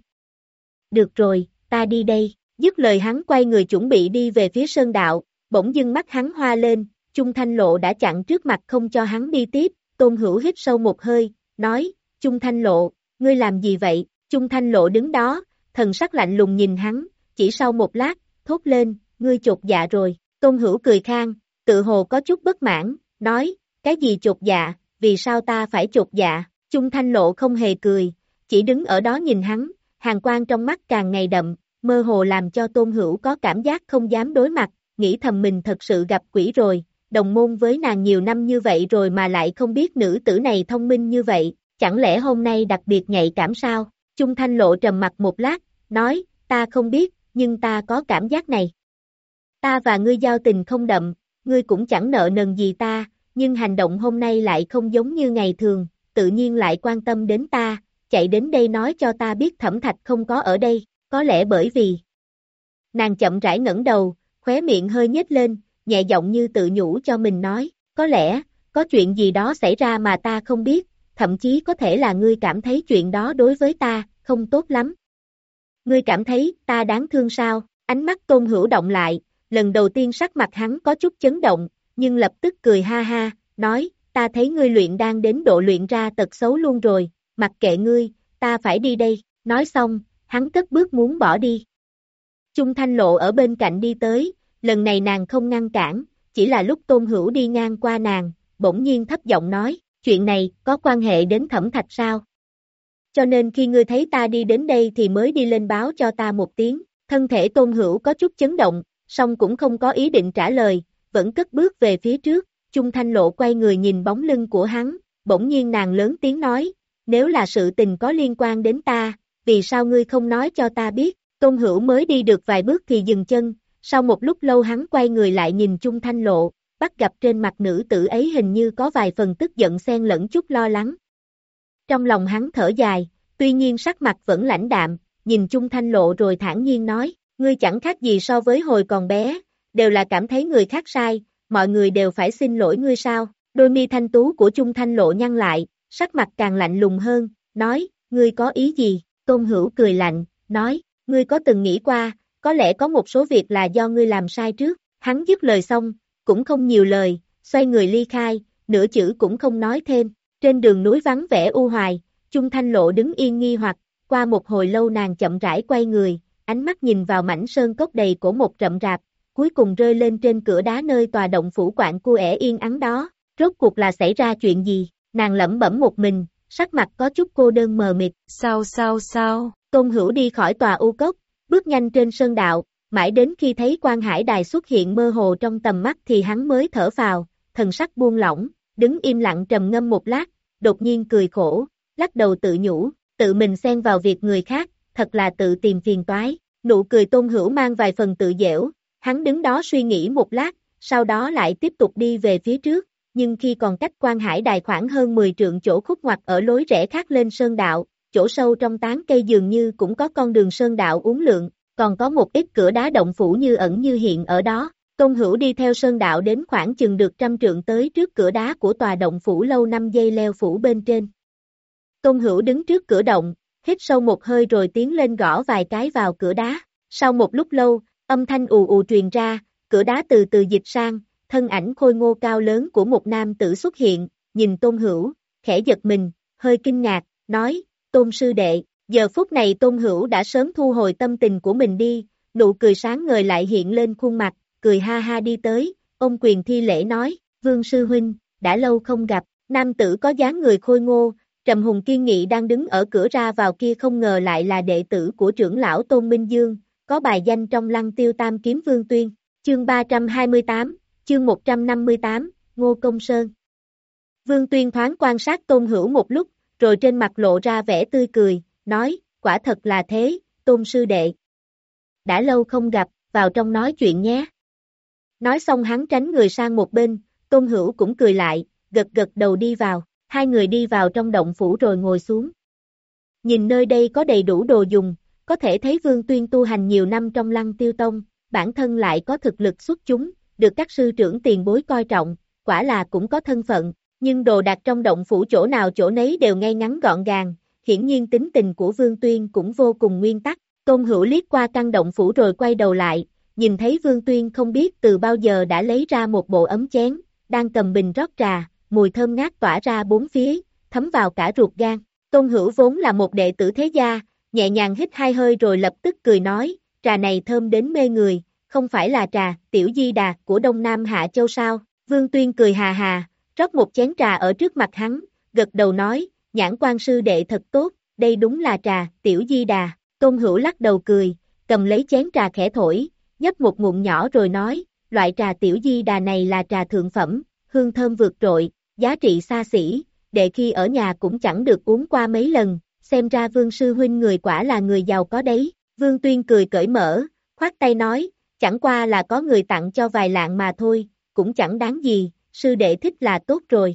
Được rồi, ta đi đây. Dứt lời hắn quay người chuẩn bị đi về phía sơn đạo, bỗng dưng mắt hắn hoa lên, Chung Thanh Lộ đã chặn trước mặt không cho hắn đi tiếp, Tôn Hữu hít sâu một hơi, nói, Chung Thanh Lộ, ngươi làm gì vậy? Chung Thanh Lộ đứng đó, thần sắc lạnh lùng nhìn hắn, chỉ sau một lát, thốt lên, ngươi chột dạ rồi. Tôn Hữu cười khang, tự hồ có chút bất mãn, nói, cái gì chột dạ, vì sao ta phải chột dạ? Chung Thanh Lộ không hề cười, chỉ đứng ở đó nhìn hắn, hàn quang trong mắt càng ngày đậm, mơ hồ làm cho Tôn Hữu có cảm giác không dám đối mặt, nghĩ thầm mình thật sự gặp quỷ rồi, đồng môn với nàng nhiều năm như vậy rồi mà lại không biết nữ tử này thông minh như vậy, chẳng lẽ hôm nay đặc biệt nhạy cảm sao? Chung Thanh Lộ trầm mặt một lát, nói, ta không biết, nhưng ta có cảm giác này. Ta và ngươi giao tình không đậm, ngươi cũng chẳng nợ nần gì ta, nhưng hành động hôm nay lại không giống như ngày thường, tự nhiên lại quan tâm đến ta, chạy đến đây nói cho ta biết Thẩm Thạch không có ở đây, có lẽ bởi vì... Nàng chậm rãi ngẩng đầu, khóe miệng hơi nhếch lên, nhẹ giọng như tự nhủ cho mình nói, có lẽ, có chuyện gì đó xảy ra mà ta không biết, thậm chí có thể là ngươi cảm thấy chuyện đó đối với ta, không tốt lắm. Ngươi cảm thấy, ta đáng thương sao? Ánh mắt Tôn Hữu động lại, lần đầu tiên sắc mặt hắn có chút chấn động, nhưng lập tức cười ha ha, nói, ta thấy ngươi luyện đang đến độ luyện ra tật xấu luôn rồi, mặc kệ ngươi, ta phải đi đây, nói xong, hắn cất bước muốn bỏ đi. Chung Thanh Lộ ở bên cạnh đi tới, lần này nàng không ngăn cản, chỉ là lúc Tôn Hữu đi ngang qua nàng, bỗng nhiên thấp giọng nói, chuyện này có quan hệ đến Thẩm Thạch sao? Cho nên khi ngươi thấy ta đi đến đây thì mới đi lên báo cho ta một tiếng, thân thể Tôn Hữu có chút chấn động, song cũng không có ý định trả lời, vẫn cất bước về phía trước, Chung Thanh Lộ quay người nhìn bóng lưng của hắn, bỗng nhiên nàng lớn tiếng nói, nếu là sự tình có liên quan đến ta, vì sao ngươi không nói cho ta biết? Tôn Hữu mới đi được vài bước thì dừng chân, sau một lúc lâu hắn quay người lại nhìn Chung Thanh Lộ, bắt gặp trên mặt nữ tử ấy hình như có vài phần tức giận xen lẫn chút lo lắng. Trong lòng hắn thở dài, tuy nhiên sắc mặt vẫn lãnh đạm, nhìn Chung Thanh Lộ rồi thản nhiên nói, ngươi chẳng khác gì so với hồi còn bé, đều là cảm thấy người khác sai, mọi người đều phải xin lỗi ngươi sao? Đôi mi thanh tú của Chung Thanh Lộ nhăn lại, sắc mặt càng lạnh lùng hơn, nói, ngươi có ý gì? Tôn Hữu cười lạnh, nói, ngươi có từng nghĩ qua, có lẽ có một số việc là do ngươi làm sai trước, hắn dứt lời xong, cũng không nhiều lời, xoay người ly khai, nửa chữ cũng không nói thêm, trên đường núi vắng vẻ u hoài, Chung Thanh Lộ đứng yên nghi hoặc, qua một hồi lâu nàng chậm rãi quay người, ánh mắt nhìn vào mảnh sơn cốc đầy cổ một rậm rạp, cuối cùng rơi lên trên cửa đá nơi tòa động phủ quạng cu ẻ yên ắng đó, rốt cuộc là xảy ra chuyện gì, nàng lẩm bẩm một mình, sắc mặt có chút cô đơn mờ mịt, sao sao sao, Tôn Hữu đi khỏi tòa u cốc, bước nhanh trên sơn đạo, mãi đến khi thấy Quan Hải Đài xuất hiện mơ hồ trong tầm mắt thì hắn mới thở phào, thần sắc buông lỏng, đứng im lặng trầm ngâm một lát, đột nhiên cười khổ, lắc đầu tự nhủ, tự mình xen vào việc người khác, thật là tự tìm phiền toái, nụ cười Tôn Hữu mang vài phần tự dễu, hắn đứng đó suy nghĩ một lát, sau đó lại tiếp tục đi về phía trước, nhưng khi còn cách Quan Hải Đài khoảng hơn mười trượng chỗ khúc ngoặt ở lối rẽ khác lên sơn đạo, chỗ sâu trong tán cây dường như cũng có con đường sơn đạo uốn lượn, còn có một ít cửa đá động phủ như ẩn như hiện ở đó. Tôn Hữu đi theo sơn đạo đến khoảng chừng được trăm trượng tới trước cửa đá của tòa động phủ lâu năm dây leo phủ bên trên. Tôn Hữu đứng trước cửa động, hít sâu một hơi rồi tiến lên gõ vài cái vào cửa đá. Sau một lúc lâu, âm thanh ù ù truyền ra, cửa đá từ từ dịch sang, thân ảnh khôi ngô cao lớn của một nam tử xuất hiện, nhìn Tôn Hữu, khẽ giật mình, hơi kinh ngạc, nói, Tôn sư đệ, giờ phút này Tôn Hữu đã sớm thu hồi tâm tình của mình đi, nụ cười sáng ngời lại hiện lên khuôn mặt, cười ha ha đi tới, ôm quyền thi lễ nói, Vương sư huynh, đã lâu không gặp, nam tử có dáng người khôi ngô, trầm hùng kiên nghị đang đứng ở cửa ra vào kia không ngờ lại là đệ tử của trưởng lão Tôn Minh Dương, có bài danh trong Lăng Tiêu Tam Kiếm Vương Tuyên, chương ba trăm hai mươi tám, chương một trăm năm mươi tám, Ngô Công Sơn. Vương Tuyên thoáng quan sát Tôn Hữu một lúc, rồi trên mặt lộ ra vẻ tươi cười, nói, quả thật là thế, Tôn sư đệ. Đã lâu không gặp, vào trong nói chuyện nhé. Nói xong hắn tránh người sang một bên, Tôn Hữu cũng cười lại, gật gật đầu đi vào, hai người đi vào trong động phủ rồi ngồi xuống. Nhìn nơi đây có đầy đủ đồ dùng, có thể thấy Vương Tuyên tu hành nhiều năm trong Lăng Tiêu Tông, bản thân lại có thực lực xuất chúng, được các sư trưởng tiền bối coi trọng, quả là cũng có thân phận, nhưng đồ đạc trong động phủ chỗ nào chỗ nấy đều ngay ngắn gọn gàng, hiển nhiên tính tình của Vương Tuyên cũng vô cùng nguyên tắc. Tôn Hữu liếc qua căn động phủ rồi quay đầu lại, nhìn thấy Vương Tuyên không biết từ bao giờ đã lấy ra một bộ ấm chén, đang cầm bình rót trà, mùi thơm ngát tỏa ra bốn phía, thấm vào cả ruột gan. Tôn Hữu vốn là một đệ tử thế gia, nhẹ nhàng hít hai hơi rồi lập tức cười nói, trà này thơm đến mê người, không phải là trà Tiểu Di Đà của Đông Nam Hạ Châu sao? Vương Tuyên cười hà hà, rót một chén trà ở trước mặt hắn, gật đầu nói, Nhãn Quan sư đệ thật tốt, đây đúng là trà Tiểu Di Đà. Tôn Hữu lắc đầu cười, cầm lấy chén trà khẽ thổi, nhấp một ngụm nhỏ rồi nói, loại trà Tiểu Di Đà này là trà thượng phẩm, hương thơm vượt trội, giá trị xa xỉ, đệ khi ở nhà cũng chẳng được uống qua mấy lần, xem ra Vương sư huynh người quả là người giàu có đấy. Vương Tuyên cười cởi mở, khoát tay nói, chẳng qua là có người tặng cho vài lạng mà thôi, cũng chẳng đáng gì, sư đệ thích là tốt rồi.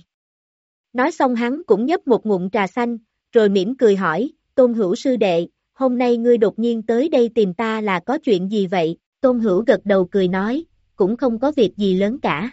Nói xong hắn cũng nhấp một ngụm trà xanh, rồi mỉm cười hỏi, Tôn Hữu sư đệ, hôm nay ngươi đột nhiên tới đây tìm ta là có chuyện gì vậy? Tôn Hữu gật đầu cười nói, cũng không có việc gì lớn cả.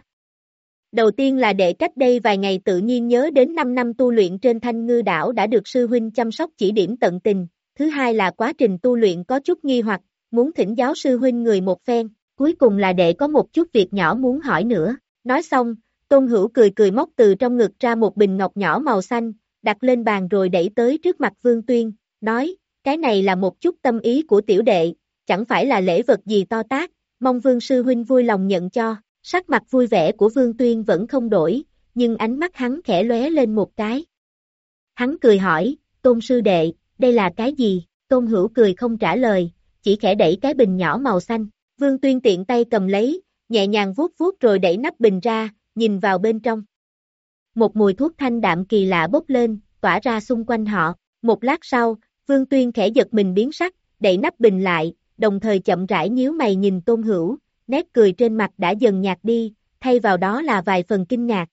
Đầu tiên là đệ cách đây vài ngày tự nhiên nhớ đến năm năm tu luyện trên Thanh Ngư đảo đã được sư huynh chăm sóc chỉ điểm tận tình. Thứ hai là quá trình tu luyện có chút nghi hoặc, muốn thỉnh giáo sư huynh người một phen. Cuối cùng là đệ có một chút việc nhỏ muốn hỏi nữa. Nói xong, Tôn Hữu cười cười móc từ trong ngực ra một bình ngọc nhỏ màu xanh, đặt lên bàn rồi đẩy tới trước mặt Vương Tuyên, nói, cái này là một chút tâm ý của tiểu đệ, chẳng phải là lễ vật gì to tát, mong Vương sư huynh vui lòng nhận cho. Sắc mặt vui vẻ của Vương Tuyên vẫn không đổi, nhưng ánh mắt hắn khẽ lóe lên một cái. Hắn cười hỏi, Tôn sư đệ, đây là cái gì? Tôn Hữu cười không trả lời, chỉ khẽ đẩy cái bình nhỏ màu xanh. Vương Tuyên tiện tay cầm lấy, nhẹ nhàng vuốt vuốt rồi đẩy nắp bình ra, nhìn vào bên trong. Một mùi thuốc thanh đạm kỳ lạ bốc lên, tỏa ra xung quanh họ. Một lát sau, Vương Tuyên khẽ giật mình biến sắc, đẩy nắp bình lại, đồng thời chậm rãi nhíu mày nhìn Tôn Hữu, nét cười trên mặt đã dần nhạt đi, thay vào đó là vài phần kinh ngạc.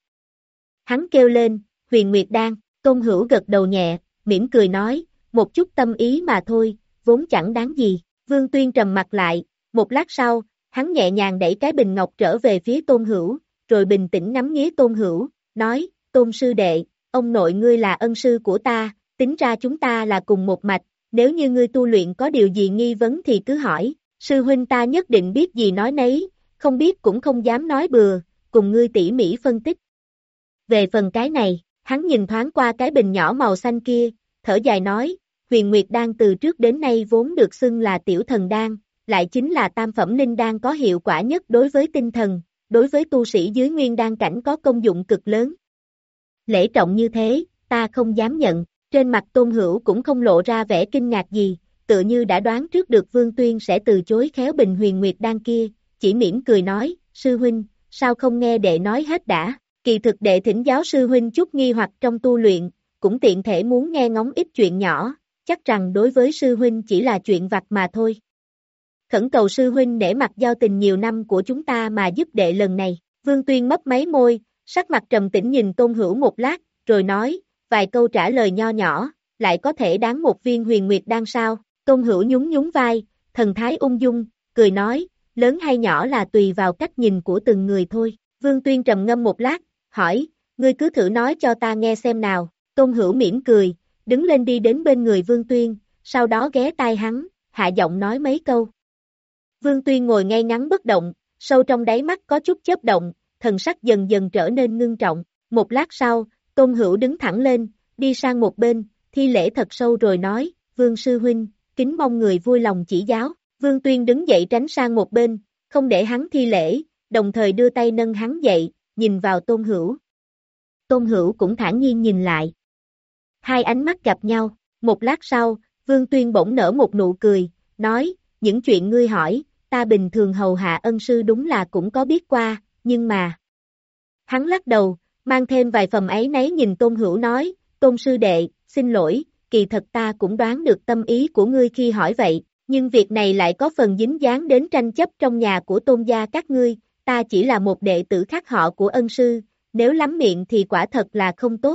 Hắn kêu lên, Huyền Nguyệt Đan. Tôn Hữu gật đầu nhẹ, mỉm cười nói, một chút tâm ý mà thôi, vốn chẳng đáng gì. Vương Tuyên trầm mặt lại, một lát sau, hắn nhẹ nhàng đẩy cái bình ngọc trở về phía Tôn Hữu, rồi bình tĩnh ngắm nghía Tôn Hữu, nói, Tôn sư đệ, ông nội ngươi là ân sư của ta, tính ra chúng ta là cùng một mạch, nếu như ngươi tu luyện có điều gì nghi vấn thì cứ hỏi, sư huynh ta nhất định biết gì nói nấy, không biết cũng không dám nói bừa, cùng ngươi tỉ mỉ phân tích. Về phần cái này, hắn nhìn thoáng qua cái bình nhỏ màu xanh kia, thở dài nói, Huyền Nguyệt Đan từ trước đến nay vốn được xưng là tiểu thần đan, lại chính là tam phẩm linh đan có hiệu quả nhất đối với tinh thần, đối với tu sĩ dưới nguyên đan cảnh có công dụng cực lớn. Lễ trọng như thế, ta không dám nhận, trên mặt Tôn Hữu cũng không lộ ra vẻ kinh ngạc gì, tự như đã đoán trước được Vương Tuyên sẽ từ chối khéo bình Huyền Nguyệt Đan kia, chỉ mỉm cười nói, sư huynh, sao không nghe đệ nói hết đã, kỳ thực đệ thỉnh giáo sư huynh chút nghi hoặc trong tu luyện, cũng tiện thể muốn nghe ngóng ít chuyện nhỏ, chắc rằng đối với sư huynh chỉ là chuyện vặt mà thôi. Khẩn cầu sư huynh nể mặt giao tình nhiều năm của chúng ta mà giúp đệ lần này. Vương Tuyên mấp máy môi, sắc mặt trầm tĩnh nhìn Tôn Hữu một lát, rồi nói, vài câu trả lời nho nhỏ, lại có thể đáng một viên Huyền Nguyệt Đan sao? Tôn Hữu nhún nhún vai, thần thái ung dung, cười nói, lớn hay nhỏ là tùy vào cách nhìn của từng người thôi. Vương Tuyên trầm ngâm một lát, hỏi, ngươi cứ thử nói cho ta nghe xem nào. Tôn Hữu mỉm cười, đứng lên đi đến bên người Vương Tuyên, sau đó ghé tai hắn, hạ giọng nói mấy câu. Vương Tuyên ngồi ngay ngắn bất động, sâu trong đáy mắt có chút chớp động, thần sắc dần dần trở nên ngưng trọng. Một lát sau, Tôn Hữu đứng thẳng lên, đi sang một bên, thi lễ thật sâu rồi nói, Vương sư huynh, kính mong người vui lòng chỉ giáo. Vương Tuyên đứng dậy tránh sang một bên, không để hắn thi lễ, đồng thời đưa tay nâng hắn dậy, nhìn vào Tôn Hữu. Tôn Hữu cũng thản nhiên nhìn lại. Hai ánh mắt gặp nhau, một lát sau, Vương Tuyên bỗng nở một nụ cười, nói, những chuyện ngươi hỏi, ta bình thường hầu hạ ân sư đúng là cũng có biết qua, nhưng mà... Hắn lắc đầu, mang thêm vài phần áy náy nhìn Tôn Hữu nói, Tôn sư đệ, xin lỗi, kỳ thật ta cũng đoán được tâm ý của ngươi khi hỏi vậy, nhưng việc này lại có phần dính dáng đến tranh chấp trong nhà của Tôn gia các ngươi, ta chỉ là một đệ tử khác họ của ân sư, nếu lắm miệng thì quả thật là không tốt.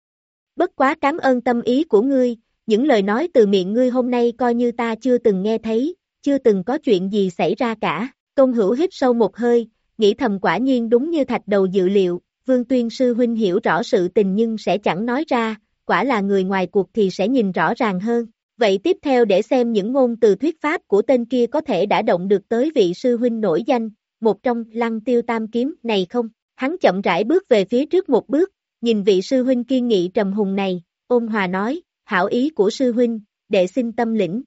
Bất quá cảm ơn tâm ý của ngươi, những lời nói từ miệng ngươi hôm nay coi như ta chưa từng nghe thấy, chưa từng có chuyện gì xảy ra cả. Tôn Hữu hít sâu một hơi, nghĩ thầm quả nhiên đúng như thạch đầu dự liệu, Vương Tuyên sư huynh hiểu rõ sự tình nhưng sẽ chẳng nói ra, quả là người ngoài cuộc thì sẽ nhìn rõ ràng hơn. Vậy tiếp theo để xem những ngôn từ thuyết pháp của tên kia có thể đã động được tới vị sư huynh nổi danh, một trong Lăng Tiêu Tam Kiếm này không? Hắn chậm rãi bước về phía trước một bước, nhìn vị sư huynh kiên nghị trầm hùng này, ôn hòa nói, hảo ý của sư huynh, đệ xin tâm lĩnh.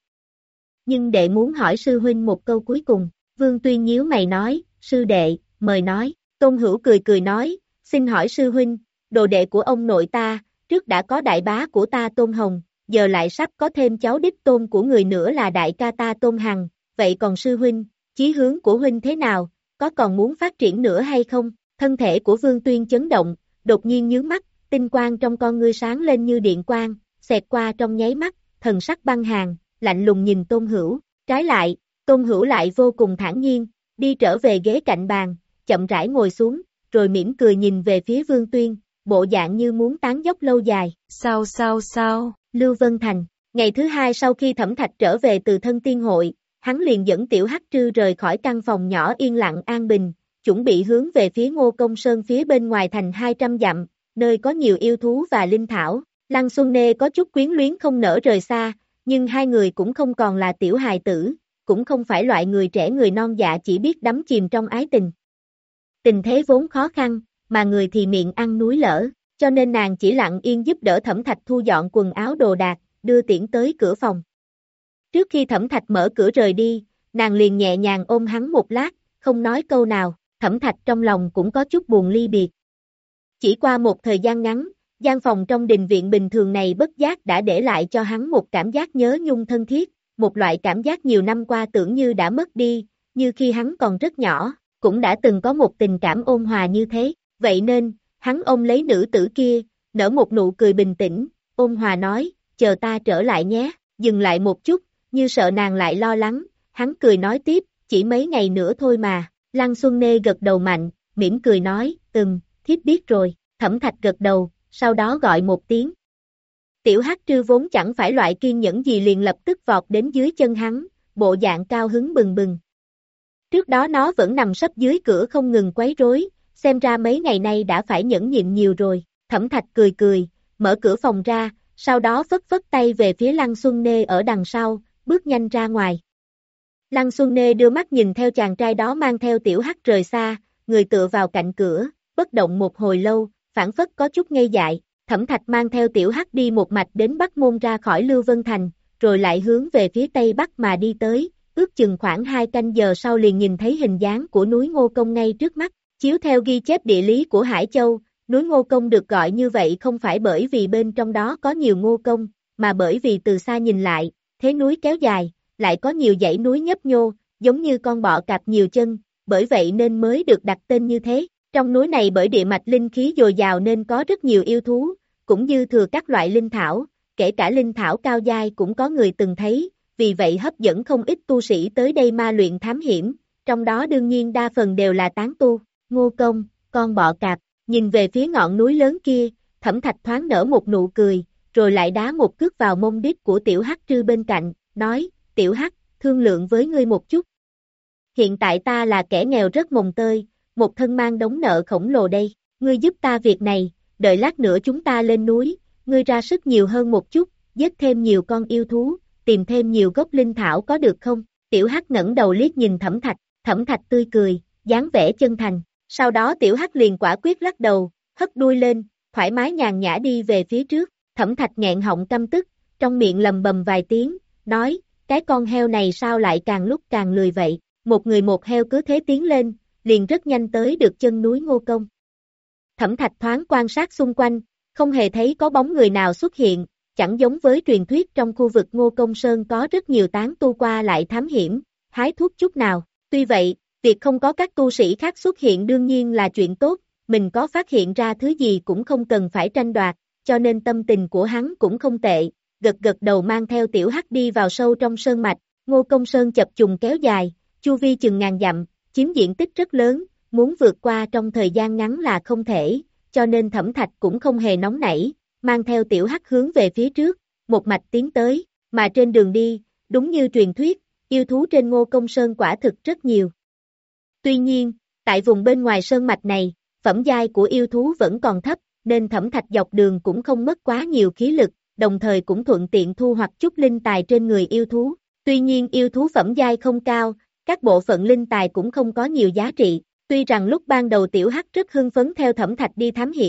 Nhưng đệ muốn hỏi sư huynh một câu cuối cùng, Vương Tuyên nhíu mày nói, sư đệ, mời nói, Tôn Hữu cười cười nói, xin hỏi sư huynh, đồ đệ của ông nội ta, trước đã có đại bá của ta Tôn Hồng, giờ lại sắp có thêm cháu đích tôn của người nữa là đại ca ta Tôn Hằng, vậy còn sư huynh, chí hướng của huynh thế nào, có còn muốn phát triển nữa hay không? Thân thể của Vương Tuyên chấn động, đột nhiên nhướng mắt, tinh quang trong con ngươi sáng lên như điện quang, xẹt qua trong nháy mắt, thần sắc băng hàn, lạnh lùng nhìn Tôn Hữu, trái lại, Tôn Hữu lại vô cùng thản nhiên, đi trở về ghế cạnh bàn, chậm rãi ngồi xuống, rồi mỉm cười nhìn về phía Vương Tuyên, bộ dạng như muốn tán dóc lâu dài. Sao sao sao, Lưu Vân Thành, ngày thứ hai sau khi Thẩm Thạch trở về từ thân tiên hội, hắn liền dẫn Tiểu Hắc Trư rời khỏi căn phòng nhỏ yên lặng an bình, chuẩn bị hướng về phía Ngô Công Sơn phía bên ngoài thành hai trăm dặm, nơi có nhiều yêu thú và linh thảo. Lăng Xuân Nê có chút quyến luyến không nỡ rời xa, nhưng hai người cũng không còn là tiểu hài tử, cũng không phải loại người trẻ người non dạ chỉ biết đắm chìm trong ái tình. Tình thế vốn khó khăn, mà người thì miệng ăn núi lở, cho nên nàng chỉ lặng yên giúp đỡ Thẩm Thạch thu dọn quần áo đồ đạc, đưa tiễn tới cửa phòng. Trước khi Thẩm Thạch mở cửa rời đi, nàng liền nhẹ nhàng ôm hắn một lát, không nói câu nào, Thẩm Thạch trong lòng cũng có chút buồn ly biệt. Chỉ qua một thời gian ngắn, gian phòng trong đình viện bình thường này bất giác đã để lại cho hắn một cảm giác nhớ nhung thân thiết, một loại cảm giác nhiều năm qua tưởng như đã mất đi, như khi hắn còn rất nhỏ, cũng đã từng có một tình cảm ôn hòa như thế, vậy nên, hắn ôm lấy nữ tử kia, nở một nụ cười bình tĩnh, ôn hòa nói, chờ ta trở lại nhé, dừng lại một chút, như sợ nàng lại lo lắng, hắn cười nói tiếp, chỉ mấy ngày nữa thôi mà, Lăng Xuân Nê gật đầu mạnh, mỉm cười nói, ừm, thiếp biết rồi, Thẩm Thạch gật đầu, sau đó gọi một tiếng. Tiểu Hắc Trư vốn chẳng phải loại kiên nhẫn gì liền lập tức vọt đến dưới chân hắn, bộ dạng cao hứng bừng bừng. Trước đó nó vẫn nằm sấp dưới cửa không ngừng quấy rối, xem ra mấy ngày nay đã phải nhẫn nhịn nhiều rồi, Thẩm Thạch cười cười, mở cửa phòng ra, sau đó phất phất tay về phía Lăng Xuân Nê ở đằng sau, bước nhanh ra ngoài. Lăng Xuân Nê đưa mắt nhìn theo chàng trai đó mang theo Tiểu Hắc rời xa, người tựa vào cạnh cửa, bất động một hồi lâu, phản phất có chút ngây dại, Thẩm Thạch mang theo Tiểu Hắc đi một mạch đến Bắc Môn ra khỏi Lưu Vân Thành, rồi lại hướng về phía Tây Bắc mà đi tới, ước chừng khoảng hai canh giờ sau liền nhìn thấy hình dáng của núi Ngô Công ngay trước mắt, chiếu theo ghi chép địa lý của Hải Châu, núi Ngô Công được gọi như vậy không phải bởi vì bên trong đó có nhiều ngô công, mà bởi vì từ xa nhìn lại, thế núi kéo dài, lại có nhiều dãy núi nhấp nhô, giống như con bọ cạp nhiều chân, bởi vậy nên mới được đặt tên như thế. Trong núi này bởi địa mạch linh khí dồi dào nên có rất nhiều yêu thú, cũng như thừa các loại linh thảo, kể cả linh thảo cao giai cũng có người từng thấy, vì vậy hấp dẫn không ít tu sĩ tới đây ma luyện thám hiểm, trong đó đương nhiên đa phần đều là tán tu. Ngô Công, con bọ cạp, nhìn về phía ngọn núi lớn kia, Thẩm Thạch thoáng nở một nụ cười, rồi lại đá một cước vào mông đít của Tiểu Hắc Trư bên cạnh, nói, Tiểu Hắc, thương lượng với ngươi một chút. Hiện tại ta là kẻ nghèo rất mồng tơi, một thân mang đống nợ khổng lồ đây, ngươi giúp ta việc này, đợi lát nữa chúng ta lên núi, ngươi ra sức nhiều hơn một chút, giết thêm nhiều con yêu thú, tìm thêm nhiều gốc linh thảo có được không? Tiểu Hắc ngẩng đầu liếc nhìn Thẩm Thạch, Thẩm Thạch tươi cười, dáng vẻ chân thành, sau đó Tiểu Hắc liền quả quyết lắc đầu, hất đuôi lên, thoải mái nhàn nhã đi về phía trước, Thẩm Thạch nghẹn họng căm tức, trong miệng lầm bầm vài tiếng, nói, cái con heo này sao lại càng lúc càng lười vậy, một người một heo cứ thế tiến lên, liền rất nhanh tới được chân núi Ngô Công. Thẩm Thạch thoáng quan sát xung quanh, không hề thấy có bóng người nào xuất hiện, chẳng giống với truyền thuyết trong khu vực Ngô Công Sơn có rất nhiều tán tu qua lại thám hiểm, hái thuốc chút nào. Tuy vậy, việc không có các tu sĩ khác xuất hiện đương nhiên là chuyện tốt, mình có phát hiện ra thứ gì cũng không cần phải tranh đoạt, cho nên tâm tình của hắn cũng không tệ, gật gật đầu mang theo Tiểu Hắc đi vào sâu trong sơn mạch. Ngô Công Sơn chập trùng kéo dài, chu vi chừng ngàn dặm, chiếm diện tích rất lớn, muốn vượt qua trong thời gian ngắn là không thể, cho nên Thẩm Thạch cũng không hề nóng nảy, mang theo Tiểu Hắc hướng về phía trước, một mạch tiến tới, mà trên đường đi, đúng như truyền thuyết, yêu thú trên Ngô Công Sơn quả thực rất nhiều. Tuy nhiên, tại vùng bên ngoài sơn mạch này, phẩm giai của yêu thú vẫn còn thấp, nên Thẩm Thạch dọc đường cũng không mất quá nhiều khí lực, đồng thời cũng thuận tiện thu hoạch chút linh tài trên người yêu thú. Tuy nhiên yêu thú phẩm giai không cao, các bộ phận linh tài cũng không có nhiều giá trị. Tuy rằng lúc ban đầu Tiểu Hắc rất hưng phấn theo Thẩm Thạch đi thám hiểm,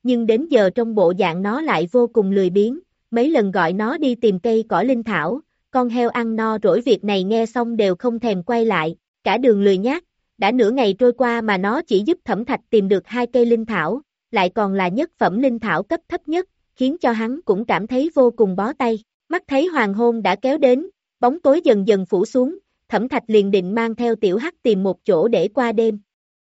nhưng đến giờ trong bộ dạng nó lại vô cùng lười biếng, mấy lần gọi nó đi tìm cây cỏ linh thảo, con heo ăn no rỗi việc này nghe xong đều không thèm quay lại, cả đường lười nhác, đã nửa ngày trôi qua mà nó chỉ giúp Thẩm Thạch tìm được hai cây linh thảo, lại còn là nhất phẩm linh thảo cấp thấp nhất, khiến cho hắn cũng cảm thấy vô cùng bó tay, mắt thấy hoàng hôn đã kéo đến, bóng tối dần dần phủ xuống, Thẩm Thạch liền định mang theo Tiểu Hắc tìm một chỗ để qua đêm.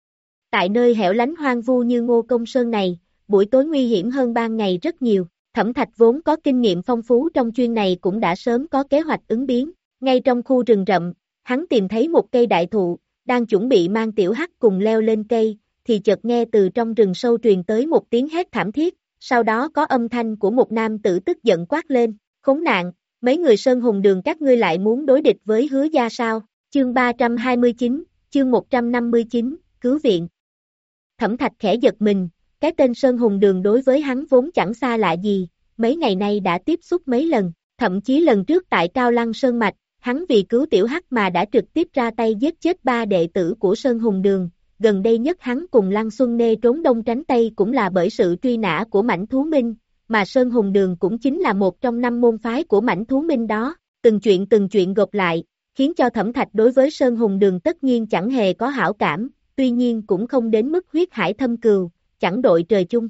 Tại nơi hẻo lánh hoang vu như Ngô Công Sơn này, buổi tối nguy hiểm hơn ban ngày rất nhiều, Thẩm Thạch vốn có kinh nghiệm phong phú trong chuyên này cũng đã sớm có kế hoạch ứng biến, ngay trong khu rừng rậm, hắn tìm thấy một cây đại thụ, đang chuẩn bị mang Tiểu Hắc cùng leo lên cây, thì chợt nghe từ trong rừng sâu truyền tới một tiếng hét thảm thiết, sau đó có âm thanh của một nam tử tức giận quát lên, khốn nạn, mấy người Sơn Hùng Đường các ngươi lại muốn đối địch với Hứa gia sao, chương ba trăm hai mươi chín, chương một trăm năm mươi chín, cứu viện. Thẩm Thạch khẽ giật mình, cái tên Sơn Hùng Đường đối với hắn vốn chẳng xa lạ gì, mấy ngày nay đã tiếp xúc mấy lần, thậm chí lần trước tại Cao Lăng Sơn Mạch, hắn vì cứu Tiểu Hắc mà đã trực tiếp ra tay giết chết ba đệ tử của Sơn Hùng Đường, gần đây nhất hắn cùng Lăng Xuân Nê trốn đông tránh tây cũng là bởi sự truy nã của Mãnh Thú Minh, mà Sơn Hùng Đường cũng chính là một trong năm môn phái của Mãnh Thú Minh đó, từng chuyện từng chuyện gộp lại, khiến cho Thẩm Thạch đối với Sơn Hùng Đường tất nhiên chẳng hề có hảo cảm, tuy nhiên cũng không đến mức huyết hải thâm cừu, chẳng đội trời chung.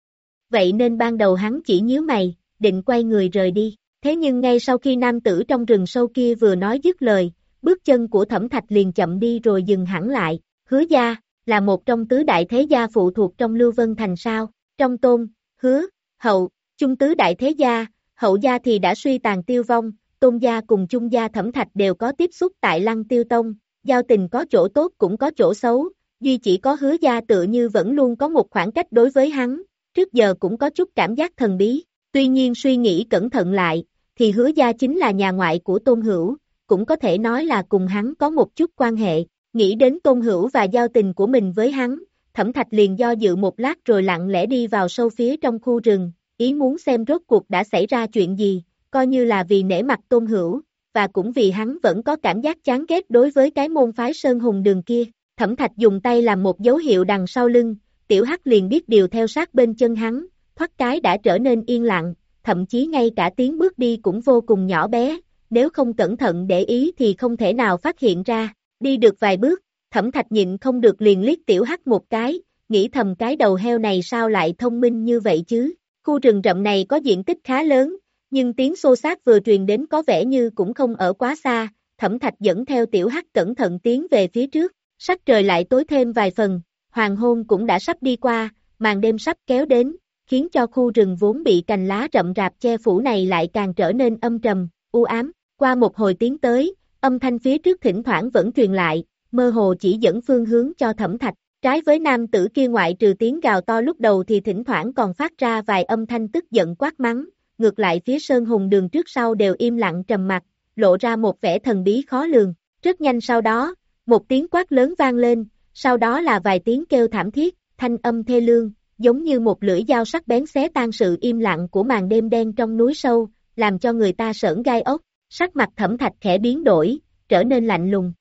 Vậy nên ban đầu hắn chỉ nhíu mày, định quay người rời đi, thế nhưng ngay sau khi nam tử trong rừng sâu kia vừa nói dứt lời, bước chân của Thẩm Thạch liền chậm đi rồi dừng hẳn lại, Hứa gia, là một trong tứ đại thế gia phụ thuộc trong Lưu Vân Thành sao, trong Tôn, Hứa, Hậu, Chung tứ đại thế gia, Hậu gia thì đã suy tàn tiêu vong, Tôn gia cùng Chung gia Thẩm Thạch đều có tiếp xúc tại Lăng Tiêu Tông, giao tình có chỗ tốt cũng có chỗ xấu, duy chỉ có Hứa gia tựa như vẫn luôn có một khoảng cách đối với hắn, trước giờ cũng có chút cảm giác thần bí, tuy nhiên suy nghĩ cẩn thận lại, thì Hứa gia chính là nhà ngoại của Tôn Hữu, cũng có thể nói là cùng hắn có một chút quan hệ, nghĩ đến Tôn Hữu và giao tình của mình với hắn, Thẩm Thạch liền do dự một lát rồi lặng lẽ đi vào sâu phía trong khu rừng, ý muốn xem rốt cuộc đã xảy ra chuyện gì, coi như là vì nể mặt Tôn Hữu, và cũng vì hắn vẫn có cảm giác chán ghét đối với cái môn phái Sơn Hùng Đường kia. Thẩm Thạch dùng tay làm một dấu hiệu đằng sau lưng, Tiểu Hắc liền biết điều theo sát bên chân hắn, thoát cái đã trở nên yên lặng, thậm chí ngay cả tiếng bước đi cũng vô cùng nhỏ bé, nếu không cẩn thận để ý thì không thể nào phát hiện ra, đi được vài bước, Thẩm Thạch nhịn không được liền liếc Tiểu Hắc một cái, nghĩ thầm cái đầu heo này sao lại thông minh như vậy chứ, khu rừng rậm này có diện tích khá lớn, nhưng tiếng xô xát vừa truyền đến có vẻ như cũng không ở quá xa, Thẩm Thạch dẫn theo Tiểu Hắc cẩn thận tiến về phía trước, sắc trời lại tối thêm vài phần, hoàng hôn cũng đã sắp đi qua, màn đêm sắp kéo đến, khiến cho khu rừng vốn bị cành lá rậm rạp che phủ này lại càng trở nên âm trầm, u ám, qua một hồi tiến tới, âm thanh phía trước thỉnh thoảng vẫn truyền lại, mơ hồ chỉ dẫn phương hướng cho Thẩm Thạch, trái với nam tử kia ngoại trừ tiếng gào to lúc đầu thì thỉnh thoảng còn phát ra vài âm thanh tức giận quát mắng, ngược lại phía Sơn Hùng Đường trước sau đều im lặng trầm mặc, lộ ra một vẻ thần bí khó lường, rất nhanh sau đó, một tiếng quát lớn vang lên, sau đó là vài tiếng kêu thảm thiết, thanh âm thê lương, giống như một lưỡi dao sắc bén xé tan sự im lặng của màn đêm đen trong núi sâu, làm cho người ta sởn gai ốc, sắc mặt Thẩm Thạch khẽ biến đổi, trở nên lạnh lùng.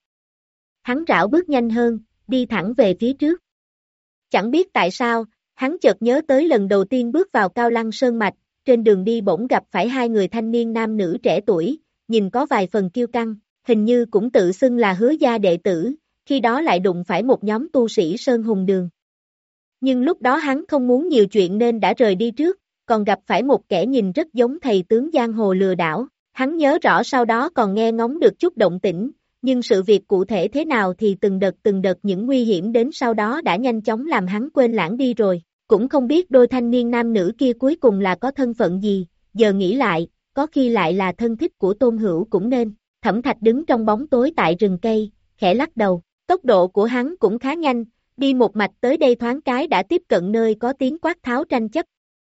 Hắn rảo bước nhanh hơn, đi thẳng về phía trước. Chẳng biết tại sao, hắn chợt nhớ tới lần đầu tiên bước vào Cao Lăng Sơn Mạch, trên đường đi bỗng gặp phải hai người thanh niên nam nữ trẻ tuổi, nhìn có vài phần kiêu căng, hình như cũng tự xưng là Hứa gia đệ tử, khi đó lại đụng phải một nhóm tu sĩ Sơn Hùng Đường. Nhưng lúc đó hắn không muốn nhiều chuyện nên đã rời đi trước, còn gặp phải một kẻ nhìn rất giống thầy tướng giang hồ lừa đảo, hắn nhớ rõ sau đó còn nghe ngóng được chút động tĩnh, nhưng sự việc cụ thể thế nào thì từng đợt từng đợt những nguy hiểm đến sau đó đã nhanh chóng làm hắn quên lãng đi rồi, cũng không biết đôi thanh niên nam nữ kia cuối cùng là có thân phận gì, giờ nghĩ lại, có khi lại là thân thích của Tôn Hữu cũng nên. Thẩm Thạch đứng trong bóng tối tại rừng cây, khẽ lắc đầu, tốc độ của hắn cũng khá nhanh, đi một mạch tới đây thoáng cái đã tiếp cận nơi có tiếng quát tháo tranh chấp.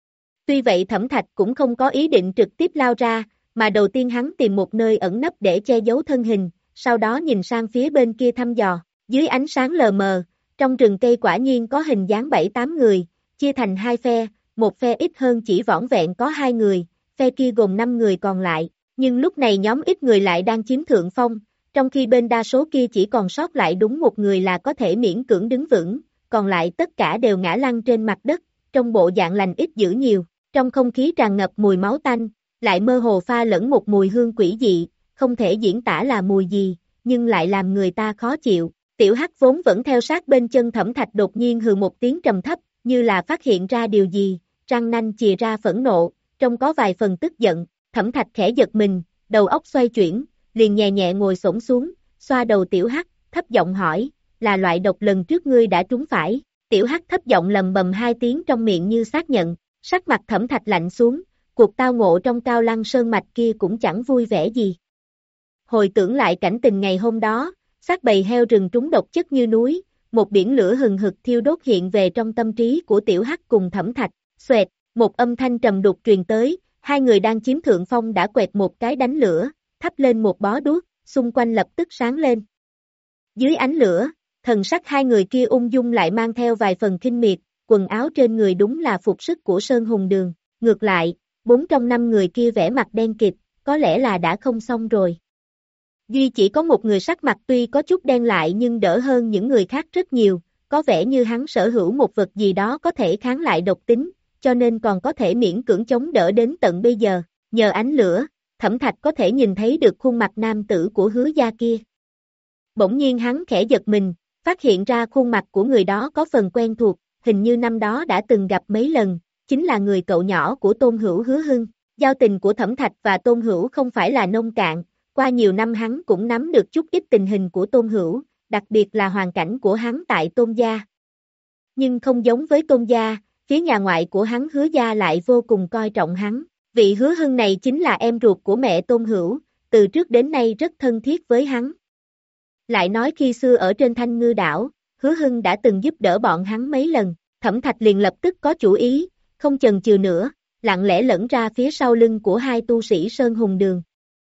Tuy vậy Thẩm Thạch cũng không có ý định trực tiếp lao ra, mà đầu tiên hắn tìm một nơi ẩn nấp để che giấu thân hình, sau đó nhìn sang phía bên kia thăm dò, dưới ánh sáng lờ mờ, trong rừng cây quả nhiên có hình dáng bảy tám người, chia thành hai phe, một phe ít hơn chỉ vỏn vẹn có hai người, phe kia gồm năm người còn lại, nhưng lúc này nhóm ít người lại đang chiếm thượng phong, trong khi bên đa số kia chỉ còn sót lại đúng một người là có thể miễn cưỡng đứng vững, còn lại tất cả đều ngã lăn trên mặt đất, trong bộ dạng lành ít dữ nhiều, trong không khí tràn ngập mùi máu tanh, lại mơ hồ pha lẫn một mùi hương quỷ dị, không thể diễn tả là mùi gì, nhưng lại làm người ta khó chịu. Tiểu Hắc vốn vẫn theo sát bên chân Thẩm Thạch đột nhiên hừ một tiếng trầm thấp, như là phát hiện ra điều gì, răng nanh chìa ra phẫn nộ, trông có vài phần tức giận. Thẩm Thạch khẽ giật mình, đầu óc xoay chuyển, liền nhẹ nhẹ ngồi xổm xuống, xoa đầu Tiểu Hắc, thấp giọng hỏi, là loại độc lần trước ngươi đã trúng phải. Tiểu Hắc thấp giọng lầm bầm hai tiếng trong miệng như xác nhận, sắc mặt Thẩm Thạch lạnh xuống, cuộc tao ngộ trong Cao Lăng Sơn mạch kia cũng chẳng vui vẻ gì. Hồi tưởng lại cảnh tình ngày hôm đó, xác bầy heo rừng trúng độc chất như núi, một biển lửa hừng hực thiêu đốt hiện về trong tâm trí của Tiểu Hắc cùng Thẩm Thạch. Xoẹt, một âm thanh trầm đục truyền tới, hai người đang chiếm thượng phong đã quẹt một cái đánh lửa, thắp lên một bó đuốc, xung quanh lập tức sáng lên. Dưới ánh lửa, thần sắc hai người kia ung dung lại mang theo vài phần khinh miệt, quần áo trên người đúng là phục sức của Sơn Hùng Đường. Ngược lại, bốn trong năm người kia vẻ mặt đen kịt, có lẽ là đã không xong rồi. Duy chỉ có một người sắc mặt tuy có chút đen lại nhưng đỡ hơn những người khác rất nhiều, có vẻ như hắn sở hữu một vật gì đó có thể kháng lại độc tính, cho nên còn có thể miễn cưỡng chống đỡ đến tận bây giờ. Nhờ ánh lửa, Thẩm Thạch có thể nhìn thấy được khuôn mặt nam tử của Hứa gia kia. Bỗng nhiên hắn khẽ giật mình, phát hiện ra khuôn mặt của người đó có phần quen thuộc, hình như năm đó đã từng gặp mấy lần, chính là người cậu nhỏ của Tôn Hữu Hứa Hưng. Giao tình của Thẩm Thạch và Tôn Hữu không phải là nông cạn, qua nhiều năm hắn cũng nắm được chút ít tình hình của Tôn Hữu, đặc biệt là hoàn cảnh của hắn tại Tôn gia. Nhưng không giống với Tôn gia, phía nhà ngoại của hắn Hứa gia lại vô cùng coi trọng hắn. Vị Hứa Hưng này chính là em ruột của mẹ Tôn Hữu, từ trước đến nay rất thân thiết với hắn. Lại nói khi xưa ở trên Thanh Ngư đảo, Hứa Hưng đã từng giúp đỡ bọn hắn mấy lần. Thẩm Thạch liền lập tức có chủ ý, không chần chừ nữa, lặng lẽ lẫn ra phía sau lưng của hai tu sĩ Sơn Hùng Đường.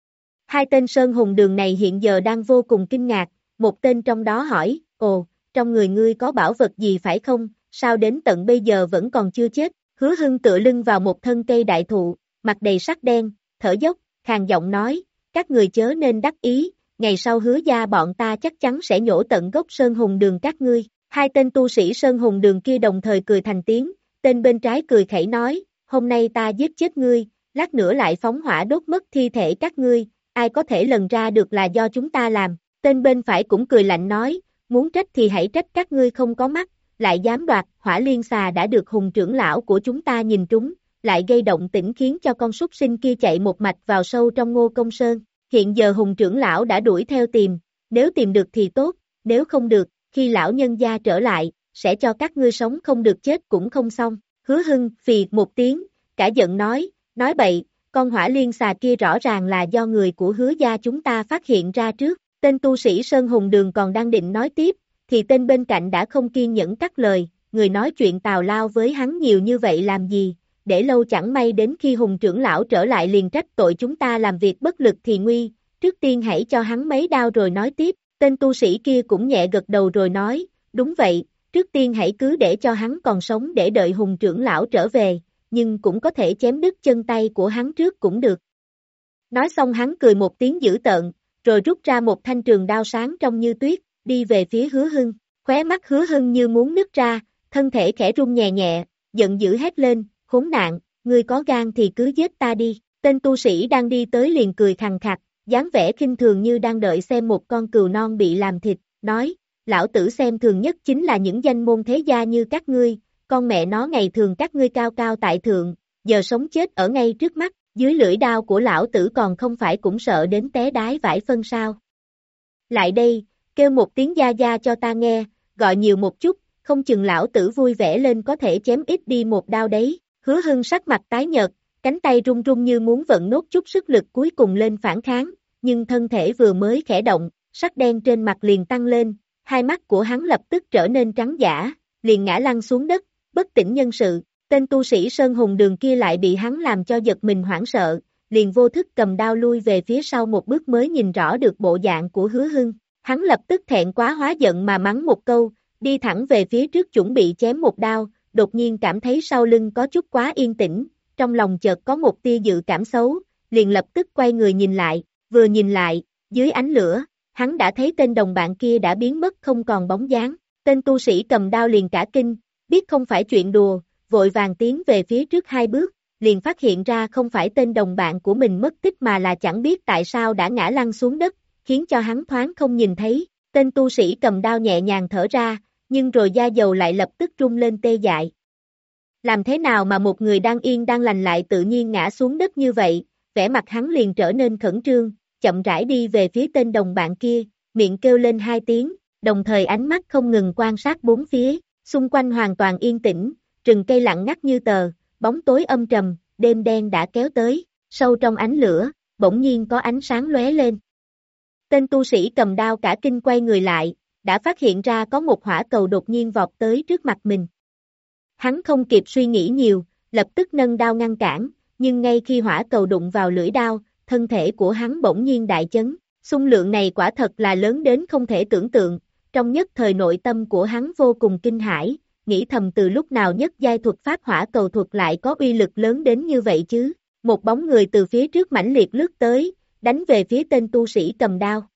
Hai tên Sơn Hùng Đường này hiện giờ đang vô cùng kinh ngạc, một tên trong đó hỏi, ồ, trong người ngươi có bảo vật gì phải không, sao đến tận bây giờ vẫn còn chưa chết. Hứa Hưng tựa lưng vào một thân cây đại thụ, mặt đầy sắc đen, thở dốc, khàn giọng nói, các người chớ nên đắc ý, ngày sau Hứa gia bọn ta chắc chắn sẽ nhổ tận gốc Sơn Hùng Đường các ngươi. Hai tên tu sĩ Sơn Hùng Đường kia đồng thời cười thành tiếng, tên bên trái cười khẩy nói, hôm nay ta giết chết ngươi, lát nữa lại phóng hỏa đốt mất thi thể các ngươi, ai có thể lần ra được là do chúng ta làm. Tên bên phải cũng cười lạnh nói, muốn trách thì hãy trách các ngươi không có mắt, lại dám đoạt, Hỏa Liên xà đã được Hùng trưởng lão của chúng ta nhìn trúng, lại gây động tĩnh khiến cho con súc sinh kia chạy một mạch vào sâu trong Ngô Công Sơn. Hiện giờ Hùng trưởng lão đã đuổi theo tìm, nếu tìm được thì tốt, nếu không được, khi lão nhân gia trở lại, sẽ cho các ngươi sống không được chết cũng không xong. Hứa Hưng phì một tiếng, cả giận nói, nói bậy, con Hỏa Liên xà kia rõ ràng là do người của Hứa gia chúng ta phát hiện ra trước. Tên tu sĩ Sơn Hùng Đường còn đang định nói tiếp, thì tên bên cạnh đã không kiên nhẫn cắt lời, người nói chuyện tào lao với hắn nhiều như vậy làm gì, để lâu chẳng may đến khi Hùng trưởng lão trở lại liền trách tội chúng ta làm việc bất lực thì nguy, trước tiên hãy cho hắn mấy đao rồi nói tiếp. Tên tu sĩ kia cũng nhẹ gật đầu rồi nói, đúng vậy, trước tiên hãy cứ để cho hắn còn sống để đợi Hùng trưởng lão trở về, nhưng cũng có thể chém đứt chân tay của hắn trước cũng được. Nói xong hắn cười một tiếng dữ tợn, rồi rút ra một thanh trường đao sáng trong như tuyết, đi về phía Hứa Hưng. Khóe mắt Hứa Hưng như muốn nứt ra, thân thể khẽ rung nhẹ nhẹ, giận dữ hét lên, khốn nạn, ngươi có gan thì cứ giết ta đi. Tên tu sĩ đang đi tới liền cười khằng khặc, dáng vẻ khinh thường như đang đợi xem một con cừu non bị làm thịt, nói, lão tử xem thường nhất chính là những danh môn thế gia như các ngươi, con mẹ nó ngày thường các ngươi cao cao tại thượng, giờ sống chết ở ngay trước mắt, dưới lưỡi đao của lão tử còn không phải cũng sợ đến té đái vải phân sao. Lại đây, kêu một tiếng gia gia cho ta nghe, gọi nhiều một chút, không chừng lão tử vui vẻ lên có thể chém ít đi một đao đấy. Hứa Hưng sắc mặt tái nhợt, cánh tay run run như muốn vận nốt chút sức lực cuối cùng lên phản kháng, nhưng thân thể vừa mới khẽ động, sắc đen trên mặt liền tăng lên, hai mắt của hắn lập tức trở nên trắng dã, liền ngã lăn xuống đất, bất tỉnh nhân sự. Tên tu sĩ Sơn Hùng Đường kia lại bị hắn làm cho giật mình hoảng sợ, liền vô thức cầm đao lui về phía sau một bước mới nhìn rõ được bộ dạng của Hứa Hưng. Hắn lập tức thẹn quá hóa giận mà mắng một câu, đi thẳng về phía trước chuẩn bị chém một đao, đột nhiên cảm thấy sau lưng có chút quá yên tĩnh, trong lòng chợt có một tia dự cảm xấu, liền lập tức quay người nhìn lại, vừa nhìn lại, dưới ánh lửa, hắn đã thấy tên đồng bạn kia đã biến mất không còn bóng dáng. Tên tu sĩ cầm đao liền cả kinh, biết không phải chuyện đùa, vội vàng tiến về phía trước hai bước, liền phát hiện ra không phải tên đồng bạn của mình mất tích mà là chẳng biết tại sao đã ngã lăn xuống đất, khiến cho hắn thoáng không nhìn thấy. Tên tu sĩ cầm đao nhẹ nhàng thở ra, nhưng rồi da dầu lại lập tức rung lên tê dại. Làm thế nào mà một người đang yên đang lành lại tự nhiên ngã xuống đất như vậy? Vẻ mặt hắn liền trở nên khẩn trương, chậm rãi đi về phía tên đồng bạn kia, miệng kêu lên hai tiếng, đồng thời ánh mắt không ngừng quan sát bốn phía, xung quanh hoàn toàn yên tĩnh, rừng cây lặng ngắt như tờ, bóng tối âm trầm, đêm đen đã kéo tới, sâu trong ánh lửa, bỗng nhiên có ánh sáng lóe lên. Tên tu sĩ cầm đao cả kinh quay người lại, đã phát hiện ra có một hỏa cầu đột nhiên vọt tới trước mặt mình. Hắn không kịp suy nghĩ nhiều, lập tức nâng đao ngăn cản, nhưng ngay khi hỏa cầu đụng vào lưỡi đao, thân thể của hắn bỗng nhiên đại chấn, xung lượng này quả thật là lớn đến không thể tưởng tượng, trong nhất thời nội tâm của hắn vô cùng kinh hãi, nghĩ thầm từ lúc nào nhất giai thuật pháp hỏa cầu thuật lại có uy lực lớn đến như vậy chứ. Một bóng người từ phía trước mãnh liệt lướt tới, đánh về phía tên tu sĩ cầm đao.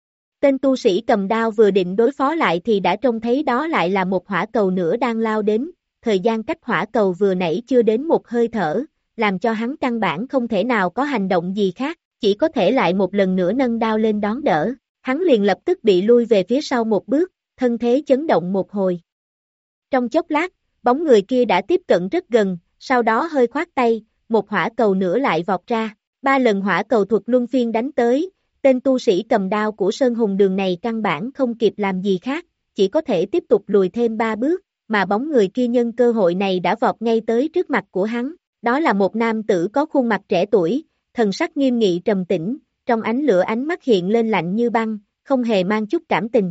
Tên tu sĩ cầm đao vừa định đối phó lại thì đã trông thấy đó lại là một hỏa cầu nữa đang lao đến, thời gian cách hỏa cầu vừa nãy chưa đến một hơi thở, làm cho hắn căn bản không thể nào có hành động gì khác, chỉ có thể lại một lần nữa nâng đao lên đón đỡ, hắn liền lập tức bị lui về phía sau một bước, thân thế chấn động một hồi. Trong chốc lát, bóng người kia đã tiếp cận rất gần, sau đó hơi khoát tay, một hỏa cầu nữa lại vọt ra, ba lần hỏa cầu thuật luân phiên đánh tới, tên tu sĩ cầm đao của Sơn Hùng Đường này căn bản không kịp làm gì khác, chỉ có thể tiếp tục lùi thêm ba bước, mà bóng người kia nhân cơ hội này đã vọt ngay tới trước mặt của hắn, đó là một nam tử có khuôn mặt trẻ tuổi, thần sắc nghiêm nghị trầm tĩnh, trong ánh lửa ánh mắt hiện lên lạnh như băng, không hề mang chút cảm tình.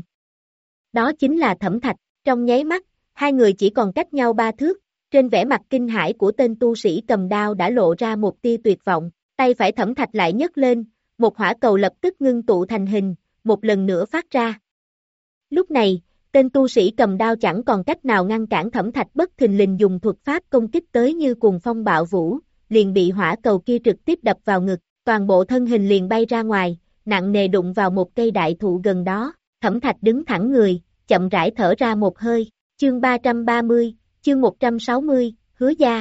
Đó chính là Thẩm Thạch, trong nháy mắt, hai người chỉ còn cách nhau ba thước, trên vẻ mặt kinh hãi của tên tu sĩ cầm đao đã lộ ra một tia tuyệt vọng, tay phải Thẩm Thạch lại nhấc lên, một hỏa cầu lập tức ngưng tụ thành hình, một lần nữa phát ra. Lúc này, tên tu sĩ cầm đao chẳng còn cách nào ngăn cản Thẩm Thạch bất thình lình dùng thuật pháp công kích tới như cuồng phong bạo vũ, liền bị hỏa cầu kia trực tiếp đập vào ngực, toàn bộ thân hình liền bay ra ngoài, nặng nề đụng vào một cây đại thụ gần đó, Thẩm Thạch đứng thẳng người, chậm rãi thở ra một hơi, chương ba trăm ba mươi, chương một trăm sáu mươi, Hứa Gia.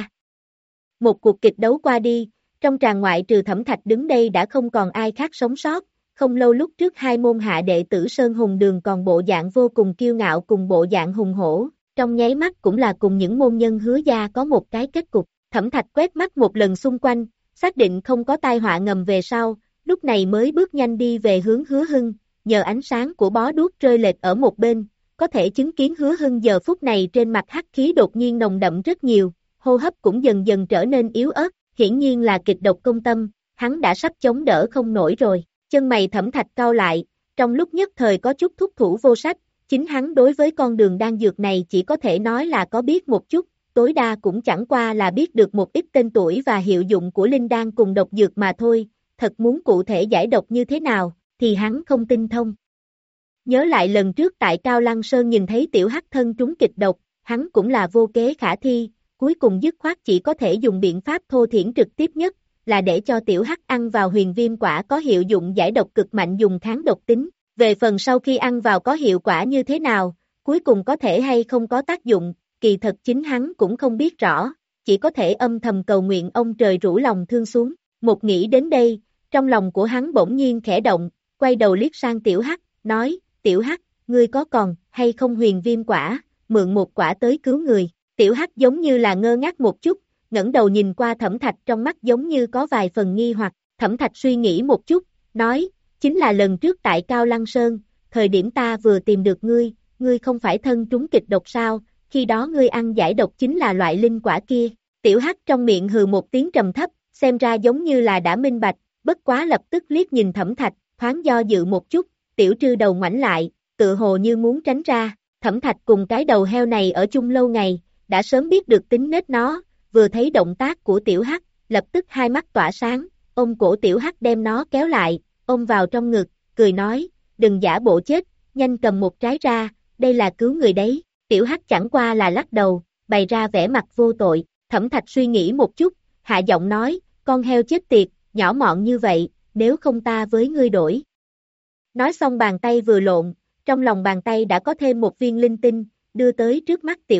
Một cuộc kịch đấu qua đi, trong tràng ngoại trừ Thẩm Thạch đứng đây đã không còn ai khác sống sót, không lâu lúc trước hai môn hạ đệ tử Sơn Hùng Đường còn bộ dạng vô cùng kiêu ngạo cùng bộ dạng hùng hổ, trong nháy mắt cũng là cùng những môn nhân Hứa Gia có một cái kết cục. Thẩm Thạch quét mắt một lần xung quanh, xác định không có tai họa ngầm về sau, lúc này mới bước nhanh đi về hướng Hứa Hưng, nhờ ánh sáng của bó đuốc rơi lệch ở một bên, có thể chứng kiến Hứa Hưng giờ phút này trên mặt hắc khí đột nhiên nồng đậm rất nhiều, hô hấp cũng dần dần trở nên yếu ớt, hiển nhiên là kịch độc công tâm, hắn đã sắp chống đỡ không nổi rồi, chân mày Thẩm Thạch cau lại, trong lúc nhất thời có chút thúc thủ vô sách, chính hắn đối với con đường đan dược này chỉ có thể nói là có biết một chút, tối đa cũng chẳng qua là biết được một ít tên tuổi và hiệu dụng của linh đan cùng độc dược mà thôi, thật muốn cụ thể giải độc như thế nào, thì hắn không tinh thông. Nhớ lại lần trước tại Cao Lăng Sơn nhìn thấy tiểu hắc thân trúng kịch độc, hắn cũng là vô kế khả thi, cuối cùng dứt khoát chỉ có thể dùng biện pháp thô thiển trực tiếp nhất, là để cho tiểu hắc ăn vào huyền viêm quả có hiệu dụng giải độc cực mạnh dùng kháng độc tính, về phần sau khi ăn vào có hiệu quả như thế nào, cuối cùng có thể hay không có tác dụng, kỳ thật chính hắn cũng không biết rõ, chỉ có thể âm thầm cầu nguyện ông trời rủ lòng thương xuống, một nghĩ đến đây, trong lòng của hắn bỗng nhiên khẽ động, quay đầu liếc sang tiểu hắc, nói, tiểu hắc, ngươi có còn, hay không huyền viêm quả, mượn một quả tới cứu người, tiểu hắc giống như là ngơ ngác một chút, ngẩng đầu nhìn qua Thẩm Thạch trong mắt giống như có vài phần nghi hoặc, Thẩm Thạch suy nghĩ một chút, nói, chính là lần trước tại Cao Lăng Sơn, thời điểm ta vừa tìm được ngươi, ngươi không phải thân trúng kịch độc sao, khi đó ngươi ăn giải độc chính là loại linh quả kia, tiểu hắc trong miệng hừ một tiếng trầm thấp, xem ra giống như là đã minh bạch, bất quá lập tức liếc nhìn Thẩm Thạch, thoáng do dự một chút, tiểu trư đầu ngoảnh lại, tự hồ như muốn tránh ra, Thẩm Thạch cùng cái đầu heo này ở chung lâu ngày, đã sớm biết được tính nết nó, vừa thấy động tác của tiểu hắc, lập tức hai mắt tỏa sáng, ôm cổ tiểu hắc đem nó kéo lại, ôm vào trong ngực, cười nói, đừng giả bộ chết, nhanh cầm một trái ra, đây là cứu người đấy, tiểu hắc chẳng qua là lắc đầu, bày ra vẻ mặt vô tội, Thẩm Thạch suy nghĩ một chút, hạ giọng nói, con heo chết tiệt, nhỏ mọn như vậy, nếu không ta với ngươi đổi. Nói xong bàn tay vừa lộn, trong lòng bàn tay đã có thêm một viên linh tinh, đưa tới trước mắt tiểu hắc,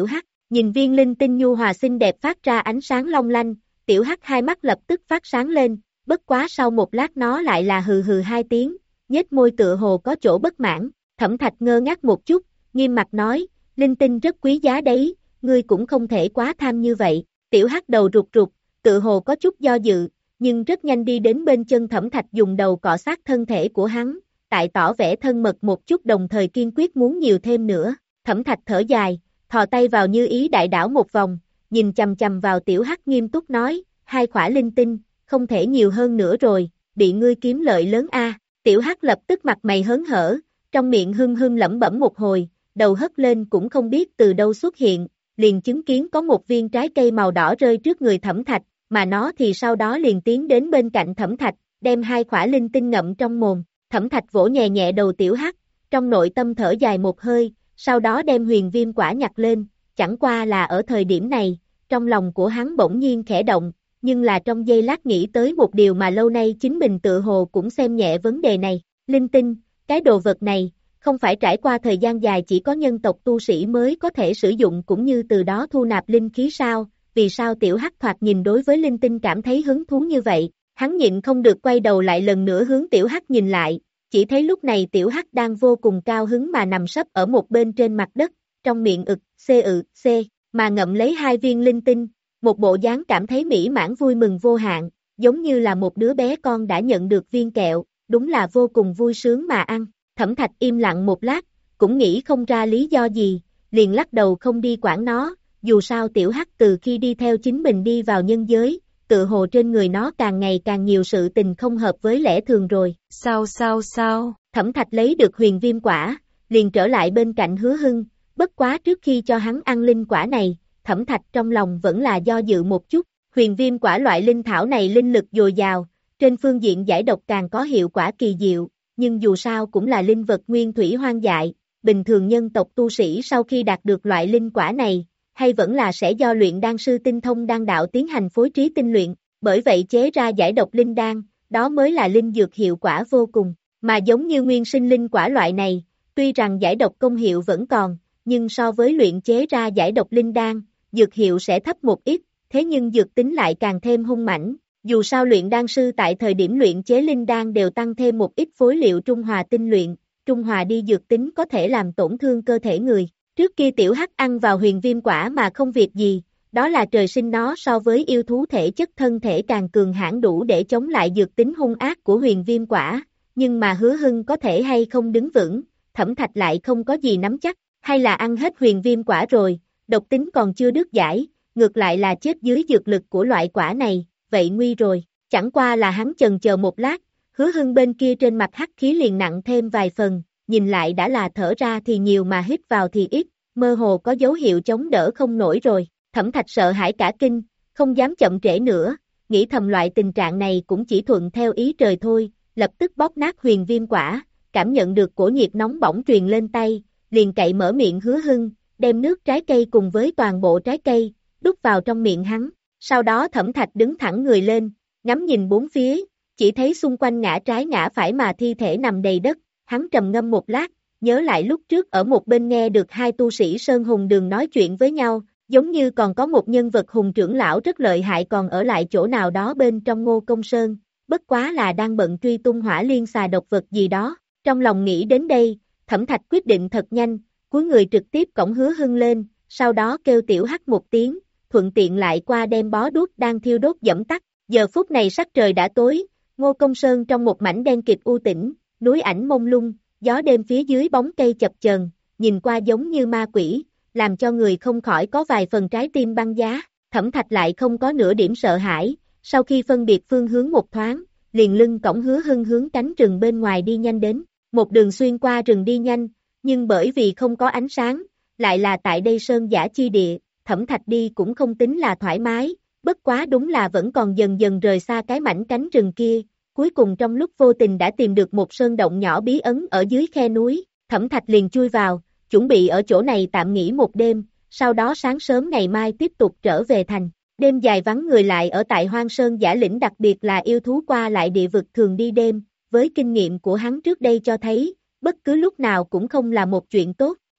Nhìn viên linh tinh nhu hòa xinh đẹp phát ra ánh sáng long lanh, tiểu hắc hai mắt lập tức phát sáng lên, bất quá sau một lát nó lại là hừ hừ hai tiếng, nhếch môi tựa hồ có chỗ bất mãn. Thẩm Thạch ngơ ngác một chút, nghiêm mặt nói, linh tinh rất quý giá đấy, ngươi cũng không thể quá tham như vậy. Tiểu hắc đầu rụt rụt, tựa hồ có chút do dự, nhưng rất nhanh đi đến bên chân Thẩm Thạch dùng đầu cọ sát thân thể của hắn, tại tỏ vẻ thân mật một chút đồng thời kiên quyết muốn nhiều thêm nữa. Thẩm Thạch thở dài, thò tay vào như ý đại đảo một vòng, nhìn chầm chầm vào tiểu hắc nghiêm túc nói, hai khỏa linh tinh, không thể nhiều hơn nữa rồi, bị ngươi kiếm lợi lớn a. Tiểu hắc lập tức mặt mày hớn hở, trong miệng hưng hưng lẩm bẩm một hồi, đầu hất lên cũng không biết từ đâu xuất hiện, liền chứng kiến có một viên trái cây màu đỏ rơi trước người Thẩm Thạch, mà nó thì sau đó liền tiến đến bên cạnh Thẩm Thạch, đem hai khỏa linh tinh ngậm trong mồm. Thẩm Thạch vỗ nhẹ nhẹ đầu tiểu hắc, trong nội tâm thở dài một hơi, sau đó đem huyền viêm quả nhặt lên, chẳng qua là ở thời điểm này, trong lòng của hắn bỗng nhiên khẽ động, nhưng là trong giây lát nghĩ tới một điều mà lâu nay chính mình tự hồ cũng xem nhẹ vấn đề này. Linh tinh, cái đồ vật này, không phải trải qua thời gian dài chỉ có nhân tộc tu sĩ mới có thể sử dụng cũng như từ đó thu nạp linh khí sao, vì sao tiểu hắc thoạt nhìn đối với linh tinh cảm thấy hứng thú như vậy. Hắn nhịn không được quay đầu lại lần nữa hướng tiểu hắc nhìn lại, chỉ thấy lúc này tiểu hắc đang vô cùng cao hứng mà nằm sấp ở một bên trên mặt đất, trong miệng ực, xê ự, xê, mà ngậm lấy hai viên linh tinh, một bộ dáng cảm thấy mỹ mãn vui mừng vô hạn, giống như là một đứa bé con đã nhận được viên kẹo, đúng là vô cùng vui sướng mà ăn. Thẩm Thạch im lặng một lát, cũng nghĩ không ra lý do gì, liền lắc đầu không đi quản nó, dù sao tiểu hắc từ khi đi theo chính mình đi vào nhân giới, tự hồ trên người nó càng ngày càng nhiều sự tình không hợp với lẽ thường rồi. Sao sao sao? Thẩm Thạch lấy được huyền viêm quả, liền trở lại bên cạnh Hứa Hưng, bất quá trước khi cho hắn ăn linh quả này, Thẩm Thạch trong lòng vẫn là do dự một chút, huyền viêm quả loại linh thảo này linh lực dồi dào, trên phương diện giải độc càng có hiệu quả kỳ diệu, nhưng dù sao cũng là linh vật nguyên thủy hoang dại, bình thường nhân tộc tu sĩ sau khi đạt được loại linh quả này, hay vẫn là sẽ do luyện đan sư tinh thông đan đạo tiến hành phối trí tinh luyện, bởi vậy chế ra giải độc linh đan, đó mới là linh dược hiệu quả vô cùng, mà giống như nguyên sinh linh quả loại này, tuy rằng giải độc công hiệu vẫn còn, nhưng so với luyện chế ra giải độc linh đan, dược hiệu sẽ thấp một ít, thế nhưng dược tính lại càng thêm hung mãnh. Dù sao luyện đan sư tại thời điểm luyện chế linh đan đều tăng thêm một ít phối liệu trung hòa tinh luyện, trung hòa đi dược tính có thể làm tổn thương cơ thể người. Trước kia tiểu hắc ăn vào huyền viêm quả mà không việc gì, đó là trời sinh nó so với yêu thú thể chất thân thể càng cường hãn đủ để chống lại dược tính hung ác của huyền viêm quả, nhưng mà Hứa Hưng có thể hay không đứng vững, Thẩm Thạch lại không có gì nắm chắc, hay là ăn hết huyền viêm quả rồi, độc tính còn chưa đứt giải, ngược lại là chết dưới dược lực của loại quả này, vậy nguy rồi. Chẳng qua là hắn chần chờ một lát, Hứa Hưng bên kia trên mặt hắc khí liền nặng thêm vài phần, nhìn lại đã là thở ra thì nhiều mà hít vào thì ít, mơ hồ có dấu hiệu chống đỡ không nổi rồi. Thẩm Thạch sợ hãi cả kinh, không dám chậm trễ nữa, nghĩ thầm loại tình trạng này cũng chỉ thuận theo ý trời thôi, lập tức bóp nát huyền viêm quả, cảm nhận được cổ nhiệt nóng bỏng truyền lên tay, liền cậy mở miệng Hứa Hưng, đem nước trái cây cùng với toàn bộ trái cây, đút vào trong miệng hắn. Sau đó Thẩm Thạch đứng thẳng người lên, ngắm nhìn bốn phía, chỉ thấy xung quanh ngã trái ngã phải mà thi thể nằm đầy đất, hắn trầm ngâm một lát, nhớ lại lúc trước ở một bên nghe được hai tu sĩ Sơn Hùng Đường nói chuyện với nhau, giống như còn có một nhân vật hùng trưởng lão rất lợi hại còn ở lại chỗ nào đó bên trong Ngô Công Sơn, bất quá là đang bận truy tung hỏa liên xà độc vật gì đó. Trong lòng nghĩ đến đây, Thẩm Thạch quyết định thật nhanh, cúi người trực tiếp cõng Hứa Hưng lên, sau đó kêu tiểu hắc một tiếng, thuận tiện lại qua đem bó đuốc đang thiêu đốt dẫm tắt. Giờ phút này sắc trời đã tối, Ngô Công Sơn trong một mảnh đen kịt u tĩnh, núi ảnh mông lung, gió đêm phía dưới bóng cây chập chờn, nhìn qua giống như ma quỷ, làm cho người không khỏi có vài phần trái tim băng giá. Thẩm Thạch lại không có nửa điểm sợ hãi, sau khi phân biệt phương hướng một thoáng, liền lưng cõng Hứa Hưng hướng cánh rừng bên ngoài đi nhanh đến, một đường xuyên qua rừng đi nhanh, nhưng bởi vì không có ánh sáng, lại là tại đây sơn dã chi địa, Thẩm Thạch đi cũng không tính là thoải mái, bất quá đúng là vẫn còn dần dần rời xa cái mảnh cánh rừng kia, cuối cùng trong lúc vô tình đã tìm được một sơn động nhỏ bí ẩn ở dưới khe núi, Thẩm Thạch liền chui vào, chuẩn bị ở chỗ này tạm nghỉ một đêm, sau đó sáng sớm ngày mai tiếp tục trở về thành. Đêm dài vắng người lại ở tại Hoang Sơn Giả Lĩnh, đặc biệt là yêu thú qua lại địa vực thường đi đêm, với kinh nghiệm của hắn trước đây cho thấy, bất cứ lúc nào cũng không là một chuyện tốt.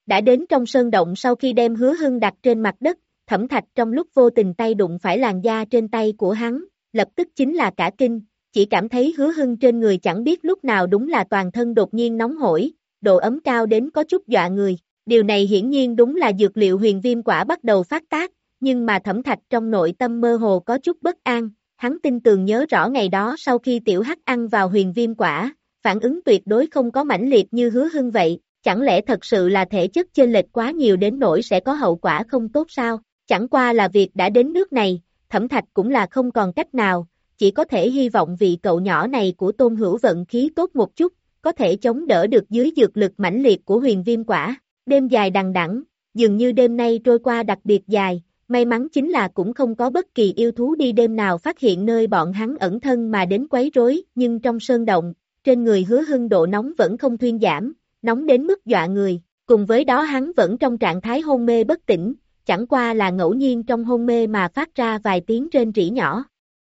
Đã đến trong sơn động sau khi đem Hứa Hưng đặt trên mặt đất, Thẩm Thạch trong lúc vô tình tay đụng phải làn da trên tay của hắn, lập tức chính là cả kinh, chỉ cảm thấy Hứa Hưng trên người chẳng biết lúc nào đúng là toàn thân đột nhiên nóng hổi, độ ấm cao đến có chút dọa người. Điều này hiển nhiên đúng là dược liệu huyền viêm quả bắt đầu phát tác, nhưng mà Thẩm Thạch trong nội tâm mơ hồ có chút bất an, hắn tin tường nhớ rõ ngày đó sau khi tiểu hắc ăn vào huyền viêm quả, phản ứng tuyệt đối không có mãnh liệt như Hứa Hưng vậy, chẳng lẽ thật sự là thể chất chênh lệch quá nhiều đến nỗi sẽ có hậu quả không tốt sao? Chẳng qua là việc đã đến nước này, Thẩm Thạch cũng là không còn cách nào, chỉ có thể hy vọng vị cậu nhỏ này của Tôn Hữu vận khí tốt một chút, có thể chống đỡ được dưới dược lực mãnh liệt của huyền viêm quả. Đêm dài đằng đẵng, dường như đêm nay trôi qua đặc biệt dài, may mắn chính là cũng không có bất kỳ yêu thú đi đêm nào phát hiện nơi bọn hắn ẩn thân mà đến quấy rối, nhưng trong sơn động, trên người Hứa Hưng độ nóng vẫn không thuyên giảm, nóng đến mức dọa người, cùng với đó hắn vẫn trong trạng thái hôn mê bất tỉnh, chẳng qua là ngẫu nhiên trong hôn mê mà phát ra vài tiếng rên rỉ nhỏ.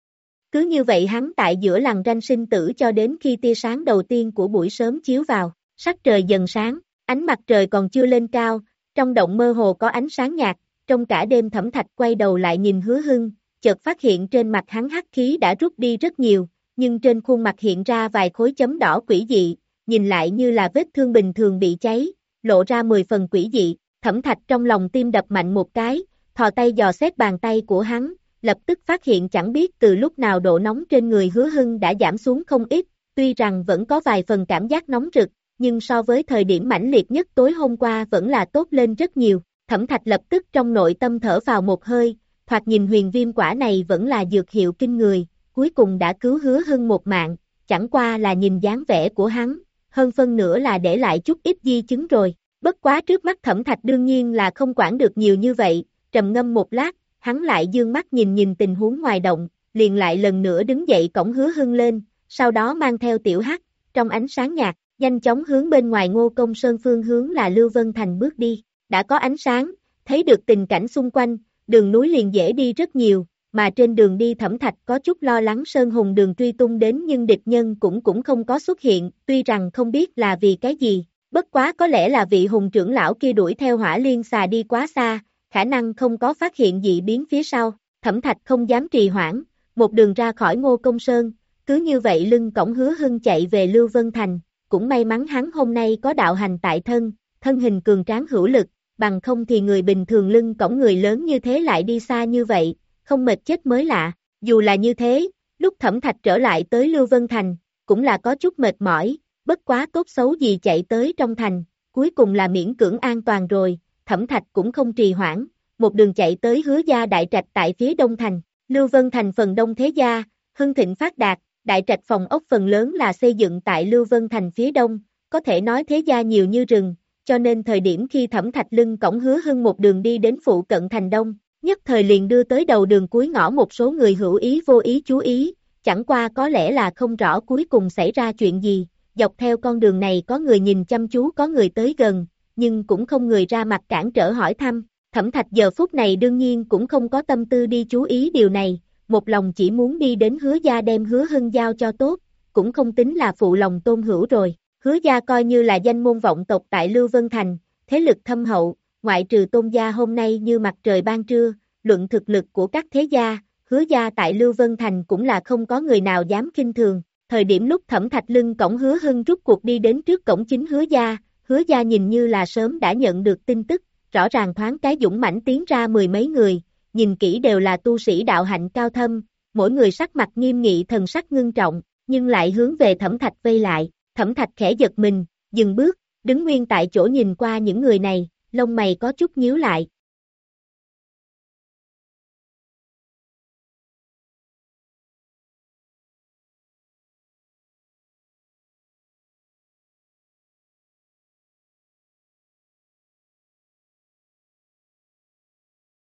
Cứ như vậy hắn tại giữa lằn ranh sinh tử cho đến khi tia sáng đầu tiên của buổi sớm chiếu vào, sắc trời dần sáng, ánh mặt trời còn chưa lên cao, trong động mơ hồ có ánh sáng nhạt, trong cả đêm Thẩm Thạch quay đầu lại nhìn Hứa Hưng, chợt phát hiện trên mặt hắn hắc khí đã rút đi rất nhiều, nhưng trên khuôn mặt hiện ra vài khối chấm đỏ quỷ dị, nhìn lại như là vết thương bình thường bị cháy, lộ ra mười phần quỷ dị, Thẩm Thạch trong lòng tim đập mạnh một cái, thò tay dò xét bàn tay của hắn, lập tức phát hiện chẳng biết từ lúc nào độ nóng trên người Hứa Hưng đã giảm xuống không ít, tuy rằng vẫn có vài phần cảm giác nóng rực, nhưng so với thời điểm mãnh liệt nhất tối hôm qua vẫn là tốt lên rất nhiều. Thẩm Thạch lập tức trong nội tâm thở vào một hơi, thoạt nhìn huyền viêm quả này vẫn là dược hiệu kinh người, cuối cùng đã cứu Hứa Hưng một mạng, chẳng qua là nhìn dáng vẻ của hắn, hơn phân nửa là để lại chút ít di chứng rồi. Bất quá trước mắt Thẩm Thạch đương nhiên là không quản được nhiều như vậy, trầm ngâm một lát, hắn lại dương mắt nhìn nhìn tình huống ngoài động, liền lại lần nữa đứng dậy cõng Hứa Hưng lên, sau đó mang theo tiểu hắc, trong ánh sáng nhạt, nhanh chóng hướng bên ngoài Ngô Công Sơn phương hướng là Lưu Vân Thành bước đi. Đã có ánh sáng, thấy được tình cảnh xung quanh, đường núi liền dễ đi rất nhiều, mà trên đường đi Thẩm Thạch có chút lo lắng Sơn Hùng đường truy tung đến nhưng địch nhân cũng cũng không có xuất hiện, tuy rằng không biết là vì cái gì, bất quá có lẽ là vị hùng trưởng lão kia đuổi theo Hỏa Liên xà đi quá xa, khả năng không có phát hiện dị biến phía sau, Thẩm Thạch không dám trì hoãn, một đường ra khỏi Ngô Công Sơn, cứ như vậy lưng cõng Hứa Hưng chạy về Lưu Vân Thành, cũng may mắn hắn hôm nay có đạo hành tại thân, thân hình cường tráng hữu lực, bằng không thì người bình thường lưng cõng người lớn như thế lại đi xa như vậy, không mệt chết mới lạ. Dù là như thế, lúc Thẩm Thạch trở lại tới Lưu Vân Thành, cũng là có chút mệt mỏi, bất quá tốt xấu gì chạy tới trong thành, cuối cùng là miễn cưỡng an toàn rồi, Thẩm Thạch cũng không trì hoãn, một đường chạy tới Hứa gia đại trạch tại phía đông thành. Lưu Vân Thành phần đông thế gia, hưng thịnh phát đạt, đại trạch phòng ốc phần lớn là xây dựng tại Lưu Vân Thành phía đông, có thể nói thế gia nhiều như rừng, cho nên thời điểm khi Thẩm Thạch lưng cõng Hứa Hưng một đường đi đến phụ cận thành đông, nhất thời liền đưa tới đầu đường cuối ngõ một số người hữu ý vô ý chú ý, chẳng qua có lẽ là không rõ cuối cùng xảy ra chuyện gì, dọc theo con đường này có người nhìn chăm chú có người tới gần, nhưng cũng không người ra mặt cản trở hỏi thăm. Thẩm Thạch giờ phút này đương nhiên cũng không có tâm tư đi chú ý điều này, một lòng chỉ muốn đi đến Hứa gia đem Hứa Hưng giao cho tốt, cũng không tính là phụ lòng Tôn Hữu rồi. Hứa gia coi như là danh môn vọng tộc tại Lưu Vân Thành, thế lực thâm hậu, ngoại trừ Tôn gia hôm nay như mặt trời ban trưa, luận thực lực của các thế gia, Hứa gia tại Lưu Vân Thành cũng là không có người nào dám khinh thường. Thời điểm lúc Thẩm Thạch lưng cõng Hứa Hưng rút cuộc đi đến trước cổng chính Hứa gia, Hứa gia nhìn như là sớm đã nhận được tin tức, rõ ràng thoáng cái dũng mãnh tiến ra mười mấy người, nhìn kỹ đều là tu sĩ đạo hạnh cao thâm, mỗi người sắc mặt nghiêm nghị thần sắc ngưng trọng, nhưng lại hướng về Thẩm Thạch vây lại. Thẩm Thạch khẽ giật mình, dừng bước, đứng nguyên tại chỗ nhìn qua những người này, lông mày có chút nhíu lại.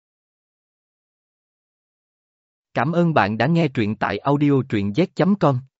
Cảm ơn bạn đã nghe truyện tại audio truyện z chấm com.